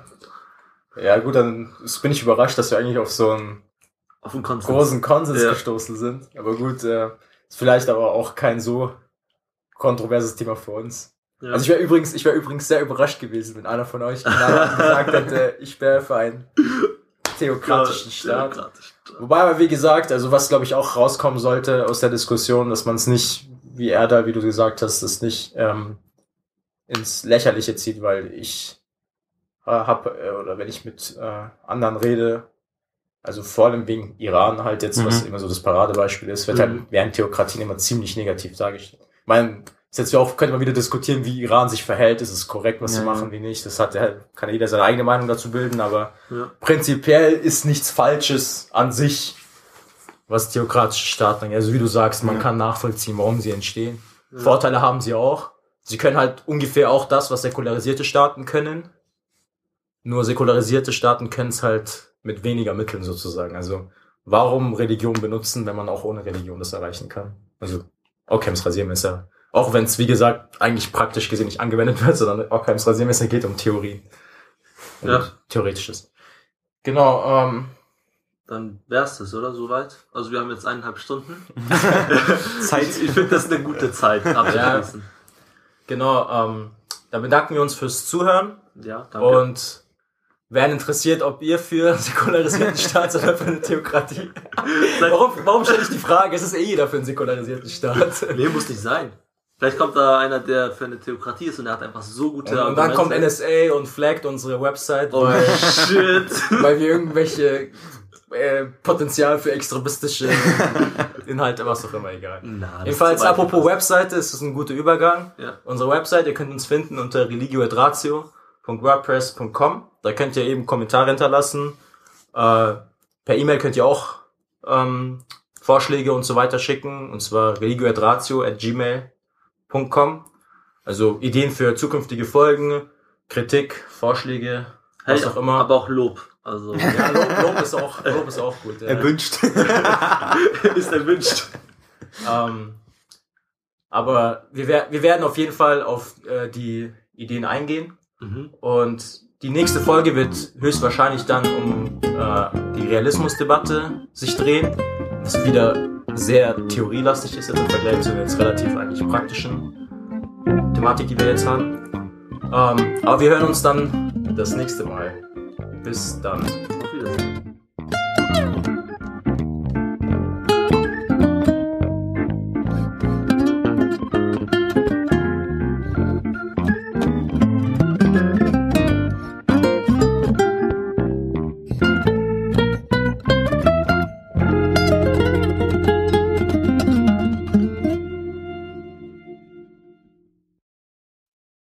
Ja gut, dann bin ich überrascht, dass wir eigentlich auf so einen Auf den Konsens. großen Konsens Ja. gestoßen sind. Aber gut, äh, ist vielleicht aber auch kein so kontroverses Thema für uns. Ja. Also ich wäre übrigens, ich wäre übrigens sehr überrascht gewesen, wenn einer von euch genau gesagt hätte, ich wäre für einen theokratischen Staat. Theokratisch. Wobei aber wie gesagt, also was glaube ich auch rauskommen sollte aus der Diskussion, dass man es nicht, wie er da, wie du gesagt hast, es nicht ähm, ins Lächerliche zieht, weil ich äh, habe, äh, oder wenn ich mit äh, anderen rede, also vor allem wegen Iran halt jetzt, was Mhm. immer so das Paradebeispiel ist, wird Mhm. halt während Theokratien immer ziemlich negativ, sage ich. Ich meine, ist jetzt auch, könnte man wieder diskutieren, wie Iran sich verhält, ist es korrekt, was Ja, sie ja. machen, wie nicht. Das hat ja, kann ja jeder seine eigene Meinung dazu bilden, aber Ja. prinzipiell ist nichts Falsches an sich, was theokratische Staaten angeht. Also wie du sagst, man Ja. kann nachvollziehen, warum sie entstehen. Ja. Vorteile haben sie auch. Sie können halt ungefähr auch das, was säkularisierte Staaten können. Nur säkularisierte Staaten können es halt mit weniger Mitteln sozusagen. Also warum Religion benutzen, wenn man auch ohne Religion das erreichen kann? Also Ockhams Rasiermesser. Auch wenn es, wie gesagt, eigentlich praktisch gesehen nicht angewendet wird, sondern Ockhams Rasiermesser geht um Theorie. Und Ja. Theoretisches. Genau, ähm, Dann wär's das, oder? Soweit? Also wir haben jetzt eineinhalb Stunden. Zeit. Ich, ich finde, das ist eine gute Zeit abzuschließen. genau, ähm, da bedanken wir uns fürs Zuhören. Ja, danke. Und wären interessiert, ob ihr für einen säkularisierten Staat seid oder für eine Theokratie. warum warum stelle ich die Frage? Es ist eh jeder für einen säkularisierten Staat. Nee, muss nicht sein. Vielleicht kommt da einer, der für eine Theokratie ist und der hat einfach so gute Und, und dann kommt N S A und flaggt unsere Website, Oh weil, shit. weil wir irgendwelche äh, Potenzial für extremistische Inhalte, was auch immer, egal. Na, das Jedenfalls, ist zu weit apropos gefasst. Webseite, ist es ein guter Übergang. Ja. Unsere Website, ihr könnt uns finden unter religio et ratio punkt wordpress punkt com. Da könnt ihr eben Kommentare hinterlassen. Äh, per E-Mail könnt ihr auch ähm, Vorschläge und so weiter schicken. Und zwar religio et ratio at gmail punkt com. Also Ideen für zukünftige Folgen, Kritik, Vorschläge, Hey, was auch immer. aber auch Lob. Also, ja, Lob, Lob, ist auch, Lob ist auch gut. Ja. Erwünscht. ist erwünscht. Ähm, aber wir, wer- wir werden auf jeden Fall auf äh, die Ideen eingehen. Mhm. Und die nächste Folge wird höchstwahrscheinlich dann um äh, die Realismusdebatte sich drehen, was wieder sehr theorielastig ist jetzt im Vergleich zu der jetzt relativ eigentlich praktischen Thematik, die wir jetzt haben. Ähm, aber wir hören uns dann das nächste Mal. Bis dann. Auf Wiedersehen.